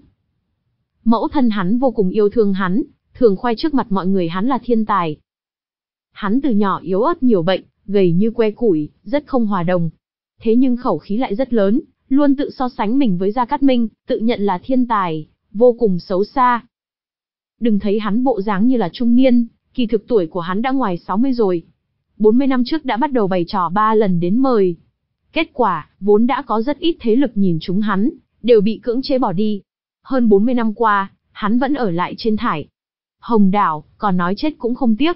Mẫu thân hắn vô cùng yêu thương hắn, thường khoe trước mặt mọi người hắn là thiên tài. Hắn từ nhỏ yếu ớt nhiều bệnh, gầy như que củi, rất không hòa đồng. Thế nhưng khẩu khí lại rất lớn, luôn tự so sánh mình với Gia Cát Minh, tự nhận là thiên tài, vô cùng xấu xa. Đừng thấy hắn bộ dáng như là trung niên, kỳ thực tuổi của hắn đã ngoài sáu mươi rồi. bốn mươi năm trước đã bắt đầu bày trò ba lần đến mời. Kết quả, vốn đã có rất ít thế lực nhìn chúng hắn, đều bị cưỡng chế bỏ đi. Hơn bốn mươi năm qua, hắn vẫn ở lại trên thải Hồng đảo, còn nói chết cũng không tiếc.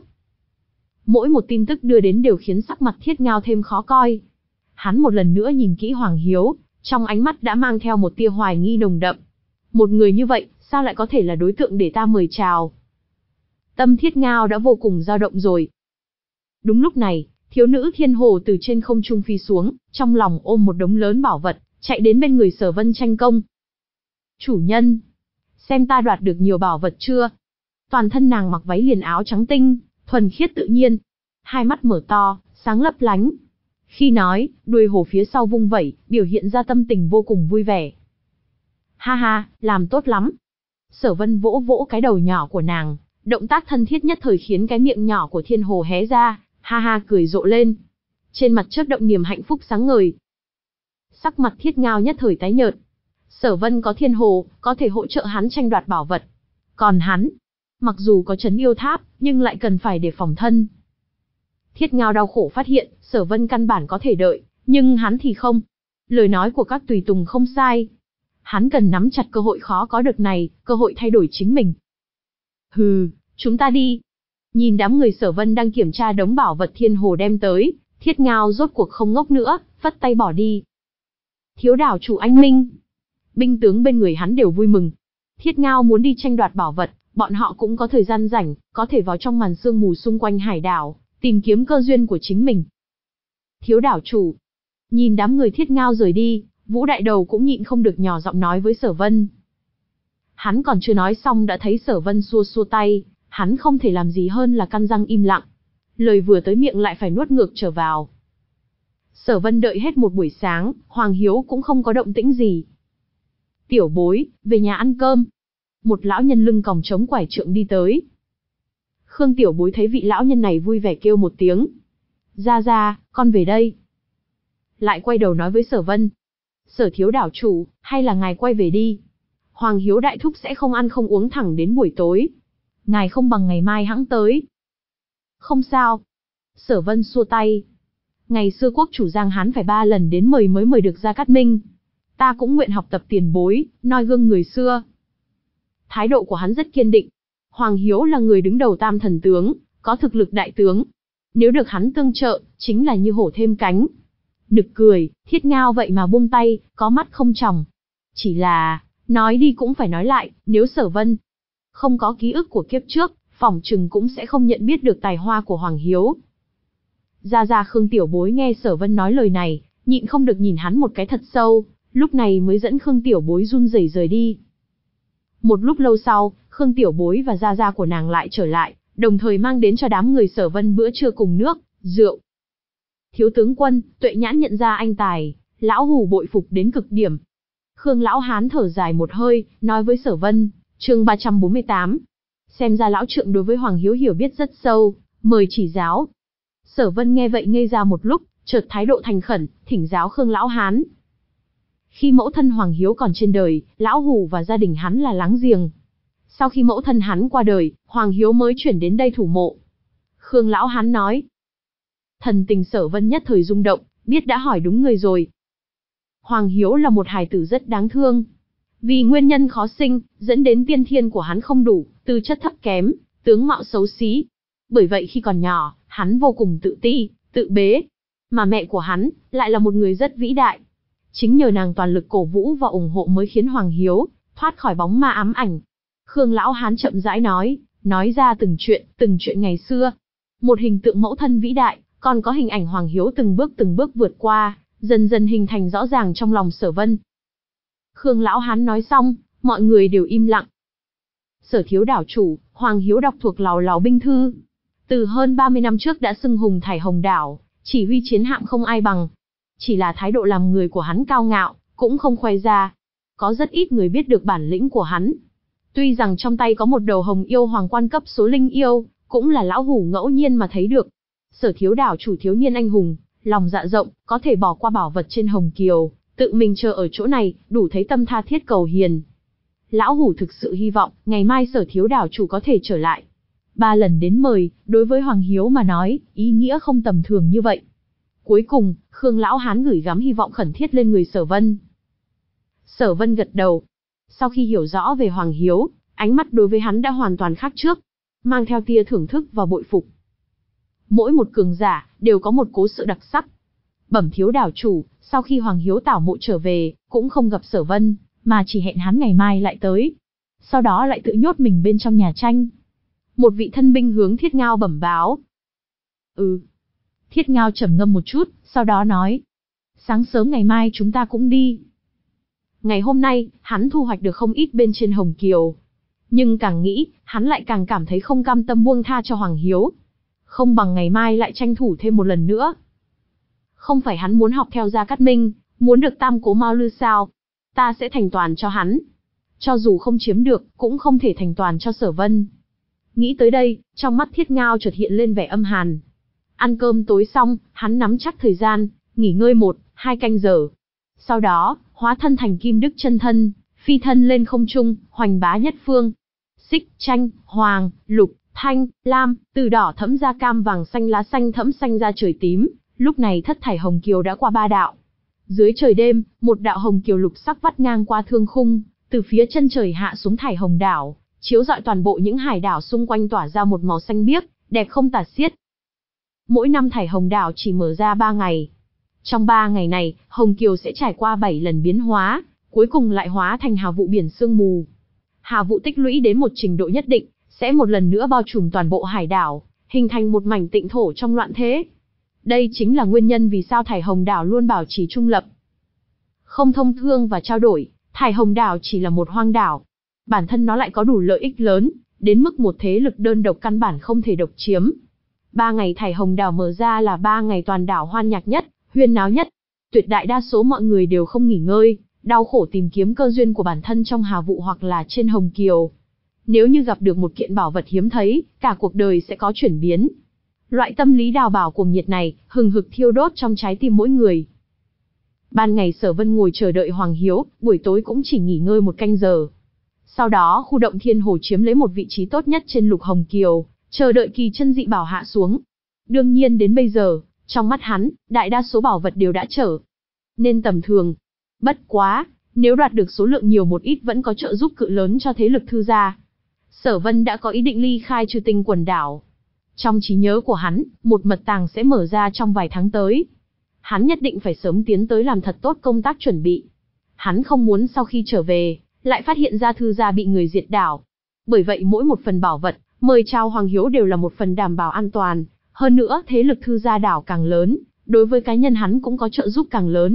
Mỗi một tin tức đưa đến đều khiến sắc mặt Thiết Ngao thêm khó coi. Hắn một lần nữa nhìn kỹ Hoàng Hiếu, trong ánh mắt đã mang theo một tia hoài nghi nồng đậm. Một người như vậy, sao lại có thể là đối tượng để ta mời chào? Tâm Thiết Ngao đã vô cùng dao động rồi. Đúng lúc này, thiếu nữ Thiên Hồ từ trên không trung phi xuống, trong lòng ôm một đống lớn bảo vật, chạy đến bên người Sở Vân tranh công. Chủ nhân, xem ta đoạt được nhiều bảo vật chưa? Toàn thân nàng mặc váy liền áo trắng tinh, thuần khiết tự nhiên, hai mắt mở to, sáng lấp lánh. Khi nói, đuôi hổ phía sau vung vẩy, biểu hiện ra tâm tình vô cùng vui vẻ. Ha ha, làm tốt lắm. Sở Vân vỗ vỗ cái đầu nhỏ của nàng, động tác thân thiết nhất thời khiến cái miệng nhỏ của Thiên Hồ hé ra, ha ha cười rộ lên. Trên mặt chớp động niềm hạnh phúc sáng ngời. Sắc mặt Thiết Ngao nhất thời tái nhợt. Sở Vân có Thiên Hồ, có thể hỗ trợ hắn tranh đoạt bảo vật. Còn hắn, mặc dù có trấn yêu tháp, nhưng lại cần phải để phòng thân. Thiết Ngao đau khổ phát hiện, Sở Vân căn bản có thể đợi, nhưng hắn thì không. Lời nói của các tùy tùng không sai. Hắn cần nắm chặt cơ hội khó có được này, cơ hội thay đổi chính mình. Hừ, chúng ta đi. Nhìn đám người Sở Vân đang kiểm tra đống bảo vật Thiên Hồ đem tới, Thiết Ngao rốt cuộc không ngốc nữa, phất tay bỏ đi. Thiếu đảo chủ anh minh. Binh tướng bên người hắn đều vui mừng. Thiết Ngao muốn đi tranh đoạt bảo vật, bọn họ cũng có thời gian rảnh, có thể vào trong màn sương mù xung quanh hải đảo, tìm kiếm cơ duyên của chính mình. Thiếu đảo chủ. Nhìn đám người Thiết Ngao rời đi, Vũ Đại Đầu cũng nhịn không được nhỏ giọng nói với Sở Vân. Hắn còn chưa nói xong đã thấy Sở Vân xua xua tay, hắn không thể làm gì hơn là căn răng im lặng. Lời vừa tới miệng lại phải nuốt ngược trở vào. Sở Vân đợi hết một buổi sáng, Hoàng Hiếu cũng không có động tĩnh gì. Tiểu bối, về nhà ăn cơm. Một lão nhân lưng còng chống quải trượng đi tới. Khương tiểu bối thấy vị lão nhân này vui vẻ kêu một tiếng. Ra ra, con về đây. Lại quay đầu nói với Sở Vân. Sở thiếu đảo chủ, hay là ngài quay về đi. Hoàng Hiếu đại thúc sẽ không ăn không uống thẳng đến buổi tối. Ngài không bằng ngày mai hãng tới. Không sao. Sở Vân xua tay. Ngày xưa quốc chủ Giang Hán phải ba lần đến mời mới mời được Gia Cát Minh. Ta cũng nguyện học tập tiền bối, noi gương người xưa. Thái độ của hắn rất kiên định. Hoàng Hiếu là người đứng đầu tam thần tướng, có thực lực đại tướng. Nếu được hắn tương trợ, chính là như hổ thêm cánh. Nực cười, Thiết Ngao vậy mà buông tay, có mắt không tròng. Chỉ là, nói đi cũng phải nói lại, nếu Sở Vân không có ký ức của kiếp trước, phỏng chừng cũng sẽ không nhận biết được tài hoa của Hoàng Hiếu. Gia Gia Khương tiểu bối nghe Sở Vân nói lời này, nhịn không được nhìn hắn một cái thật sâu, lúc này mới dẫn Khương tiểu bối run rẩy rời đi. Một lúc lâu sau, Khương tiểu bối và Gia Gia của nàng lại trở lại, đồng thời mang đến cho đám người Sở Vân bữa trưa cùng nước, rượu. Thiếu tướng quân, Tuệ Nhãn nhận ra anh tài, lão hủ bội phục đến cực điểm. Khương lão hán thở dài một hơi, nói với Sở Vân, chương ba trăm bốn mươi tám. Xem ra lão trượng đối với Hoàng Hiếu hiểu biết rất sâu, mời chỉ giáo. Sở Vân nghe vậy ngây ra một lúc, chợt thái độ thành khẩn, thỉnh giáo Khương lão hán. Khi mẫu thân Hoàng Hiếu còn trên đời, lão hủ và gia đình hắn là láng giềng. Sau khi mẫu thân hắn qua đời, Hoàng Hiếu mới chuyển đến đây thủ mộ. Khương lão hán nói. Thần tình Sở Vân nhất thời rung động, biết đã hỏi đúng người rồi. Hoàng Hiếu là một hài tử rất đáng thương. Vì nguyên nhân khó sinh, dẫn đến tiên thiên của hắn không đủ, tư chất thấp kém, tướng mạo xấu xí. Bởi vậy khi còn nhỏ, hắn vô cùng tự ti, tự bế. Mà mẹ của hắn, lại là một người rất vĩ đại. Chính nhờ nàng toàn lực cổ vũ và ủng hộ mới khiến Hoàng Hiếu thoát khỏi bóng ma ám ảnh. Khương lão hán chậm rãi nói, nói ra từng chuyện, từng chuyện ngày xưa. Một hình tượng mẫu thân vĩ đại, còn có hình ảnh Hoàng Hiếu từng bước từng bước vượt qua, dần dần hình thành rõ ràng trong lòng Sở Vân. Khương lão hán nói xong, mọi người đều im lặng. Sở thiếu đảo chủ, Hoàng Hiếu đọc thuộc lào lào binh thư. Từ hơn ba mươi năm trước đã xưng hùng thải hồng đảo, chỉ huy chiến hạm không ai bằng. Chỉ là thái độ làm người của hắn cao ngạo, cũng không khoe ra. Có rất ít người biết được bản lĩnh của hắn. Tuy rằng trong tay có một đầu hồng yêu hoàng quan cấp số linh yêu, cũng là lão hủ ngẫu nhiên mà thấy được. Sở thiếu đảo chủ thiếu niên anh hùng, lòng dạ rộng, có thể bỏ qua bảo vật trên Hồng Kiều, tự mình chờ ở chỗ này, đủ thấy tâm tha thiết cầu hiền. Lão hủ thực sự hy vọng, ngày mai sở thiếu đảo chủ có thể trở lại. Ba lần đến mời, đối với Hoàng Hiếu mà nói, ý nghĩa không tầm thường như vậy. Cuối cùng, Khương lão hán gửi gắm hy vọng khẩn thiết lên người Sở Vân. Sở Vân gật đầu. Sau khi hiểu rõ về Hoàng Hiếu, ánh mắt đối với hắn đã hoàn toàn khác trước, mang theo tia thưởng thức và bội phục. Mỗi một cường giả, đều có một cố sự đặc sắc. Bẩm thiếu đảo chủ, sau khi Hoàng Hiếu tảo mộ trở về, cũng không gặp Sở Vân, mà chỉ hẹn hắn ngày mai lại tới. Sau đó lại tự nhốt mình bên trong nhà tranh. Một vị thân binh hướng Thiết Ngao bẩm báo. Ừ. Thiết Ngao trầm ngâm một chút, sau đó nói. Sáng sớm ngày mai chúng ta cũng đi. Ngày hôm nay, hắn thu hoạch được không ít bên trên Hồng Kiều. Nhưng càng nghĩ, hắn lại càng cảm thấy không cam tâm buông tha cho Hoàng Hiếu. Không bằng ngày mai lại tranh thủ thêm một lần nữa. Không phải hắn muốn học theo Gia Cát Minh, muốn được tam cố Mao Lư sao? Ta sẽ thành toàn cho hắn. Cho dù không chiếm được, cũng không thể thành toàn cho Sở Vân. Nghĩ tới đây, trong mắt Thiết Ngao chợt hiện lên vẻ âm hàn. Ăn cơm tối xong, hắn nắm chắc thời gian, nghỉ ngơi một, hai canh giờ. Sau đó, hóa thân thành Kim Đức chân thân, phi thân lên không trung, hoành bá nhất phương. Xích, tranh, hoàng, lục, thanh, lam, từ đỏ thẫm ra cam vàng xanh lá xanh thẫm xanh ra trời tím, lúc này thất thải hồng kiều đã qua ba đạo. Dưới trời đêm, một đạo hồng kiều lục sắc vắt ngang qua thương khung, từ phía chân trời hạ xuống thải hồng đảo, chiếu rọi toàn bộ những hải đảo xung quanh tỏa ra một màu xanh biếc, đẹp không tả xiết. Mỗi năm thải hồng đảo chỉ mở ra ba ngày. Trong ba ngày này, hồng kiều sẽ trải qua bảy lần biến hóa, cuối cùng lại hóa thành hà vụ biển sương mù. Hà vụ tích lũy đến một trình độ nhất định, sẽ một lần nữa bao trùm toàn bộ hải đảo, hình thành một mảnh tịnh thổ trong loạn thế. Đây chính là nguyên nhân vì sao thải hồng đảo luôn bảo trì trung lập. Không thông thương và trao đổi, thải hồng đảo chỉ là một hoang đảo. Bản thân nó lại có đủ lợi ích lớn, đến mức một thế lực đơn độc căn bản không thể độc chiếm. Ba ngày thải hồng đảo mở ra là ba ngày toàn đảo hoan nhạc nhất, huyên náo nhất. Tuyệt đại đa số mọi người đều không nghỉ ngơi, đau khổ tìm kiếm cơ duyên của bản thân trong hà vụ hoặc là trên hồng kiều. Nếu như gặp được một kiện bảo vật hiếm thấy, cả cuộc đời sẽ có chuyển biến. Loại tâm lý đào bảo cuồng nhiệt này, hừng hực thiêu đốt trong trái tim mỗi người. Ban ngày Sở Vân ngồi chờ đợi Hoàng Hiếu, buổi tối cũng chỉ nghỉ ngơi một canh giờ. Sau đó khu động thiên hồ chiếm lấy một vị trí tốt nhất trên lục hồng kiều, chờ đợi kỳ chân dị bảo hạ xuống. Đương nhiên đến bây giờ, trong mắt hắn, đại đa số bảo vật đều đã trở nên tầm thường. Bất quá, nếu đoạt được số lượng nhiều một ít vẫn có trợ giúp cự lớn cho thế lực thư gia. Sở Vân đã có ý định ly khai Trừ Tinh quần đảo. Trong trí nhớ của hắn, một mật tàng sẽ mở ra trong vài tháng tới. Hắn nhất định phải sớm tiến tới làm thật tốt công tác chuẩn bị. Hắn không muốn sau khi trở về, lại phát hiện ra thư gia bị người diệt đảo. Bởi vậy mỗi một phần bảo vật, mời chào Hoàng Hiếu đều là một phần đảm bảo an toàn. Hơn nữa thế lực thư gia đảo càng lớn, đối với cá nhân hắn cũng có trợ giúp càng lớn.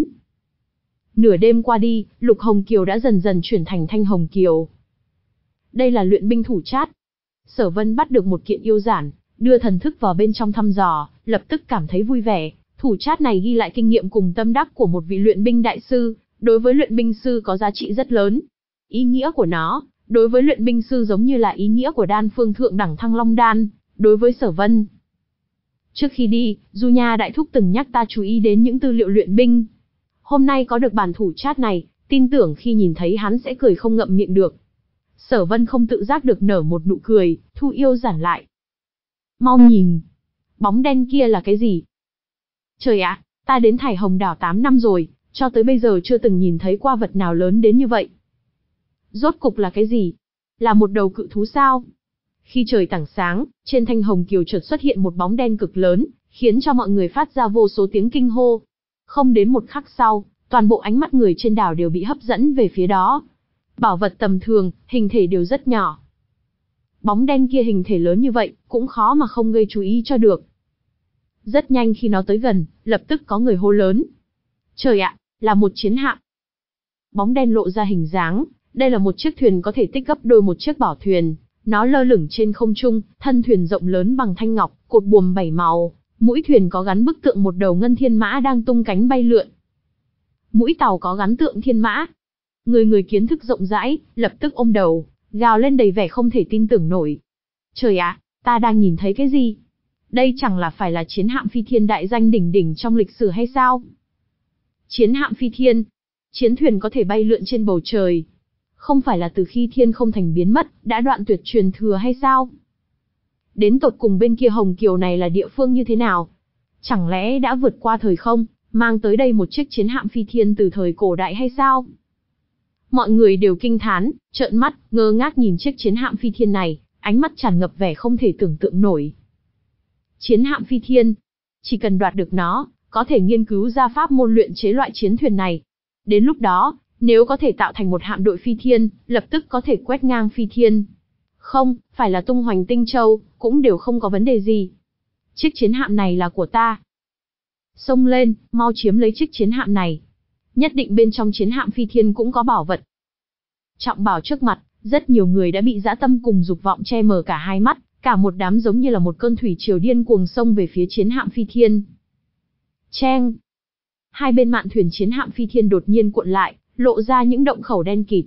Nửa đêm qua đi, lục hồng kiều đã dần dần chuyển thành thanh hồng kiều. Đây là luyện binh thủ chát. Sở Vân bắt được một kiện yêu giản, đưa thần thức vào bên trong thăm dò, lập tức cảm thấy vui vẻ. Thủ chát này ghi lại kinh nghiệm cùng tâm đắc của một vị luyện binh đại sư, đối với luyện binh sư có giá trị rất lớn. Ý nghĩa của nó, đối với luyện binh sư giống như là ý nghĩa của đan phương thượng đẳng Thăng Long đan, đối với Sở Vân. Trước khi đi, Du Nha đại thúc từng nhắc ta chú ý đến những tư liệu luyện binh. Hôm nay có được bản thủ chát này, tin tưởng khi nhìn thấy hắn sẽ cười không ngậm miệng được. Sở Vân không tự giác được nở một nụ cười, thu yêu giản lại. Mau nhìn, bóng đen kia là cái gì? Trời ạ, ta đến thải hồng đảo tám năm rồi, cho tới bây giờ chưa từng nhìn thấy qua vật nào lớn đến như vậy. Rốt cục là cái gì? Là một đầu cự thú sao? Khi trời tảng sáng, trên thanh hồng kiều chợt xuất hiện một bóng đen cực lớn, khiến cho mọi người phát ra vô số tiếng kinh hô. Không đến một khắc sau, toàn bộ ánh mắt người trên đảo đều bị hấp dẫn về phía đó. Bảo vật tầm thường, hình thể đều rất nhỏ. Bóng đen kia hình thể lớn như vậy, cũng khó mà không gây chú ý cho được. Rất nhanh khi nó tới gần, lập tức có người hô lớn. Trời ạ, là một chiến hạm. Bóng đen lộ ra hình dáng, đây là một chiếc thuyền có thể tích gấp đôi một chiếc bảo thuyền. Nó lơ lửng trên không trung, thân thuyền rộng lớn bằng thanh ngọc, cột buồm bảy màu. Mũi thuyền có gắn bức tượng một đầu ngân thiên mã đang tung cánh bay lượn. Mũi tàu có gắn tượng thiên mã. Người người kiến thức rộng rãi, lập tức ôm đầu, gào lên đầy vẻ không thể tin tưởng nổi. Trời ạ, ta đang nhìn thấy cái gì? Đây chẳng là phải là chiến hạm phi thiên đại danh đỉnh đỉnh trong lịch sử hay sao? Chiến hạm phi thiên, chiến thuyền có thể bay lượn trên bầu trời. Không phải là từ khi thiên không thành biến mất, đã đoạn tuyệt truyền thừa hay sao? Đến tột cùng bên kia hồng kiều này là địa phương như thế nào? Chẳng lẽ đã vượt qua thời không, mang tới đây một chiếc chiến hạm phi thiên từ thời cổ đại hay sao? Mọi người đều kinh thán, trợn mắt, ngơ ngác nhìn chiếc chiến hạm phi thiên này, ánh mắt tràn ngập vẻ không thể tưởng tượng nổi. Chiến hạm phi thiên, chỉ cần đoạt được nó, có thể nghiên cứu ra pháp môn luyện chế loại chiến thuyền này. Đến lúc đó, nếu có thể tạo thành một hạm đội phi thiên, lập tức có thể quét ngang phi thiên. Không, phải là tung hoành tinh châu, cũng đều không có vấn đề gì. Chiếc chiến hạm này là của ta. Xông lên, mau chiếm lấy chiếc chiến hạm này. Nhất định bên trong chiến hạm phi thiên cũng có bảo vật. Trọng bảo trước mặt, rất nhiều người đã bị dã tâm cùng dục vọng che mờ cả hai mắt, cả một đám giống như là một cơn thủy triều điên cuồng xông về phía chiến hạm phi thiên. Cheng! Hai bên mạn thuyền chiến hạm phi thiên đột nhiên cuộn lại, lộ ra những động khẩu đen kịt.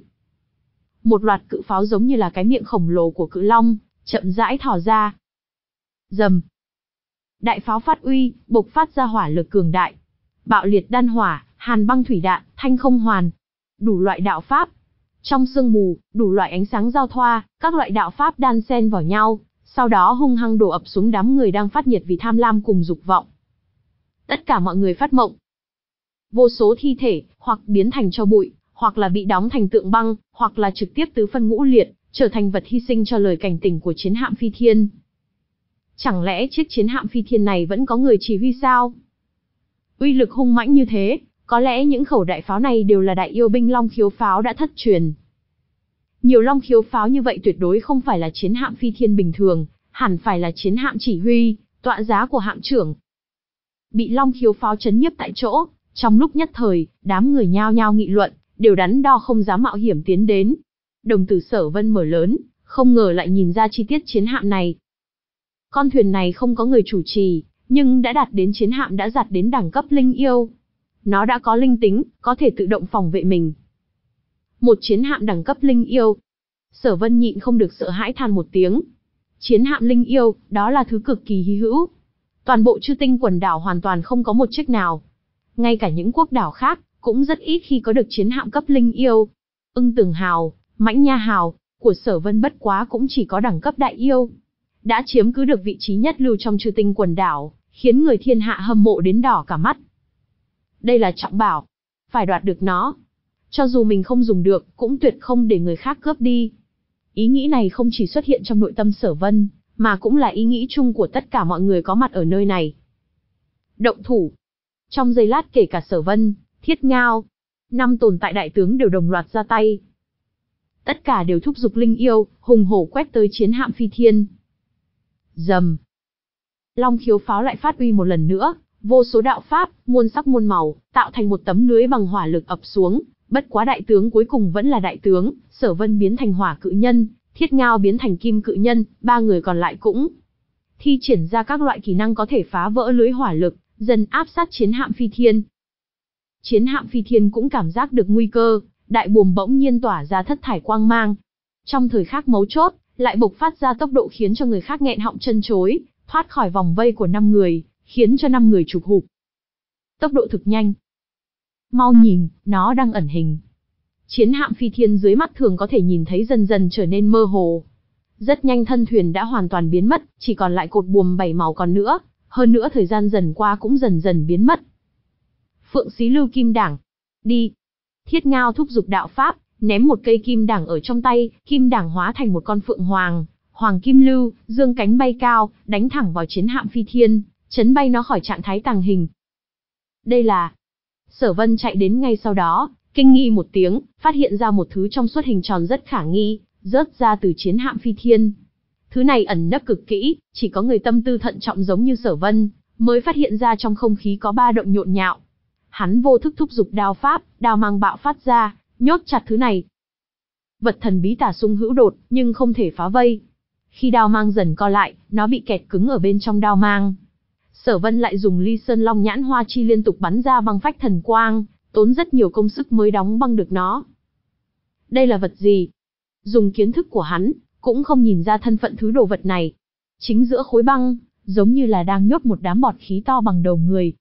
Một loạt cự pháo giống như là cái miệng khổng lồ của cự long, chậm rãi thò ra. Rầm! Đại pháo phát uy, bộc phát ra hỏa lực cường đại. Bạo liệt đan hỏa, hàn băng thủy đạn, thanh không hoàn. Đủ loại đạo pháp. Trong sương mù, đủ loại ánh sáng giao thoa, các loại đạo pháp đan xen vào nhau, sau đó hung hăng đổ ập xuống đám người đang phát nhiệt vì tham lam cùng dục vọng. Tất cả mọi người phát mộng. Vô số thi thể, hoặc biến thành tro bụi, hoặc là bị đóng thành tượng băng, hoặc là trực tiếp tứ phân ngũ liệt, trở thành vật hy sinh cho lời cảnh tỉnh của chiến hạm phi thiên. Chẳng lẽ chiếc chiến hạm phi thiên này vẫn có người chỉ huy sao? Uy lực hung mãnh như thế, có lẽ những khẩu đại pháo này đều là đại yêu binh long khiếu pháo đã thất truyền. Nhiều long khiếu pháo như vậy tuyệt đối không phải là chiến hạm phi thiên bình thường, hẳn phải là chiến hạm chỉ huy, tọa giá của hạm trưởng. Bị long khiếu pháo chấn nhiếp tại chỗ, trong lúc nhất thời, đám người nhao nhao nghị luận, đều đắn đo không dám mạo hiểm tiến đến. Đồng tử Sở Vân mở lớn, không ngờ lại nhìn ra chi tiết chiến hạm này. Con thuyền này không có người chủ trì, nhưng đã đạt đến chiến hạm đã đạt đến đẳng cấp linh yêu. Nó đã có linh tính, có thể tự động phòng vệ mình. Một chiến hạm đẳng cấp linh yêu. Sở Vân nhịn không được sợ hãi than một tiếng. Chiến hạm linh yêu, đó là thứ cực kỳ hy hữu. Toàn bộ Chư Tinh quần đảo hoàn toàn không có một chiếc nào. Ngay cả những quốc đảo khác, cũng rất ít khi có được chiến hạm cấp linh yêu. Ưng Tường Hào, Mãnh Nha Hào, của Sở Vân bất quá cũng chỉ có đẳng cấp đại yêu. Đã chiếm cứ được vị trí nhất lưu trong Chư Tinh quần đảo, khiến người thiên hạ hâm mộ đến đỏ cả mắt. Đây là trọng bảo. Phải đoạt được nó. Cho dù mình không dùng được, cũng tuyệt không để người khác cướp đi. Ý nghĩ này không chỉ xuất hiện trong nội tâm Sở Vân, mà cũng là ý nghĩ chung của tất cả mọi người có mặt ở nơi này. Động thủ. Trong giây lát kể cả Sở Vân, Thiết Ngao, năm tồn tại đại tướng đều đồng loạt ra tay. Tất cả đều thúc giục linh yêu, hùng hổ quét tới chiến hạm phi thiên. Rầm. Long khiếu pháo lại phát uy một lần nữa, vô số đạo pháp, muôn sắc muôn màu, tạo thành một tấm lưới bằng hỏa lực ập xuống. Bất quá đại tướng cuối cùng vẫn là đại tướng, Sở Vân biến thành hỏa cự nhân, Thiết Ngao biến thành kim cự nhân, ba người còn lại cũng thi triển ra các loại kỹ năng có thể phá vỡ lưới hỏa lực, dần áp sát chiến hạm phi thiên. Chiến hạm phi thiên cũng cảm giác được nguy cơ, đại buồm bỗng nhiên tỏa ra thất thải quang mang. Trong thời khắc mấu chốt, lại bộc phát ra tốc độ khiến cho người khác nghẹn họng chân chối, thoát khỏi vòng vây của năm người, khiến cho năm người chụp hụp. Tốc độ thực nhanh. Mau nhìn, nó đang ẩn hình. Chiến hạm phi thiên dưới mắt thường có thể nhìn thấy dần dần trở nên mơ hồ. Rất nhanh thân thuyền đã hoàn toàn biến mất, chỉ còn lại cột buồm bảy màu còn nữa, hơn nữa thời gian dần qua cũng dần dần biến mất. Phượng Xí Lưu Kim Đảng. Đi. Thiết Ngao thúc giục đạo pháp, ném một cây kim đảng ở trong tay, kim đảng hóa thành một con phượng hoàng, hoàng kim lưu, dương cánh bay cao, đánh thẳng vào chiến hạm phi thiên, chấn bay nó khỏi trạng thái tàng hình. Đây là... Sở Vân chạy đến ngay sau đó, kinh nghi một tiếng, phát hiện ra một thứ trong suốt hình tròn rất khả nghi, rớt ra từ chiến hạm phi thiên. Thứ này ẩn nấp cực kỹ, chỉ có người tâm tư thận trọng giống như Sở Vân, mới phát hiện ra trong không khí có ba động nhộn nhạo. Hắn vô thức thúc giục đao pháp, đao mang bạo phát ra, nhốt chặt thứ này. Vật thần bí tả sung hữu đột, nhưng không thể phá vây. Khi đao mang dần co lại, nó bị kẹt cứng ở bên trong đao mang. Sở Vân lại dùng Ly Sơn Long Nhãn Hoa Chi liên tục bắn ra băng phách thần quang, tốn rất nhiều công sức mới đóng băng được nó. Đây là vật gì? Dùng kiến thức của hắn, cũng không nhìn ra thân phận thứ đồ vật này. Chính giữa khối băng, giống như là đang nhốt một đám bọt khí to bằng đầu người.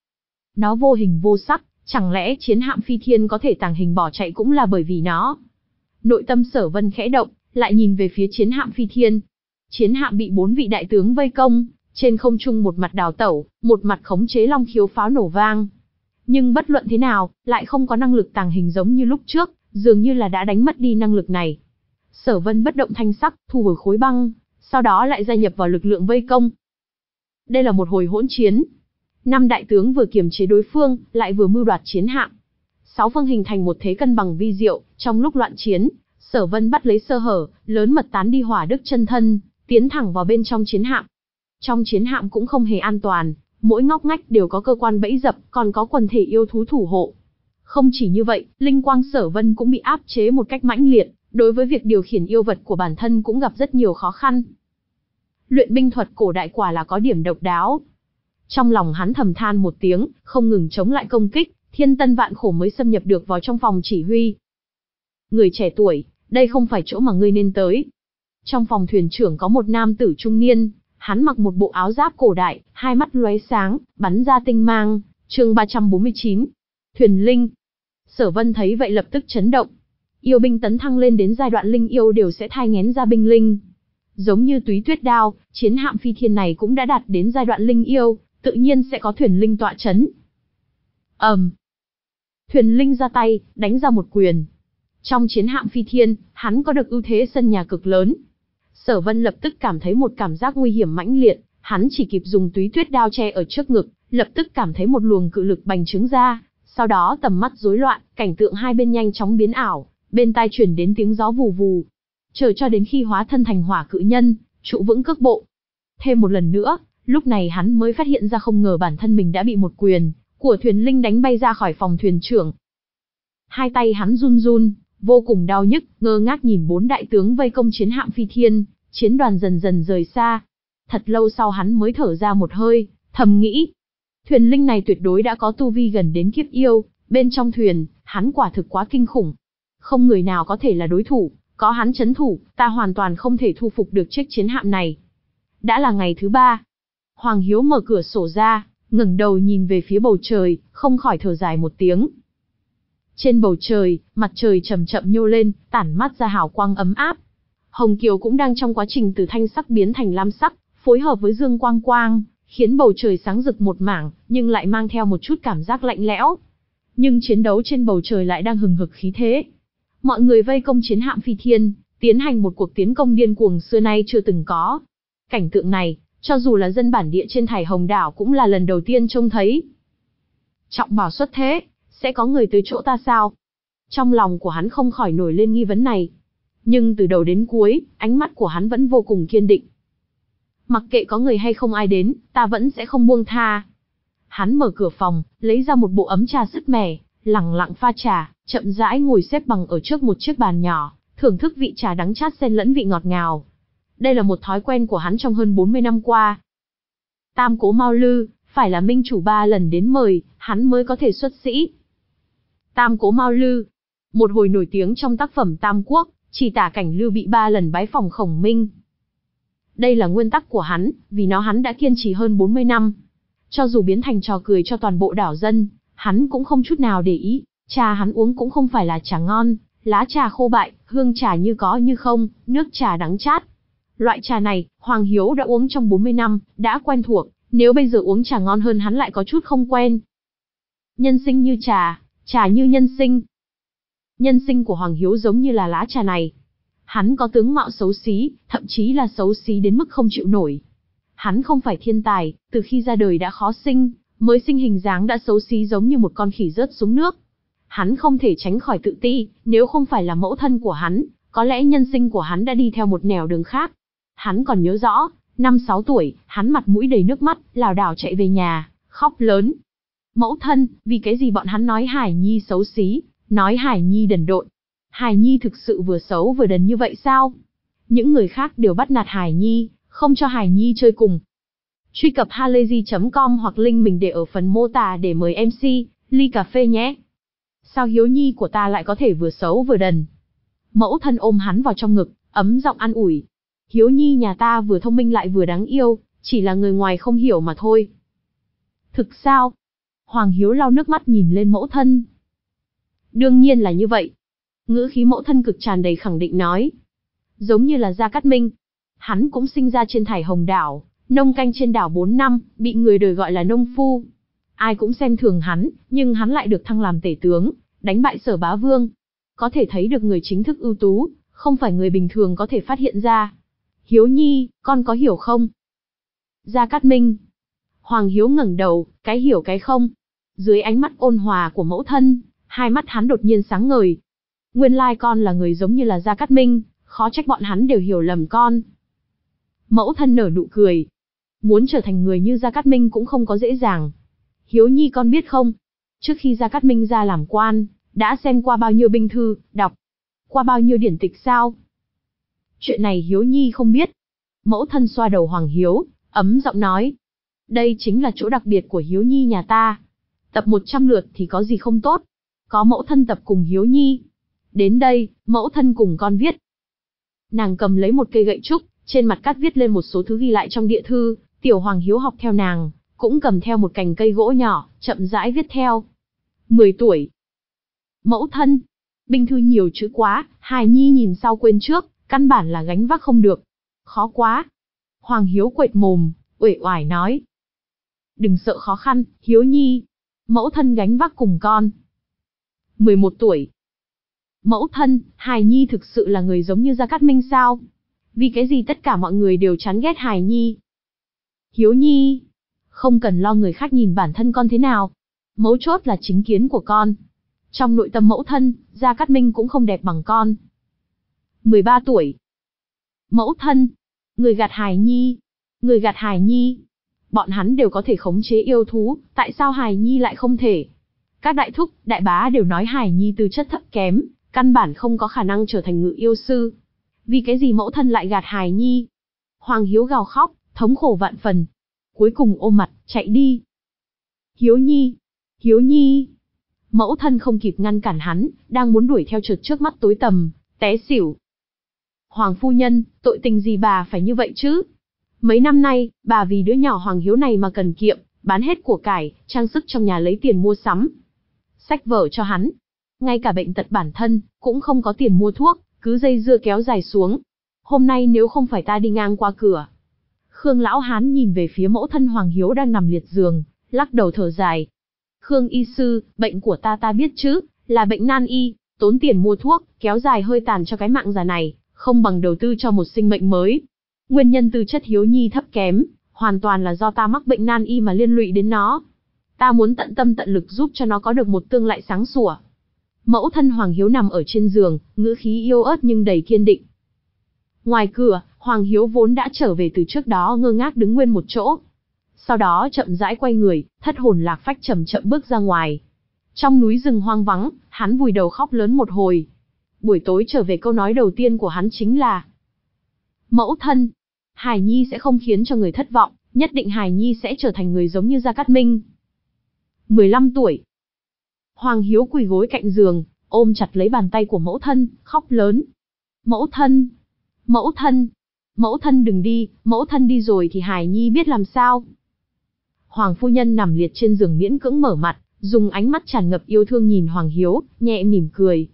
Nó vô hình vô sắc, chẳng lẽ chiến hạm phi thiên có thể tàng hình bỏ chạy cũng là bởi vì nó? Nội tâm Sở Vân khẽ động, lại nhìn về phía chiến hạm phi thiên. Chiến hạm bị bốn vị đại tướng vây công, trên không trung một mặt đào tẩu, một mặt khống chế long khiếu pháo nổ vang. Nhưng bất luận thế nào, lại không có năng lực tàng hình giống như lúc trước, dường như là đã đánh mất đi năng lực này. Sở Vân bất động thanh sắc, thu hồi khối băng, sau đó lại gia nhập vào lực lượng vây công. Đây là một hồi hỗn chiến. Năm đại tướng vừa kiềm chế đối phương, lại vừa mưu đoạt chiến hạm. Sáu phương hình thành một thế cân bằng vi diệu, trong lúc loạn chiến, Sở Vân bắt lấy sơ hở, lớn mật tán đi Hỏa Đức chân thân, tiến thẳng vào bên trong chiến hạm. Trong chiến hạm cũng không hề an toàn, mỗi ngóc ngách đều có cơ quan bẫy dập, còn có quần thể yêu thú thủ hộ. Không chỉ như vậy, linh quang Sở Vân cũng bị áp chế một cách mãnh liệt, đối với việc điều khiển yêu vật của bản thân cũng gặp rất nhiều khó khăn. Luyện binh thuật cổ đại quả là có điểm độc đáo. Trong lòng hắn thầm than một tiếng, không ngừng chống lại công kích, thiên tân vạn khổ mới xâm nhập được vào trong phòng chỉ huy. Người trẻ tuổi, đây không phải chỗ mà ngươi nên tới. Trong phòng thuyền trưởng có một nam tử trung niên, hắn mặc một bộ áo giáp cổ đại, hai mắt lóe sáng, bắn ra tinh mang. Chương ba trăm bốn mươi chín, Thuyền Linh. Sở Vân thấy vậy lập tức chấn động. Yêu binh tấn thăng lên đến giai đoạn linh yêu đều sẽ thai nghén ra binh linh. Giống như Túy Tuyết Đao, chiến hạm phi thiên này cũng đã đạt đến giai đoạn linh yêu, tự nhiên sẽ có thuyền linh tọa chấn. ầm, um. Thuyền linh ra tay, đánh ra một quyền. Trong chiến hạm phi thiên, hắn có được ưu thế sân nhà cực lớn. Sở Vân lập tức cảm thấy một cảm giác nguy hiểm mãnh liệt, hắn chỉ kịp dùng Túy Tuyết Đao che ở trước ngực, lập tức cảm thấy một luồng cự lực bành trướng ra, sau đó tầm mắt rối loạn, cảnh tượng hai bên nhanh chóng biến ảo, bên tai truyền đến tiếng gió vù vù. Chờ cho đến khi hóa thân thành hỏa cự nhân, trụ vững cước bộ. Thêm một lần nữa, lúc này hắn mới phát hiện ra không ngờ bản thân mình đã bị một quyền của thuyền linh đánh bay ra khỏi phòng thuyền trưởng. Hai tay hắn run run, vô cùng đau nhức, ngơ ngác nhìn bốn đại tướng vây công chiến hạm phi thiên, chiến đoàn dần dần rời xa. Thật lâu sau hắn mới thở ra một hơi, thầm nghĩ, thuyền linh này tuyệt đối đã có tu vi gần đến kiếp yêu, bên trong thuyền, hắn quả thực quá kinh khủng. Không người nào có thể là đối thủ, có hắn chấn thủ, ta hoàn toàn không thể thu phục được chiếc chiến hạm này. Đã là ngày thứ ba. Hoàng Hiếu mở cửa sổ ra, ngẩng đầu nhìn về phía bầu trời, không khỏi thở dài một tiếng. Trên bầu trời, mặt trời chậm chậm nhô lên, tản mát ra hào quang ấm áp. Hồng Kiều cũng đang trong quá trình từ thanh sắc biến thành lam sắc, phối hợp với dương quang quang, khiến bầu trời sáng rực một mảng, nhưng lại mang theo một chút cảm giác lạnh lẽo. Nhưng chiến đấu trên bầu trời lại đang hừng hực khí thế. Mọi người vây công chiến hạm phi thiên, tiến hành một cuộc tiến công điên cuồng xưa nay chưa từng có. Cảnh tượng này, cho dù là dân bản địa trên Thải Hồng đảo cũng là lần đầu tiên trông thấy. Trọng bảo xuất thế, sẽ có người tới chỗ ta sao? Trong lòng của hắn không khỏi nổi lên nghi vấn này. Nhưng từ đầu đến cuối, ánh mắt của hắn vẫn vô cùng kiên định. Mặc kệ có người hay không ai đến, ta vẫn sẽ không buông tha. Hắn mở cửa phòng, lấy ra một bộ ấm trà sứt mẻ, lẳng lặng pha trà, chậm rãi ngồi xếp bằng ở trước một chiếc bàn nhỏ, thưởng thức vị trà đắng chát xen lẫn vị ngọt ngào. Đây là một thói quen của hắn trong hơn bốn mươi năm qua. Tam Cố Mao Lư, phải là minh chủ ba lần đến mời, hắn mới có thể xuất sĩ. Tam Cố Mao Lư, một hồi nổi tiếng trong tác phẩm Tam Quốc, chỉ tả cảnh Lưu Bị ba lần bái phòng Khổng Minh. Đây là nguyên tắc của hắn, vì nó hắn đã kiên trì hơn bốn mươi năm. Cho dù biến thành trò cười cho toàn bộ đảo dân, hắn cũng không chút nào để ý. Trà hắn uống cũng không phải là trà ngon, lá trà khô bại, hương trà như có như không, nước trà đắng chát. Loại trà này, Hoàng Hiếu đã uống trong bốn mươi năm, đã quen thuộc, nếu bây giờ uống trà ngon hơn hắn lại có chút không quen. Nhân sinh như trà, trà như nhân sinh. Nhân sinh của Hoàng Hiếu giống như là lá trà này. Hắn có tướng mạo xấu xí, thậm chí là xấu xí đến mức không chịu nổi. Hắn không phải thiên tài, từ khi ra đời đã khó sinh, mới sinh hình dáng đã xấu xí giống như một con khỉ rớt xuống nước. Hắn không thể tránh khỏi tự ti, nếu không phải là mẫu thân của hắn, có lẽ nhân sinh của hắn đã đi theo một nẻo đường khác. Hắn còn nhớ rõ, năm sáu tuổi, hắn mặt mũi đầy nước mắt, lảo đảo chạy về nhà, khóc lớn. Mẫu thân, vì cái gì bọn hắn nói Hải Nhi xấu xí, nói Hải Nhi đần độn. Hải Nhi thực sự vừa xấu vừa đần như vậy sao? Những người khác đều bắt nạt Hải Nhi, không cho Hải Nhi chơi cùng. Truy cập halayzi chấm com hoặc link mình để ở phần mô tả để mời em xê, ly cà phê nhé. Sao Hiếu Nhi của ta lại có thể vừa xấu vừa đần? Mẫu thân ôm hắn vào trong ngực, ấm giọng an ủi. Hiếu Nhi nhà ta vừa thông minh lại vừa đáng yêu, chỉ là người ngoài không hiểu mà thôi. Thực sao? Hoàng Hiếu lau nước mắt nhìn lên mẫu thân. Đương nhiên là như vậy. Ngữ khí mẫu thân cực tràn đầy khẳng định nói. Giống như là Gia Cát Minh. Hắn cũng sinh ra trên Thải Hồng đảo, nông canh trên đảo bốn năm, bị người đời gọi là nông phu. Ai cũng xem thường hắn, nhưng hắn lại được thăng làm tể tướng, đánh bại Sở Bá Vương. Có thể thấy được người chính thức ưu tú, không phải người bình thường có thể phát hiện ra. Hiếu Nhi, con có hiểu không? Gia Cát Minh. Hoàng Hiếu ngẩng đầu, cái hiểu cái không. Dưới ánh mắt ôn hòa của mẫu thân, hai mắt hắn đột nhiên sáng ngời. Nguyên lai con là người giống như là Gia Cát Minh, khó trách bọn hắn đều hiểu lầm con. Mẫu thân nở nụ cười. Muốn trở thành người như Gia Cát Minh cũng không có dễ dàng. Hiếu nhi con biết không? Trước khi Gia Cát Minh ra làm quan, đã xem qua bao nhiêu binh thư, đọc qua bao nhiêu điển tịch sao? Chuyện này Hiếu nhi không biết. Mẫu thân xoa đầu Hoàng Hiếu, ấm giọng nói. Đây chính là chỗ đặc biệt của Hiếu nhi nhà ta. Tập một trăm lượt thì có gì không tốt. Có mẫu thân tập cùng Hiếu nhi. Đến đây, mẫu thân cùng con viết. Nàng cầm lấy một cây gậy trúc, trên mặt cát viết lên một số thứ ghi lại trong địa thư. Tiểu Hoàng Hiếu học theo nàng, cũng cầm theo một cành cây gỗ nhỏ, chậm rãi viết theo. mười tuổi. Mẫu thân. Binh thư nhiều chữ quá, hài nhi nhìn sau quên trước, căn bản là gánh vác không được. Khó quá. Hoàng Hiếu quệt mồm, uể oải nói. Đừng sợ khó khăn, Hiếu nhi. Mẫu thân gánh vác cùng con. mười một tuổi. Mẫu thân, hài nhi thực sự là người giống như Gia Cát Minh sao? Vì cái gì tất cả mọi người đều chán ghét hài nhi? Hiếu nhi. Không cần lo người khác nhìn bản thân con thế nào. Mấu chốt là chính kiến của con. Trong nội tâm mẫu thân, Gia Cát Minh cũng không đẹp bằng con. mười ba tuổi. Mẫu thân. Người gạt hài nhi. Người gạt hài nhi. Bọn hắn đều có thể khống chế yêu thú, tại sao hài nhi lại không thể? Các đại thúc, đại bá đều nói hài nhi tư chất thấp kém, căn bản không có khả năng trở thành ngự yêu sư. Vì cái gì mẫu thân lại gạt hài nhi? Hoàng Hiếu gào khóc, thống khổ vạn phần. Cuối cùng ôm mặt, chạy đi. Hiếu nhi. Hiếu nhi. Mẫu thân không kịp ngăn cản hắn, đang muốn đuổi theo chợt trước mắt tối tầm, té xỉu. Hoàng phu nhân, tội tình gì bà phải như vậy chứ? Mấy năm nay, bà vì đứa nhỏ Hoàng Hiếu này mà cần kiệm, bán hết của cải, trang sức trong nhà lấy tiền mua sắm. Sách vở cho hắn. Ngay cả bệnh tật bản thân, cũng không có tiền mua thuốc, cứ dây dưa kéo dài xuống. Hôm nay nếu không phải ta đi ngang qua cửa. Khương lão hán nhìn về phía mẫu thân Hoàng Hiếu đang nằm liệt giường, lắc đầu thở dài. Khương y sư, bệnh của ta ta biết chứ, là bệnh nan y, tốn tiền mua thuốc, kéo dài hơi tàn cho cái mạng già này, không bằng đầu tư cho một sinh mệnh mới. Nguyên nhân tư chất Hiếu nhi thấp kém, hoàn toàn là do ta mắc bệnh nan y mà liên lụy đến nó. Ta muốn tận tâm tận lực giúp cho nó có được một tương lai sáng sủa. Mẫu thân Hoàng Hiếu nằm ở trên giường, ngữ khí yếu ớt nhưng đầy kiên định. Ngoài cửa, Hoàng Hiếu vốn đã trở về từ trước đó ngơ ngác đứng nguyên một chỗ. Sau đó chậm rãi quay người, thất hồn lạc phách chậm chậm bước ra ngoài. Trong núi rừng hoang vắng, hắn vùi đầu khóc lớn một hồi. Buổi tối trở về câu nói đầu tiên của hắn chính là: Mẫu thân, Hải Nhi sẽ không khiến cho người thất vọng, nhất định Hải Nhi sẽ trở thành người giống như Gia Cát Minh. mười lăm tuổi. Hoàng Hiếu quỳ gối cạnh giường, ôm chặt lấy bàn tay của mẫu thân, khóc lớn. Mẫu thân, mẫu thân, mẫu thân đừng đi, mẫu thân đi rồi thì Hải Nhi biết làm sao. Hoàng phu nhân nằm liệt trên giường miễn cưỡng mở mặt, dùng ánh mắt tràn ngập yêu thương nhìn Hoàng Hiếu, nhẹ mỉm cười.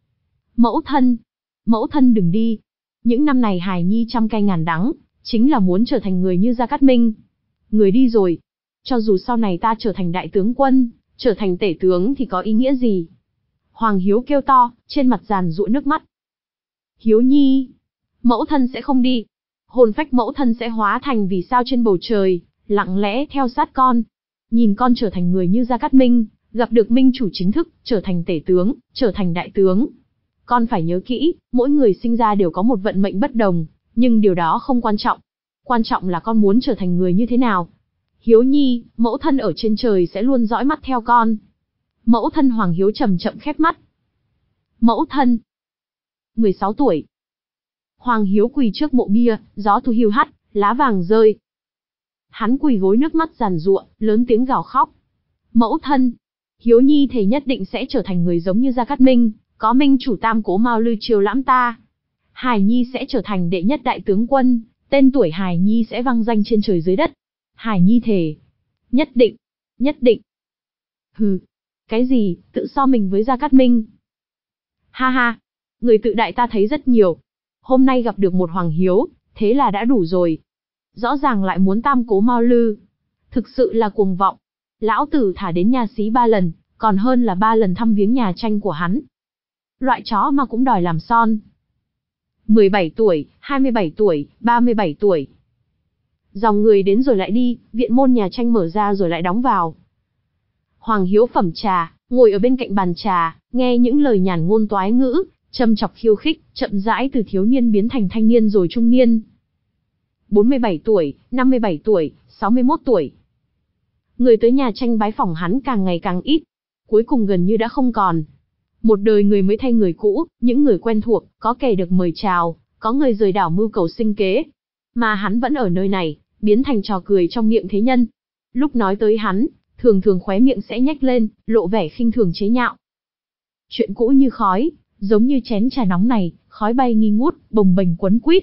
Mẫu thân, mẫu thân đừng đi. Những năm này Hải Nhi trăm cay ngàn đắng, chính là muốn trở thành người như Gia Cát Minh. Người đi rồi, cho dù sau này ta trở thành đại tướng quân, trở thành tể tướng thì có ý nghĩa gì? Hoàng Hiếu kêu to, trên mặt giàn giụa nước mắt. Hiếu Nhi, mẫu thân sẽ không đi. Hồn phách mẫu thân sẽ hóa thành vì sao trên bầu trời, lặng lẽ theo sát con. Nhìn con trở thành người như Gia Cát Minh, gặp được minh chủ chính thức, trở thành tể tướng, trở thành đại tướng. Con phải nhớ kỹ, mỗi người sinh ra đều có một vận mệnh bất đồng, nhưng điều đó không quan trọng. Quan trọng là con muốn trở thành người như thế nào. Hiếu Nhi, mẫu thân ở trên trời sẽ luôn dõi mắt theo con. Mẫu thân Hoàng Hiếu chậm chậm khép mắt. Mẫu thân. mười sáu tuổi. Hoàng Hiếu quỳ trước mộ bia, gió thu hiu hắt, lá vàng rơi. Hắn quỳ gối nước mắt giàn giụa, lớn tiếng gào khóc. Mẫu thân. Hiếu Nhi thề nhất định sẽ trở thành người giống như Gia Cát Minh, có minh chủ tam cố Mao Lư chiều lãm ta. Hải Nhi sẽ trở thành đệ nhất đại tướng quân, tên tuổi Hải Nhi sẽ vang danh trên trời dưới đất. Hải Nhi thề. Nhất định. Nhất định. Hừ. Cái gì, tự so mình với Gia Cát Minh? Ha ha. Người tự đại ta thấy rất nhiều. Hôm nay gặp được một Hoàng Hiếu, thế là đã đủ rồi. Rõ ràng lại muốn tam cố Mao Lư. Thực sự là cuồng vọng. Lão tử thả đến nhà xí ba lần, còn hơn là ba lần thăm viếng nhà tranh của hắn. Loại chó mà cũng đòi làm son. mười bảy tuổi, hai mươi bảy tuổi, ba mươi bảy tuổi. Dòng người đến rồi lại đi, viện môn nhà tranh mở ra rồi lại đóng vào. Hoàng Hiếu phẩm trà, ngồi ở bên cạnh bàn trà, nghe những lời nhàn ngôn toái ngữ, châm chọc khiêu khích, chậm rãi từ thiếu niên biến thành thanh niên rồi trung niên. bốn mươi bảy tuổi, năm mươi bảy tuổi, sáu mươi mốt tuổi. Người tới nhà tranh bái phỏng hắn càng ngày càng ít, cuối cùng gần như đã không còn. Một đời người mới thay người cũ, những người quen thuộc, có kẻ được mời chào, có người rời đảo mưu cầu sinh kế. Mà hắn vẫn ở nơi này, biến thành trò cười trong miệng thế nhân. Lúc nói tới hắn, thường thường khóe miệng sẽ nhếch lên, lộ vẻ khinh thường chế nhạo. Chuyện cũ như khói, giống như chén trà nóng này, khói bay nghi ngút, bồng bềnh quấn quýt.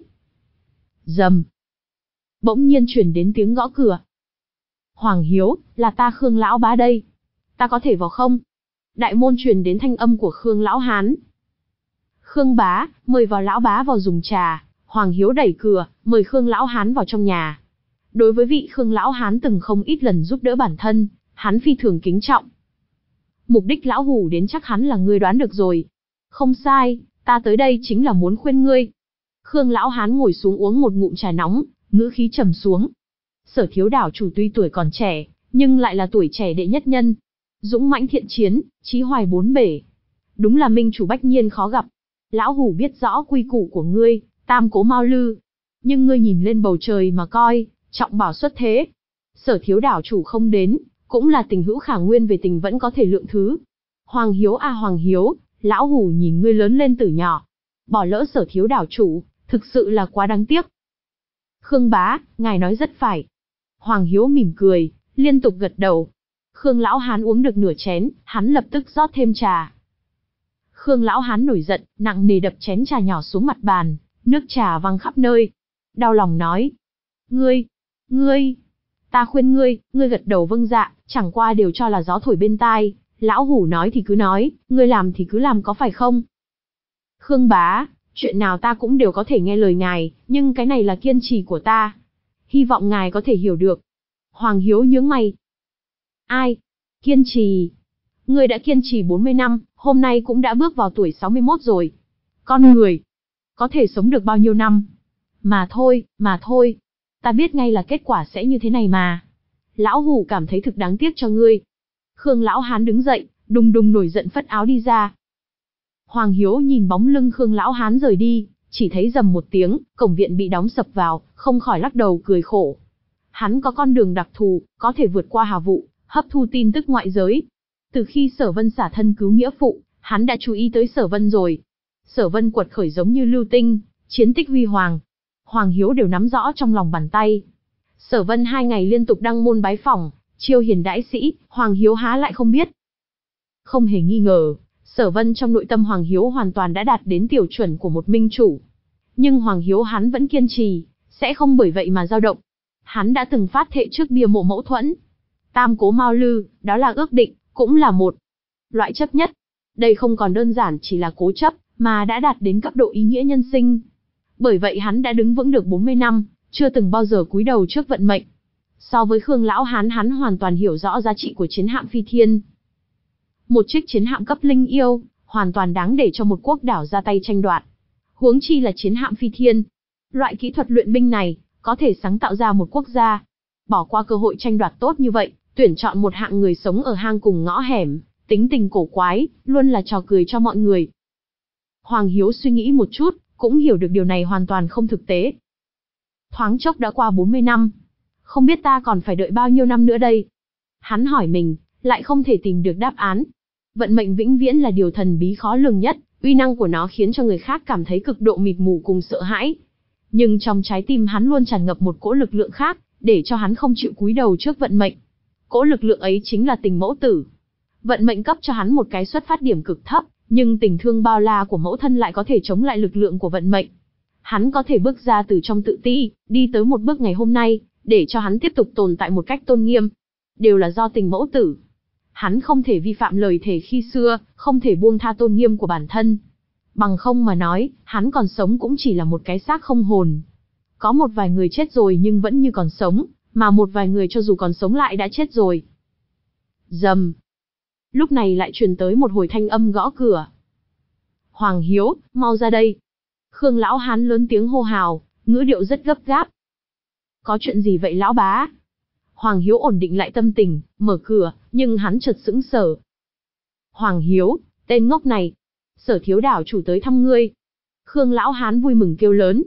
Rầm. Bỗng nhiên truyền đến tiếng gõ cửa. Hoàng Hiếu, là ta Khương lão bá đây. Ta có thể vào không? Đại môn truyền đến thanh âm của Khương lão hán. Khương bá, mời vào lão bá vào dùng trà. Hoàng Hiếu đẩy cửa, mời Khương lão hán vào trong nhà. Đối với vị Khương lão hán từng không ít lần giúp đỡ bản thân, hắn phi thường kính trọng. Mục đích lão hủ đến chắc hắn là ngươi đoán được rồi. Không sai, ta tới đây chính là muốn khuyên ngươi. Khương lão hán ngồi xuống uống một ngụm trà nóng, ngữ khí trầm xuống. Sở Thiếu đảo chủ tuy tuổi còn trẻ, nhưng lại là tuổi trẻ đệ nhất nhân. Dũng mãnh thiện chiến, chí hoài bốn bể. Đúng là minh chủ bách nhiên khó gặp. Lão hủ biết rõ quy củ của ngươi, tam cố mau lư. Nhưng ngươi nhìn lên bầu trời mà coi, trọng bảo xuất thế. Sở Thiếu đảo chủ không đến, cũng là tình hữu khả nguyên về tình vẫn có thể lượng thứ. Hoàng Hiếu a Hoàng Hiếu, lão hủ nhìn ngươi lớn lên từ nhỏ. Bỏ lỡ Sở Thiếu đảo chủ, thực sự là quá đáng tiếc. Khương bá, ngài nói rất phải. Hoàng Hiếu mỉm cười, liên tục gật đầu. Khương lão hán uống được nửa chén, hắn lập tức rót thêm trà. Khương lão hán nổi giận, nặng nề đập chén trà nhỏ xuống mặt bàn, nước trà văng khắp nơi. Đau lòng nói. Ngươi, ngươi, ta khuyên ngươi, ngươi gật đầu vâng dạ, chẳng qua đều cho là gió thổi bên tai. Lão hủ nói thì cứ nói, ngươi làm thì cứ làm có phải không? Khương bá, chuyện nào ta cũng đều có thể nghe lời ngài, nhưng cái này là kiên trì của ta. Hy vọng ngài có thể hiểu được. Hoàng Hiếu nhướng mày. Ai? Kiên trì? Ngươi đã kiên trì bốn mươi năm, hôm nay cũng đã bước vào tuổi sáu mươi mốt rồi. Con người, có thể sống được bao nhiêu năm? Mà thôi, mà thôi. Ta biết ngay là kết quả sẽ như thế này mà. Lão hủ cảm thấy thực đáng tiếc cho ngươi. Khương lão hán đứng dậy, đùng đùng nổi giận phất áo đi ra. Hoàng Hiếu nhìn bóng lưng Khương lão hán rời đi, chỉ thấy rầm một tiếng, cổng viện bị đóng sập vào, không khỏi lắc đầu cười khổ. Hắn có con đường đặc thù, có thể vượt qua hà vụ, hấp thu tin tức ngoại giới. Từ khi Sở Vân xả thân cứu nghĩa phụ, hắn đã chú ý tới Sở Vân rồi. Sở Vân quật khởi giống như lưu tinh, chiến tích huy hoàng. Hoàng Hiếu đều nắm rõ trong lòng bàn tay. Sở Vân hai ngày liên tục đăng môn bái phỏng, chiêu hiền đãi sĩ, Hoàng Hiếu há lại không biết. Không hề nghi ngờ, Sở Vân trong nội tâm Hoàng Hiếu hoàn toàn đã đạt đến tiêu chuẩn của một minh chủ. Nhưng Hoàng Hiếu hắn vẫn kiên trì, sẽ không bởi vậy mà dao động. Hắn đã từng phát thệ trước bia mộ mẫu thuẫn. Tam cố mau lư, đó là ước định, cũng là một loại chấp nhất. Đây không còn đơn giản chỉ là cố chấp, mà đã đạt đến cấp độ ý nghĩa nhân sinh. Bởi vậy hắn đã đứng vững được bốn mươi năm, chưa từng bao giờ cúi đầu trước vận mệnh. So với Khương lão hán, hắn hoàn toàn hiểu rõ giá trị của chiến hạm phi thiên. Một chiếc chiến hạm cấp linh yêu, hoàn toàn đáng để cho một quốc đảo ra tay tranh đoạt. Huống chi là chiến hạm phi thiên. Loại kỹ thuật luyện binh này, có thể sáng tạo ra một quốc gia. Bỏ qua cơ hội tranh đoạt tốt như vậy, tuyển chọn một hạng người sống ở hang cùng ngõ hẻm, tính tình cổ quái, luôn là trò cười cho mọi người. Hoàng Hiếu suy nghĩ một chút, cũng hiểu được điều này hoàn toàn không thực tế. Thoáng chốc đã qua bốn mươi năm. Không biết ta còn phải đợi bao nhiêu năm nữa đây? Hắn hỏi mình, lại không thể tìm được đáp án. Vận mệnh vĩnh viễn là điều thần bí khó lường nhất, uy năng của nó khiến cho người khác cảm thấy cực độ mịt mù cùng sợ hãi. Nhưng trong trái tim hắn luôn tràn ngập một cỗ lực lượng khác, để cho hắn không chịu cúi đầu trước vận mệnh. Cỗ lực lượng ấy chính là tình mẫu tử. Vận mệnh cấp cho hắn một cái xuất phát điểm cực thấp, nhưng tình thương bao la của mẫu thân lại có thể chống lại lực lượng của vận mệnh. Hắn có thể bước ra từ trong tự ti, đi tới một bước ngày hôm nay, để cho hắn tiếp tục tồn tại một cách tôn nghiêm. Đều là do tình mẫu tử. Hắn không thể vi phạm lời thề khi xưa, không thể buông tha tôn nghiêm của bản thân. Bằng không mà nói, hắn còn sống cũng chỉ là một cái xác không hồn. Có một vài người chết rồi nhưng vẫn như còn sống, mà một vài người cho dù còn sống lại đã chết rồi. Rầm. Lúc này lại truyền tới một hồi thanh âm gõ cửa. Hoàng Hiếu, mau ra đây. Khương lão hán lớn tiếng hô hào, ngữ điệu rất gấp gáp. Có chuyện gì vậy lão bá? Hoàng Hiếu ổn định lại tâm tình, mở cửa, nhưng hắn chợt sững sờ. Hoàng Hiếu, tên ngốc này. Sở thiếu đảo chủ tới thăm ngươi. Khương lão hán vui mừng kêu lớn.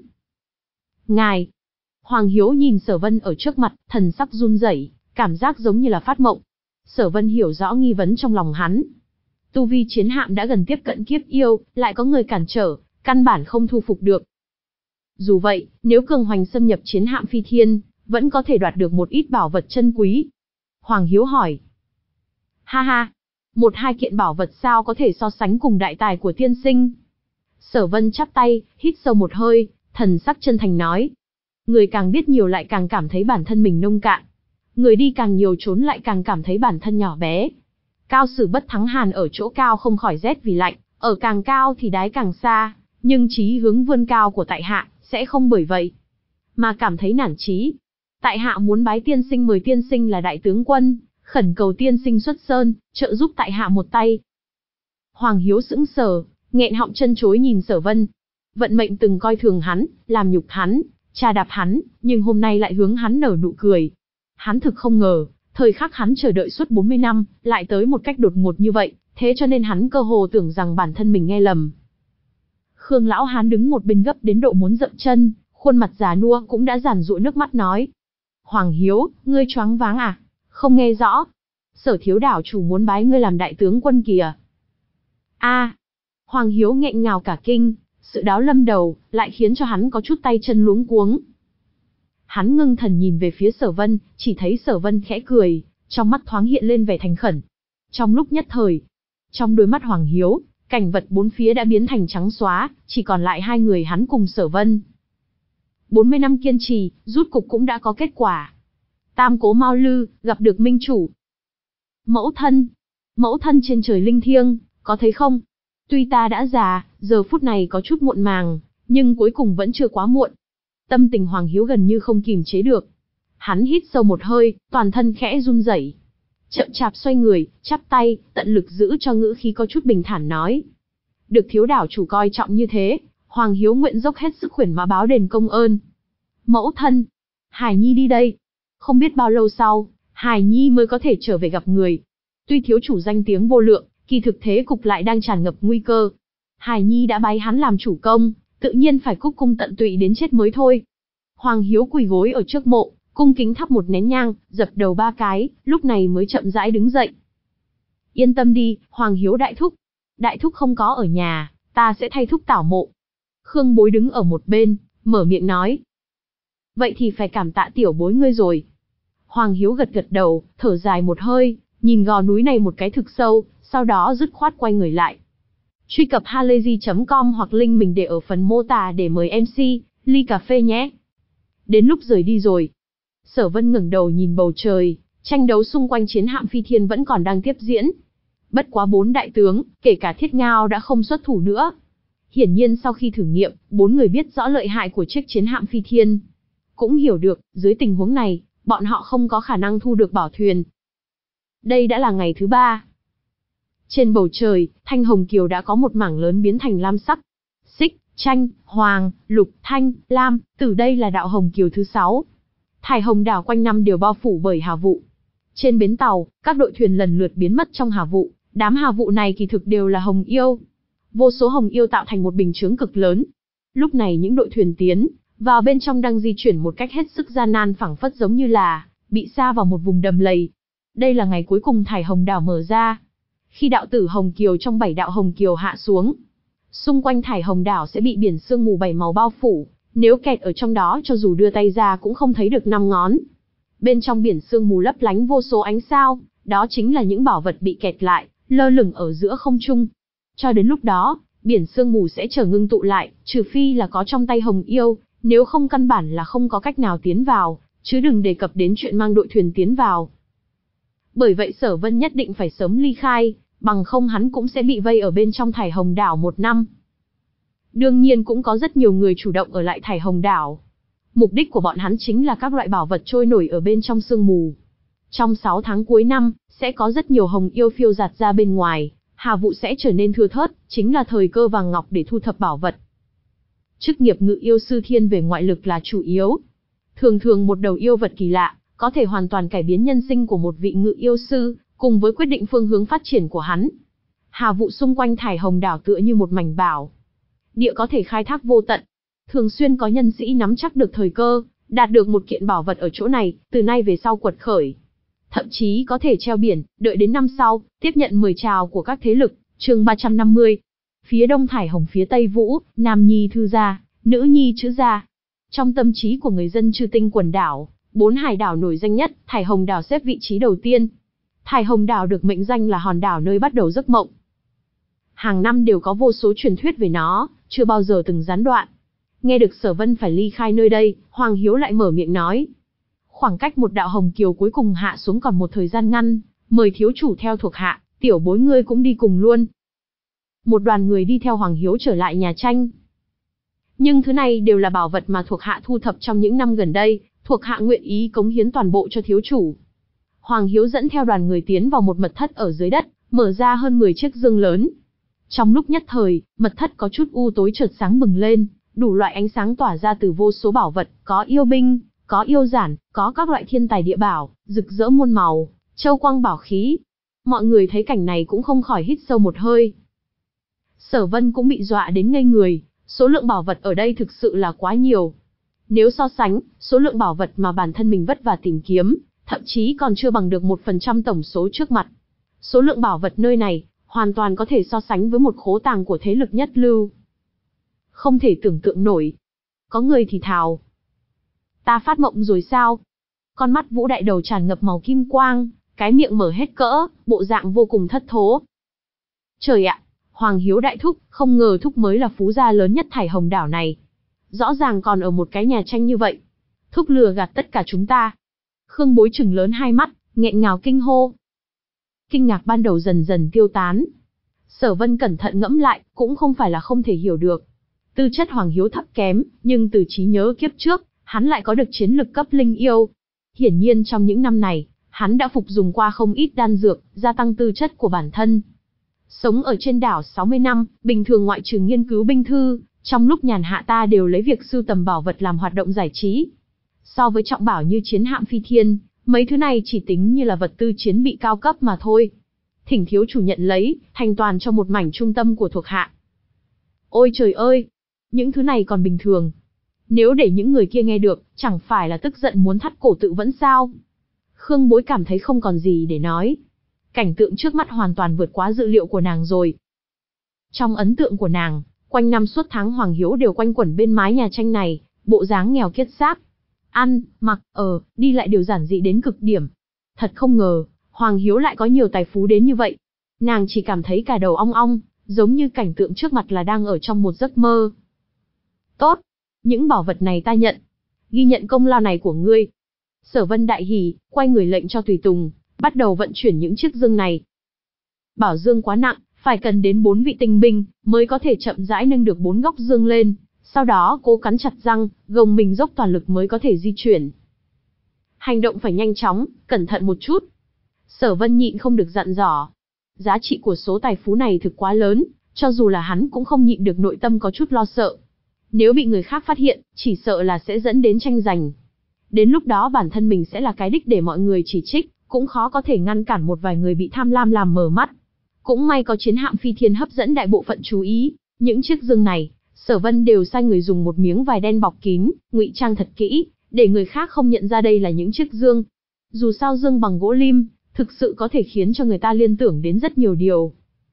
Ngài. Hoàng Hiếu nhìn Sở Vân ở trước mặt, thần sắc run rẩy, cảm giác giống như là phát mộng. Sở Vân hiểu rõ nghi vấn trong lòng hắn. Tu vi chiến hạm đã gần tiếp cận kiếp yêu, lại có người cản trở, căn bản không thu phục được. Dù vậy, nếu cường hoành xâm nhập chiến hạm phi thiên, vẫn có thể đoạt được một ít bảo vật chân quý. Hoàng Hiếu hỏi. Ha ha, một hai kiện bảo vật sao có thể so sánh cùng đại tài của tiên sinh. Sở Vân chắp tay, hít sâu một hơi, thần sắc chân thành nói. Người càng biết nhiều lại càng cảm thấy bản thân mình nông cạn. Người đi càng nhiều trốn lại càng cảm thấy bản thân nhỏ bé. Cao sử bất thắng hàn ở chỗ cao không khỏi rét vì lạnh, ở càng cao thì đáy càng xa, nhưng chí hướng vươn cao của tại hạ, sẽ không bởi vậy mà cảm thấy nản chí. Tại hạ muốn bái tiên sinh mời tiên sinh là đại tướng quân, khẩn cầu tiên sinh xuất sơn, trợ giúp tại hạ một tay. Hoàng Hiếu sững sờ, nghẹn họng chân chối nhìn Sở Vân. Vận mệnh từng coi thường hắn, làm nhục hắn, trà đạp hắn, nhưng hôm nay lại hướng hắn nở nụ cười. Hắn thực không ngờ, thời khắc hắn chờ đợi suốt bốn mươi năm, lại tới một cách đột ngột như vậy, thế cho nên hắn cơ hồ tưởng rằng bản thân mình nghe lầm. Khương lão hán đứng một bên gấp đến độ muốn dậm chân, khuôn mặt già nua cũng đã giàn giụa nước mắt nói. Hoàng Hiếu, ngươi choáng váng à? Không nghe rõ. Sở thiếu đảo chủ muốn bái ngươi làm đại tướng quân kìa. A, Hoàng Hiếu nghẹn ngào cả kinh, sự đáo lâm đầu, lại khiến cho hắn có chút tay chân luống cuống. Hắn ngưng thần nhìn về phía Sở Vân, chỉ thấy Sở Vân khẽ cười, trong mắt thoáng hiện lên vẻ thành khẩn. Trong lúc nhất thời, trong đôi mắt Hoàng Hiếu, cảnh vật bốn phía đã biến thành trắng xóa, chỉ còn lại hai người hắn cùng Sở Vân. bốn mươi năm kiên trì, rút cục cũng đã có kết quả. Tam Cố Mao Lư, gặp được minh chủ. Mẫu thân, mẫu thân trên trời linh thiêng, có thấy không? Tuy ta đã già, giờ phút này có chút muộn màng, nhưng cuối cùng vẫn chưa quá muộn. Tâm tình Hoàng Hiếu gần như không kìm chế được. Hắn hít sâu một hơi, toàn thân khẽ run rẩy. Chậm chạp xoay người, chắp tay, tận lực giữ cho ngữ khí có chút bình thản nói. Được thiếu đảo chủ coi trọng như thế, Hoàng Hiếu nguyện dốc hết sức khuyển mã báo đền công ơn. Mẫu thân, Hải Nhi đi đây. Không biết bao lâu sau, Hải Nhi mới có thể trở về gặp người. Tuy thiếu chủ danh tiếng vô lượng, kỳ thực thế cục lại đang tràn ngập nguy cơ. Hải Nhi đã bái hắn làm chủ công, tự nhiên phải cúc cung tận tụy đến chết mới thôi. Hoàng Hiếu quỳ gối ở trước mộ, cung kính thắp một nén nhang, dập đầu ba cái, lúc này mới chậm rãi đứng dậy. Yên tâm đi, Hoàng Hiếu đại thúc. Đại thúc không có ở nhà, ta sẽ thay thúc tảo mộ. Khương Bối đứng ở một bên, mở miệng nói. Vậy thì phải cảm tạ tiểu bối ngươi rồi. Hoàng Hiếu gật gật đầu, thở dài một hơi, nhìn gò núi này một cái thực sâu, sau đó dứt khoát quay người lại. Truy cập halayzi chấm com hoặc link mình để ở phần mô tả để mời em xê, ly cà phê nhé. Đến lúc rời đi rồi. Sở Vân ngẩng đầu nhìn bầu trời, tranh đấu xung quanh chiến hạm phi thiên vẫn còn đang tiếp diễn. Bất quá bốn đại tướng, kể cả Thiết Ngao đã không xuất thủ nữa. Hiển nhiên sau khi thử nghiệm, bốn người biết rõ lợi hại của chiếc chiến hạm phi thiên. Cũng hiểu được, dưới tình huống này, bọn họ không có khả năng thu được bảo thuyền. Đây đã là ngày thứ ba. Trên bầu trời, Thanh Hồng Kiều đã có một mảng lớn biến thành lam sắc. Xích, tranh, hoàng, lục, thanh, lam, từ đây là đạo Hồng Kiều thứ sáu. Thải Hồng đảo quanh năm đều bao phủ bởi hà vụ. Trên bến tàu, các đội thuyền lần lượt biến mất trong hà vụ, đám hà vụ này kỳ thực đều là hồng yêu. Vô số hồng yêu tạo thành một bình chướng cực lớn. Lúc này những đội thuyền tiến vào bên trong đang di chuyển một cách hết sức gian nan, phảng phất giống như là bị sa vào một vùng đầm lầy. Đây là ngày cuối cùng Thải Hồng đảo mở ra. Khi đạo tử Hồng Kiều trong bảy đạo Hồng Kiều hạ xuống, xung quanh Thải Hồng đảo sẽ bị biển sương mù bảy màu bao phủ, nếu kẹt ở trong đó cho dù đưa tay ra cũng không thấy được năm ngón. Bên trong biển sương mù lấp lánh vô số ánh sao, đó chính là những bảo vật bị kẹt lại, lơ lửng ở giữa không trung. Cho đến lúc đó, biển sương mù sẽ trở ngưng tụ lại, trừ phi là có trong tay Hồng Yêu, nếu không căn bản là không có cách nào tiến vào, chứ đừng đề cập đến chuyện mang đội thuyền tiến vào. Bởi vậy Sở Vân nhất định phải sớm ly khai, bằng không hắn cũng sẽ bị vây ở bên trong Thải Hồng đảo một năm. Đương nhiên cũng có rất nhiều người chủ động ở lại Thải Hồng đảo. Mục đích của bọn hắn chính là các loại bảo vật trôi nổi ở bên trong sương mù. Trong sáu tháng cuối năm, sẽ có rất nhiều hồng yêu phiêu dạt ra bên ngoài, hà vụ sẽ trở nên thưa thớt, chính là thời cơ vàng ngọc để thu thập bảo vật. Chức nghiệp ngự yêu sư thiên về ngoại lực là chủ yếu. Thường thường một đầu yêu vật kỳ lạ, có thể hoàn toàn cải biến nhân sinh của một vị ngự yêu sư, cùng với quyết định phương hướng phát triển của hắn. Hà vụ xung quanh thải hồng đảo tựa như một mảnh bảo địa có thể khai thác vô tận. Thường xuyên có nhân sĩ nắm chắc được thời cơ, đạt được một kiện bảo vật ở chỗ này, từ nay về sau quật khởi. Thậm chí có thể treo biển, đợi đến năm sau, tiếp nhận mời chào của các thế lực. Chương ba trăm năm mươi. Phía đông thải hồng, phía tây vũ, nam nhi thư gia, nữ nhi chữ gia. Trong tâm trí của người dân Chư Tinh quần đảo, bốn hải đảo nổi danh nhất, thải hồng đảo xếp vị trí đầu tiên. Thải hồng đảo được mệnh danh là hòn đảo nơi bắt đầu giấc mộng. Hàng năm đều có vô số truyền thuyết về nó, chưa bao giờ từng gián đoạn. Nghe được Sở Vân phải ly khai nơi đây, Hoàng Hiếu lại mở miệng nói. Khoảng cách một đạo hồng kiều cuối cùng hạ xuống còn một thời gian ngắn, mời thiếu chủ theo thuộc hạ, tiểu bối ngươi cũng đi cùng luôn. Một đoàn người đi theo Hoàng Hiếu trở lại nhà tranh. Nhưng thứ này đều là bảo vật mà thuộc hạ thu thập trong những năm gần đây, thuộc hạ nguyện ý cống hiến toàn bộ cho thiếu chủ. Hoàng Hiếu dẫn theo đoàn người tiến vào một mật thất ở dưới đất, mở ra hơn mười chiếc dương lớn. Trong lúc nhất thời, mật thất có chút u tối chợt sáng bừng lên, đủ loại ánh sáng tỏa ra từ vô số bảo vật, có yêu binh, có yêu giản, có các loại thiên tài địa bảo, rực rỡ muôn màu, châu quang bảo khí. Mọi người thấy cảnh này cũng không khỏi hít sâu một hơi. Sở Vân cũng bị dọa đến ngây người, số lượng bảo vật ở đây thực sự là quá nhiều. Nếu so sánh, số lượng bảo vật mà bản thân mình vất vả tìm kiếm, thậm chí còn chưa bằng được một phần trăm tổng số trước mặt. Số lượng bảo vật nơi này, hoàn toàn có thể so sánh với một khố tàng của thế lực nhất lưu. Không thể tưởng tượng nổi. Có người thì thào. Ta phát mộng rồi sao? Con mắt Vũ Đại Đầu tràn ngập màu kim quang, cái miệng mở hết cỡ, bộ dạng vô cùng thất thố. Trời ạ, Hoàng Hiếu đại thúc, không ngờ thúc mới là phú gia lớn nhất thải hồng đảo này. Rõ ràng còn ở một cái nhà tranh như vậy. Thúc lừa gạt tất cả chúng ta. Khương Bối trừng lớn hai mắt, nghẹn ngào kinh hô. Kinh ngạc ban đầu dần dần tiêu tán. Sở Vân cẩn thận ngẫm lại, cũng không phải là không thể hiểu được. Tư chất Hoàng Hiếu thấp kém, nhưng từ trí nhớ kiếp trước, hắn lại có được chiến lực cấp linh yêu. Hiển nhiên trong những năm này, hắn đã phục dùng qua không ít đan dược, gia tăng tư chất của bản thân. Sống ở trên đảo sáu mươi năm, bình thường ngoại trừ nghiên cứu binh thư, trong lúc nhàn hạ ta đều lấy việc sưu tầm bảo vật làm hoạt động giải trí. So với trọng bảo như chiến hạm phi thiên, mấy thứ này chỉ tính như là vật tư chiến bị cao cấp mà thôi. Thỉnh thiếu chủ nhận lấy, thành toàn cho một mảnh trung tâm của thuộc hạ. Ôi trời ơi! Những thứ này còn bình thường. Nếu để những người kia nghe được, chẳng phải là tức giận muốn thắt cổ tự vẫn sao? Khương Bối cảm thấy không còn gì để nói. Cảnh tượng trước mắt hoàn toàn vượt quá dự liệu của nàng rồi. Trong ấn tượng của nàng, quanh năm suốt tháng Hoàng Hiếu đều quanh quẩn bên mái nhà tranh này, bộ dáng nghèo kiết xác. Ăn, mặc, ở, đi lại đều giản dị đến cực điểm. Thật không ngờ, Hoàng Hiếu lại có nhiều tài phú đến như vậy. Nàng chỉ cảm thấy cả đầu ong ong, giống như cảnh tượng trước mặt là đang ở trong một giấc mơ. Tốt, những bảo vật này ta nhận. Ghi nhận công lao này của ngươi. Sở Vân đại hỉ, quay người lệnh cho tùy tùng, bắt đầu vận chuyển những chiếc dương này. Bảo dương quá nặng, phải cần đến bốn vị tinh binh, mới có thể chậm rãi nâng được bốn góc dương lên. Sau đó cố cắn chặt răng, gồng mình dốc toàn lực mới có thể di chuyển. Hành động phải nhanh chóng, cẩn thận một chút. Sở Vân nhịn không được dặn dò. Giá trị của số tài phú này thực quá lớn, cho dù là hắn cũng không nhịn được nội tâm có chút lo sợ. Nếu bị người khác phát hiện, chỉ sợ là sẽ dẫn đến tranh giành. Đến lúc đó bản thân mình sẽ là cái đích để mọi người chỉ trích, cũng khó có thể ngăn cản một vài người bị tham lam làm mờ mắt. Cũng may có chiến hạm phi thiên hấp dẫn đại bộ phận chú ý, những chiếc dương này, Sở Vân đều sai người dùng một miếng vải đen bọc kín, ngụy trang thật kỹ, để người khác không nhận ra đây là những chiếc dương. Dù sao dương bằng gỗ lim, thực sự có thể khiến cho người ta liên tưởng đến rất nhiều điều.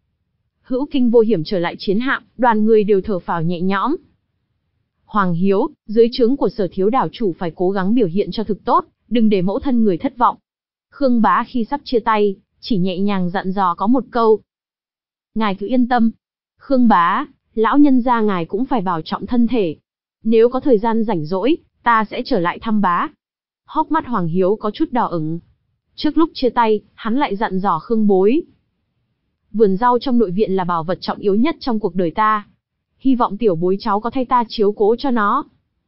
Hữu kinh vô hiểm trở lại chiến hạm, đoàn người đều thở phào nhẹ nhõm. Hoàng Hiếu, dưới trướng của Sở thiếu đảo chủ phải cố gắng biểu hiện cho thực tốt, đừng để mẫu thân người thất vọng. Khương Bá khi sắp chia tay, chỉ nhẹ nhàng dặn dò có một câu. Ngài cứ yên tâm. Khương Bá, lão nhân gia ngài cũng phải bảo trọng thân thể. Nếu có thời gian rảnh rỗi, ta sẽ trở lại thăm bá. Hốc mắt Hoàng Hiếu có chút đỏ ửng. Trước lúc chia tay, hắn lại dặn dò Khương Bối. Vườn rau trong nội viện là bảo vật trọng yếu nhất trong cuộc đời ta. Hy vọng tiểu bối cháu có thay ta chiếu cố cho nó.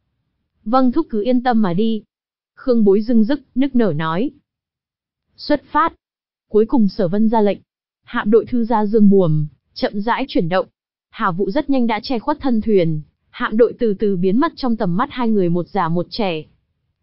Vâng thúc cứ yên tâm mà đi. Khương Bối dưng dứt, nức nở nói. Xuất phát. Cuối cùng Sở Vân ra lệnh. Hạm đội thư gia dương buồm, chậm rãi chuyển động. Hào vụ rất nhanh đã che khuất thân thuyền. Hạm đội từ từ biến mất trong tầm mắt hai người một già một trẻ.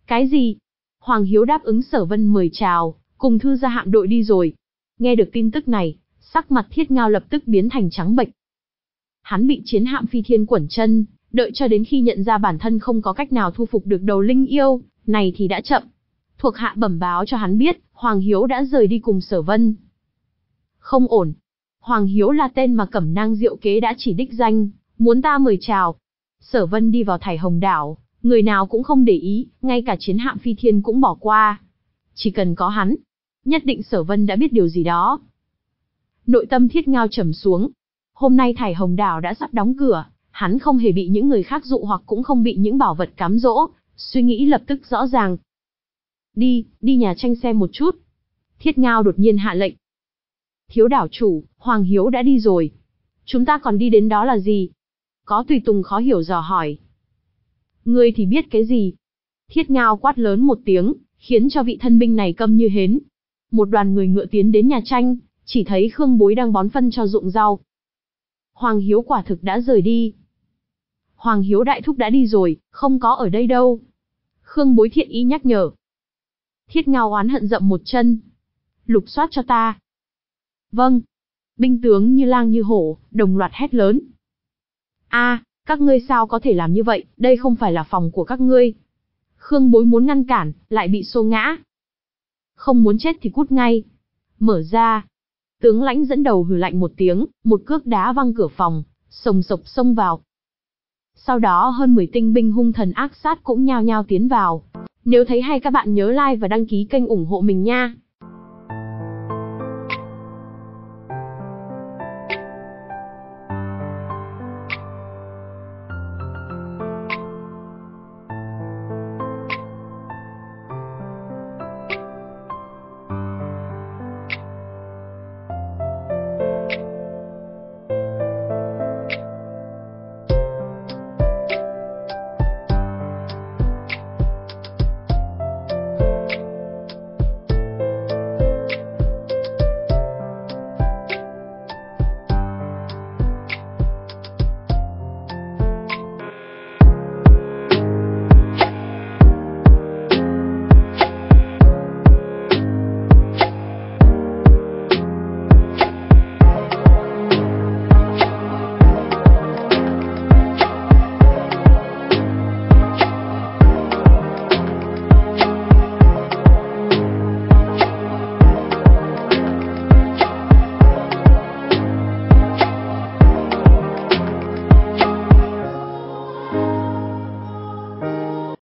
Cái gì? Hoàng Hiếu đáp ứng Sở Vân mời chào, cùng thư gia hạm đội đi rồi. Nghe được tin tức này, sắc mặt Thiết Ngao lập tức biến thành trắng bệch. Hắn bị chiến hạm phi thiên quẩn chân, đợi cho đến khi nhận ra bản thân không có cách nào thu phục được đầu linh yêu, này thì đã chậm. Thuộc hạ bẩm báo cho hắn biết, Hoàng Hiếu đã rời đi cùng Sở Vân. Không ổn. Hoàng Hiếu là tên mà Cẩm Nang Diệu Kế đã chỉ đích danh, muốn ta mời chào. Sở Vân đi vào Thải Hồng Đảo, người nào cũng không để ý, ngay cả chiến hạm phi thiên cũng bỏ qua. Chỉ cần có hắn, nhất định Sở Vân đã biết điều gì đó. Nội tâm Thiết Ngao trầm xuống. Hôm nay Thải Hồng Đảo đã sắp đóng cửa, hắn không hề bị những người khác dụ hoặc cũng không bị những bảo vật cám dỗ, suy nghĩ lập tức rõ ràng. Đi, đi nhà tranh xem một chút. Thiết Ngao đột nhiên hạ lệnh. Thiếu đảo chủ, Hoàng Hiếu đã đi rồi. Chúng ta còn đi đến đó là gì? Có tùy tùng khó hiểu dò hỏi. Ngươi thì biết cái gì? Thiết Ngao quát lớn một tiếng, khiến cho vị thân binh này câm như hến. Một đoàn người ngựa tiến đến nhà tranh, chỉ thấy Khương Bối đang bón phân cho ruộng rau. Hoàng Hiếu quả thực đã rời đi. Hoàng Hiếu đại thúc đã đi rồi, không có ở đây đâu. Khương Bối thiện ý nhắc nhở. Thiết Ngao oán hận dậm một chân. Lục soát cho ta. Vâng. Binh tướng như lang như hổ, đồng loạt hét lớn. A, các ngươi sao có thể làm như vậy, đây không phải là phòng của các ngươi. Khương Bối muốn ngăn cản, lại bị xô ngã. Không muốn chết thì cút ngay. Mở ra. Tướng lãnh dẫn đầu hừ lạnh một tiếng, một cước đá văng cửa phòng, sồng sộc xông vào. Sau đó hơn mười tinh binh hung thần ác sát cũng nhao nhao tiến vào. Nếu thấy hay các bạn nhớ like và đăng ký kênh ủng hộ mình nha.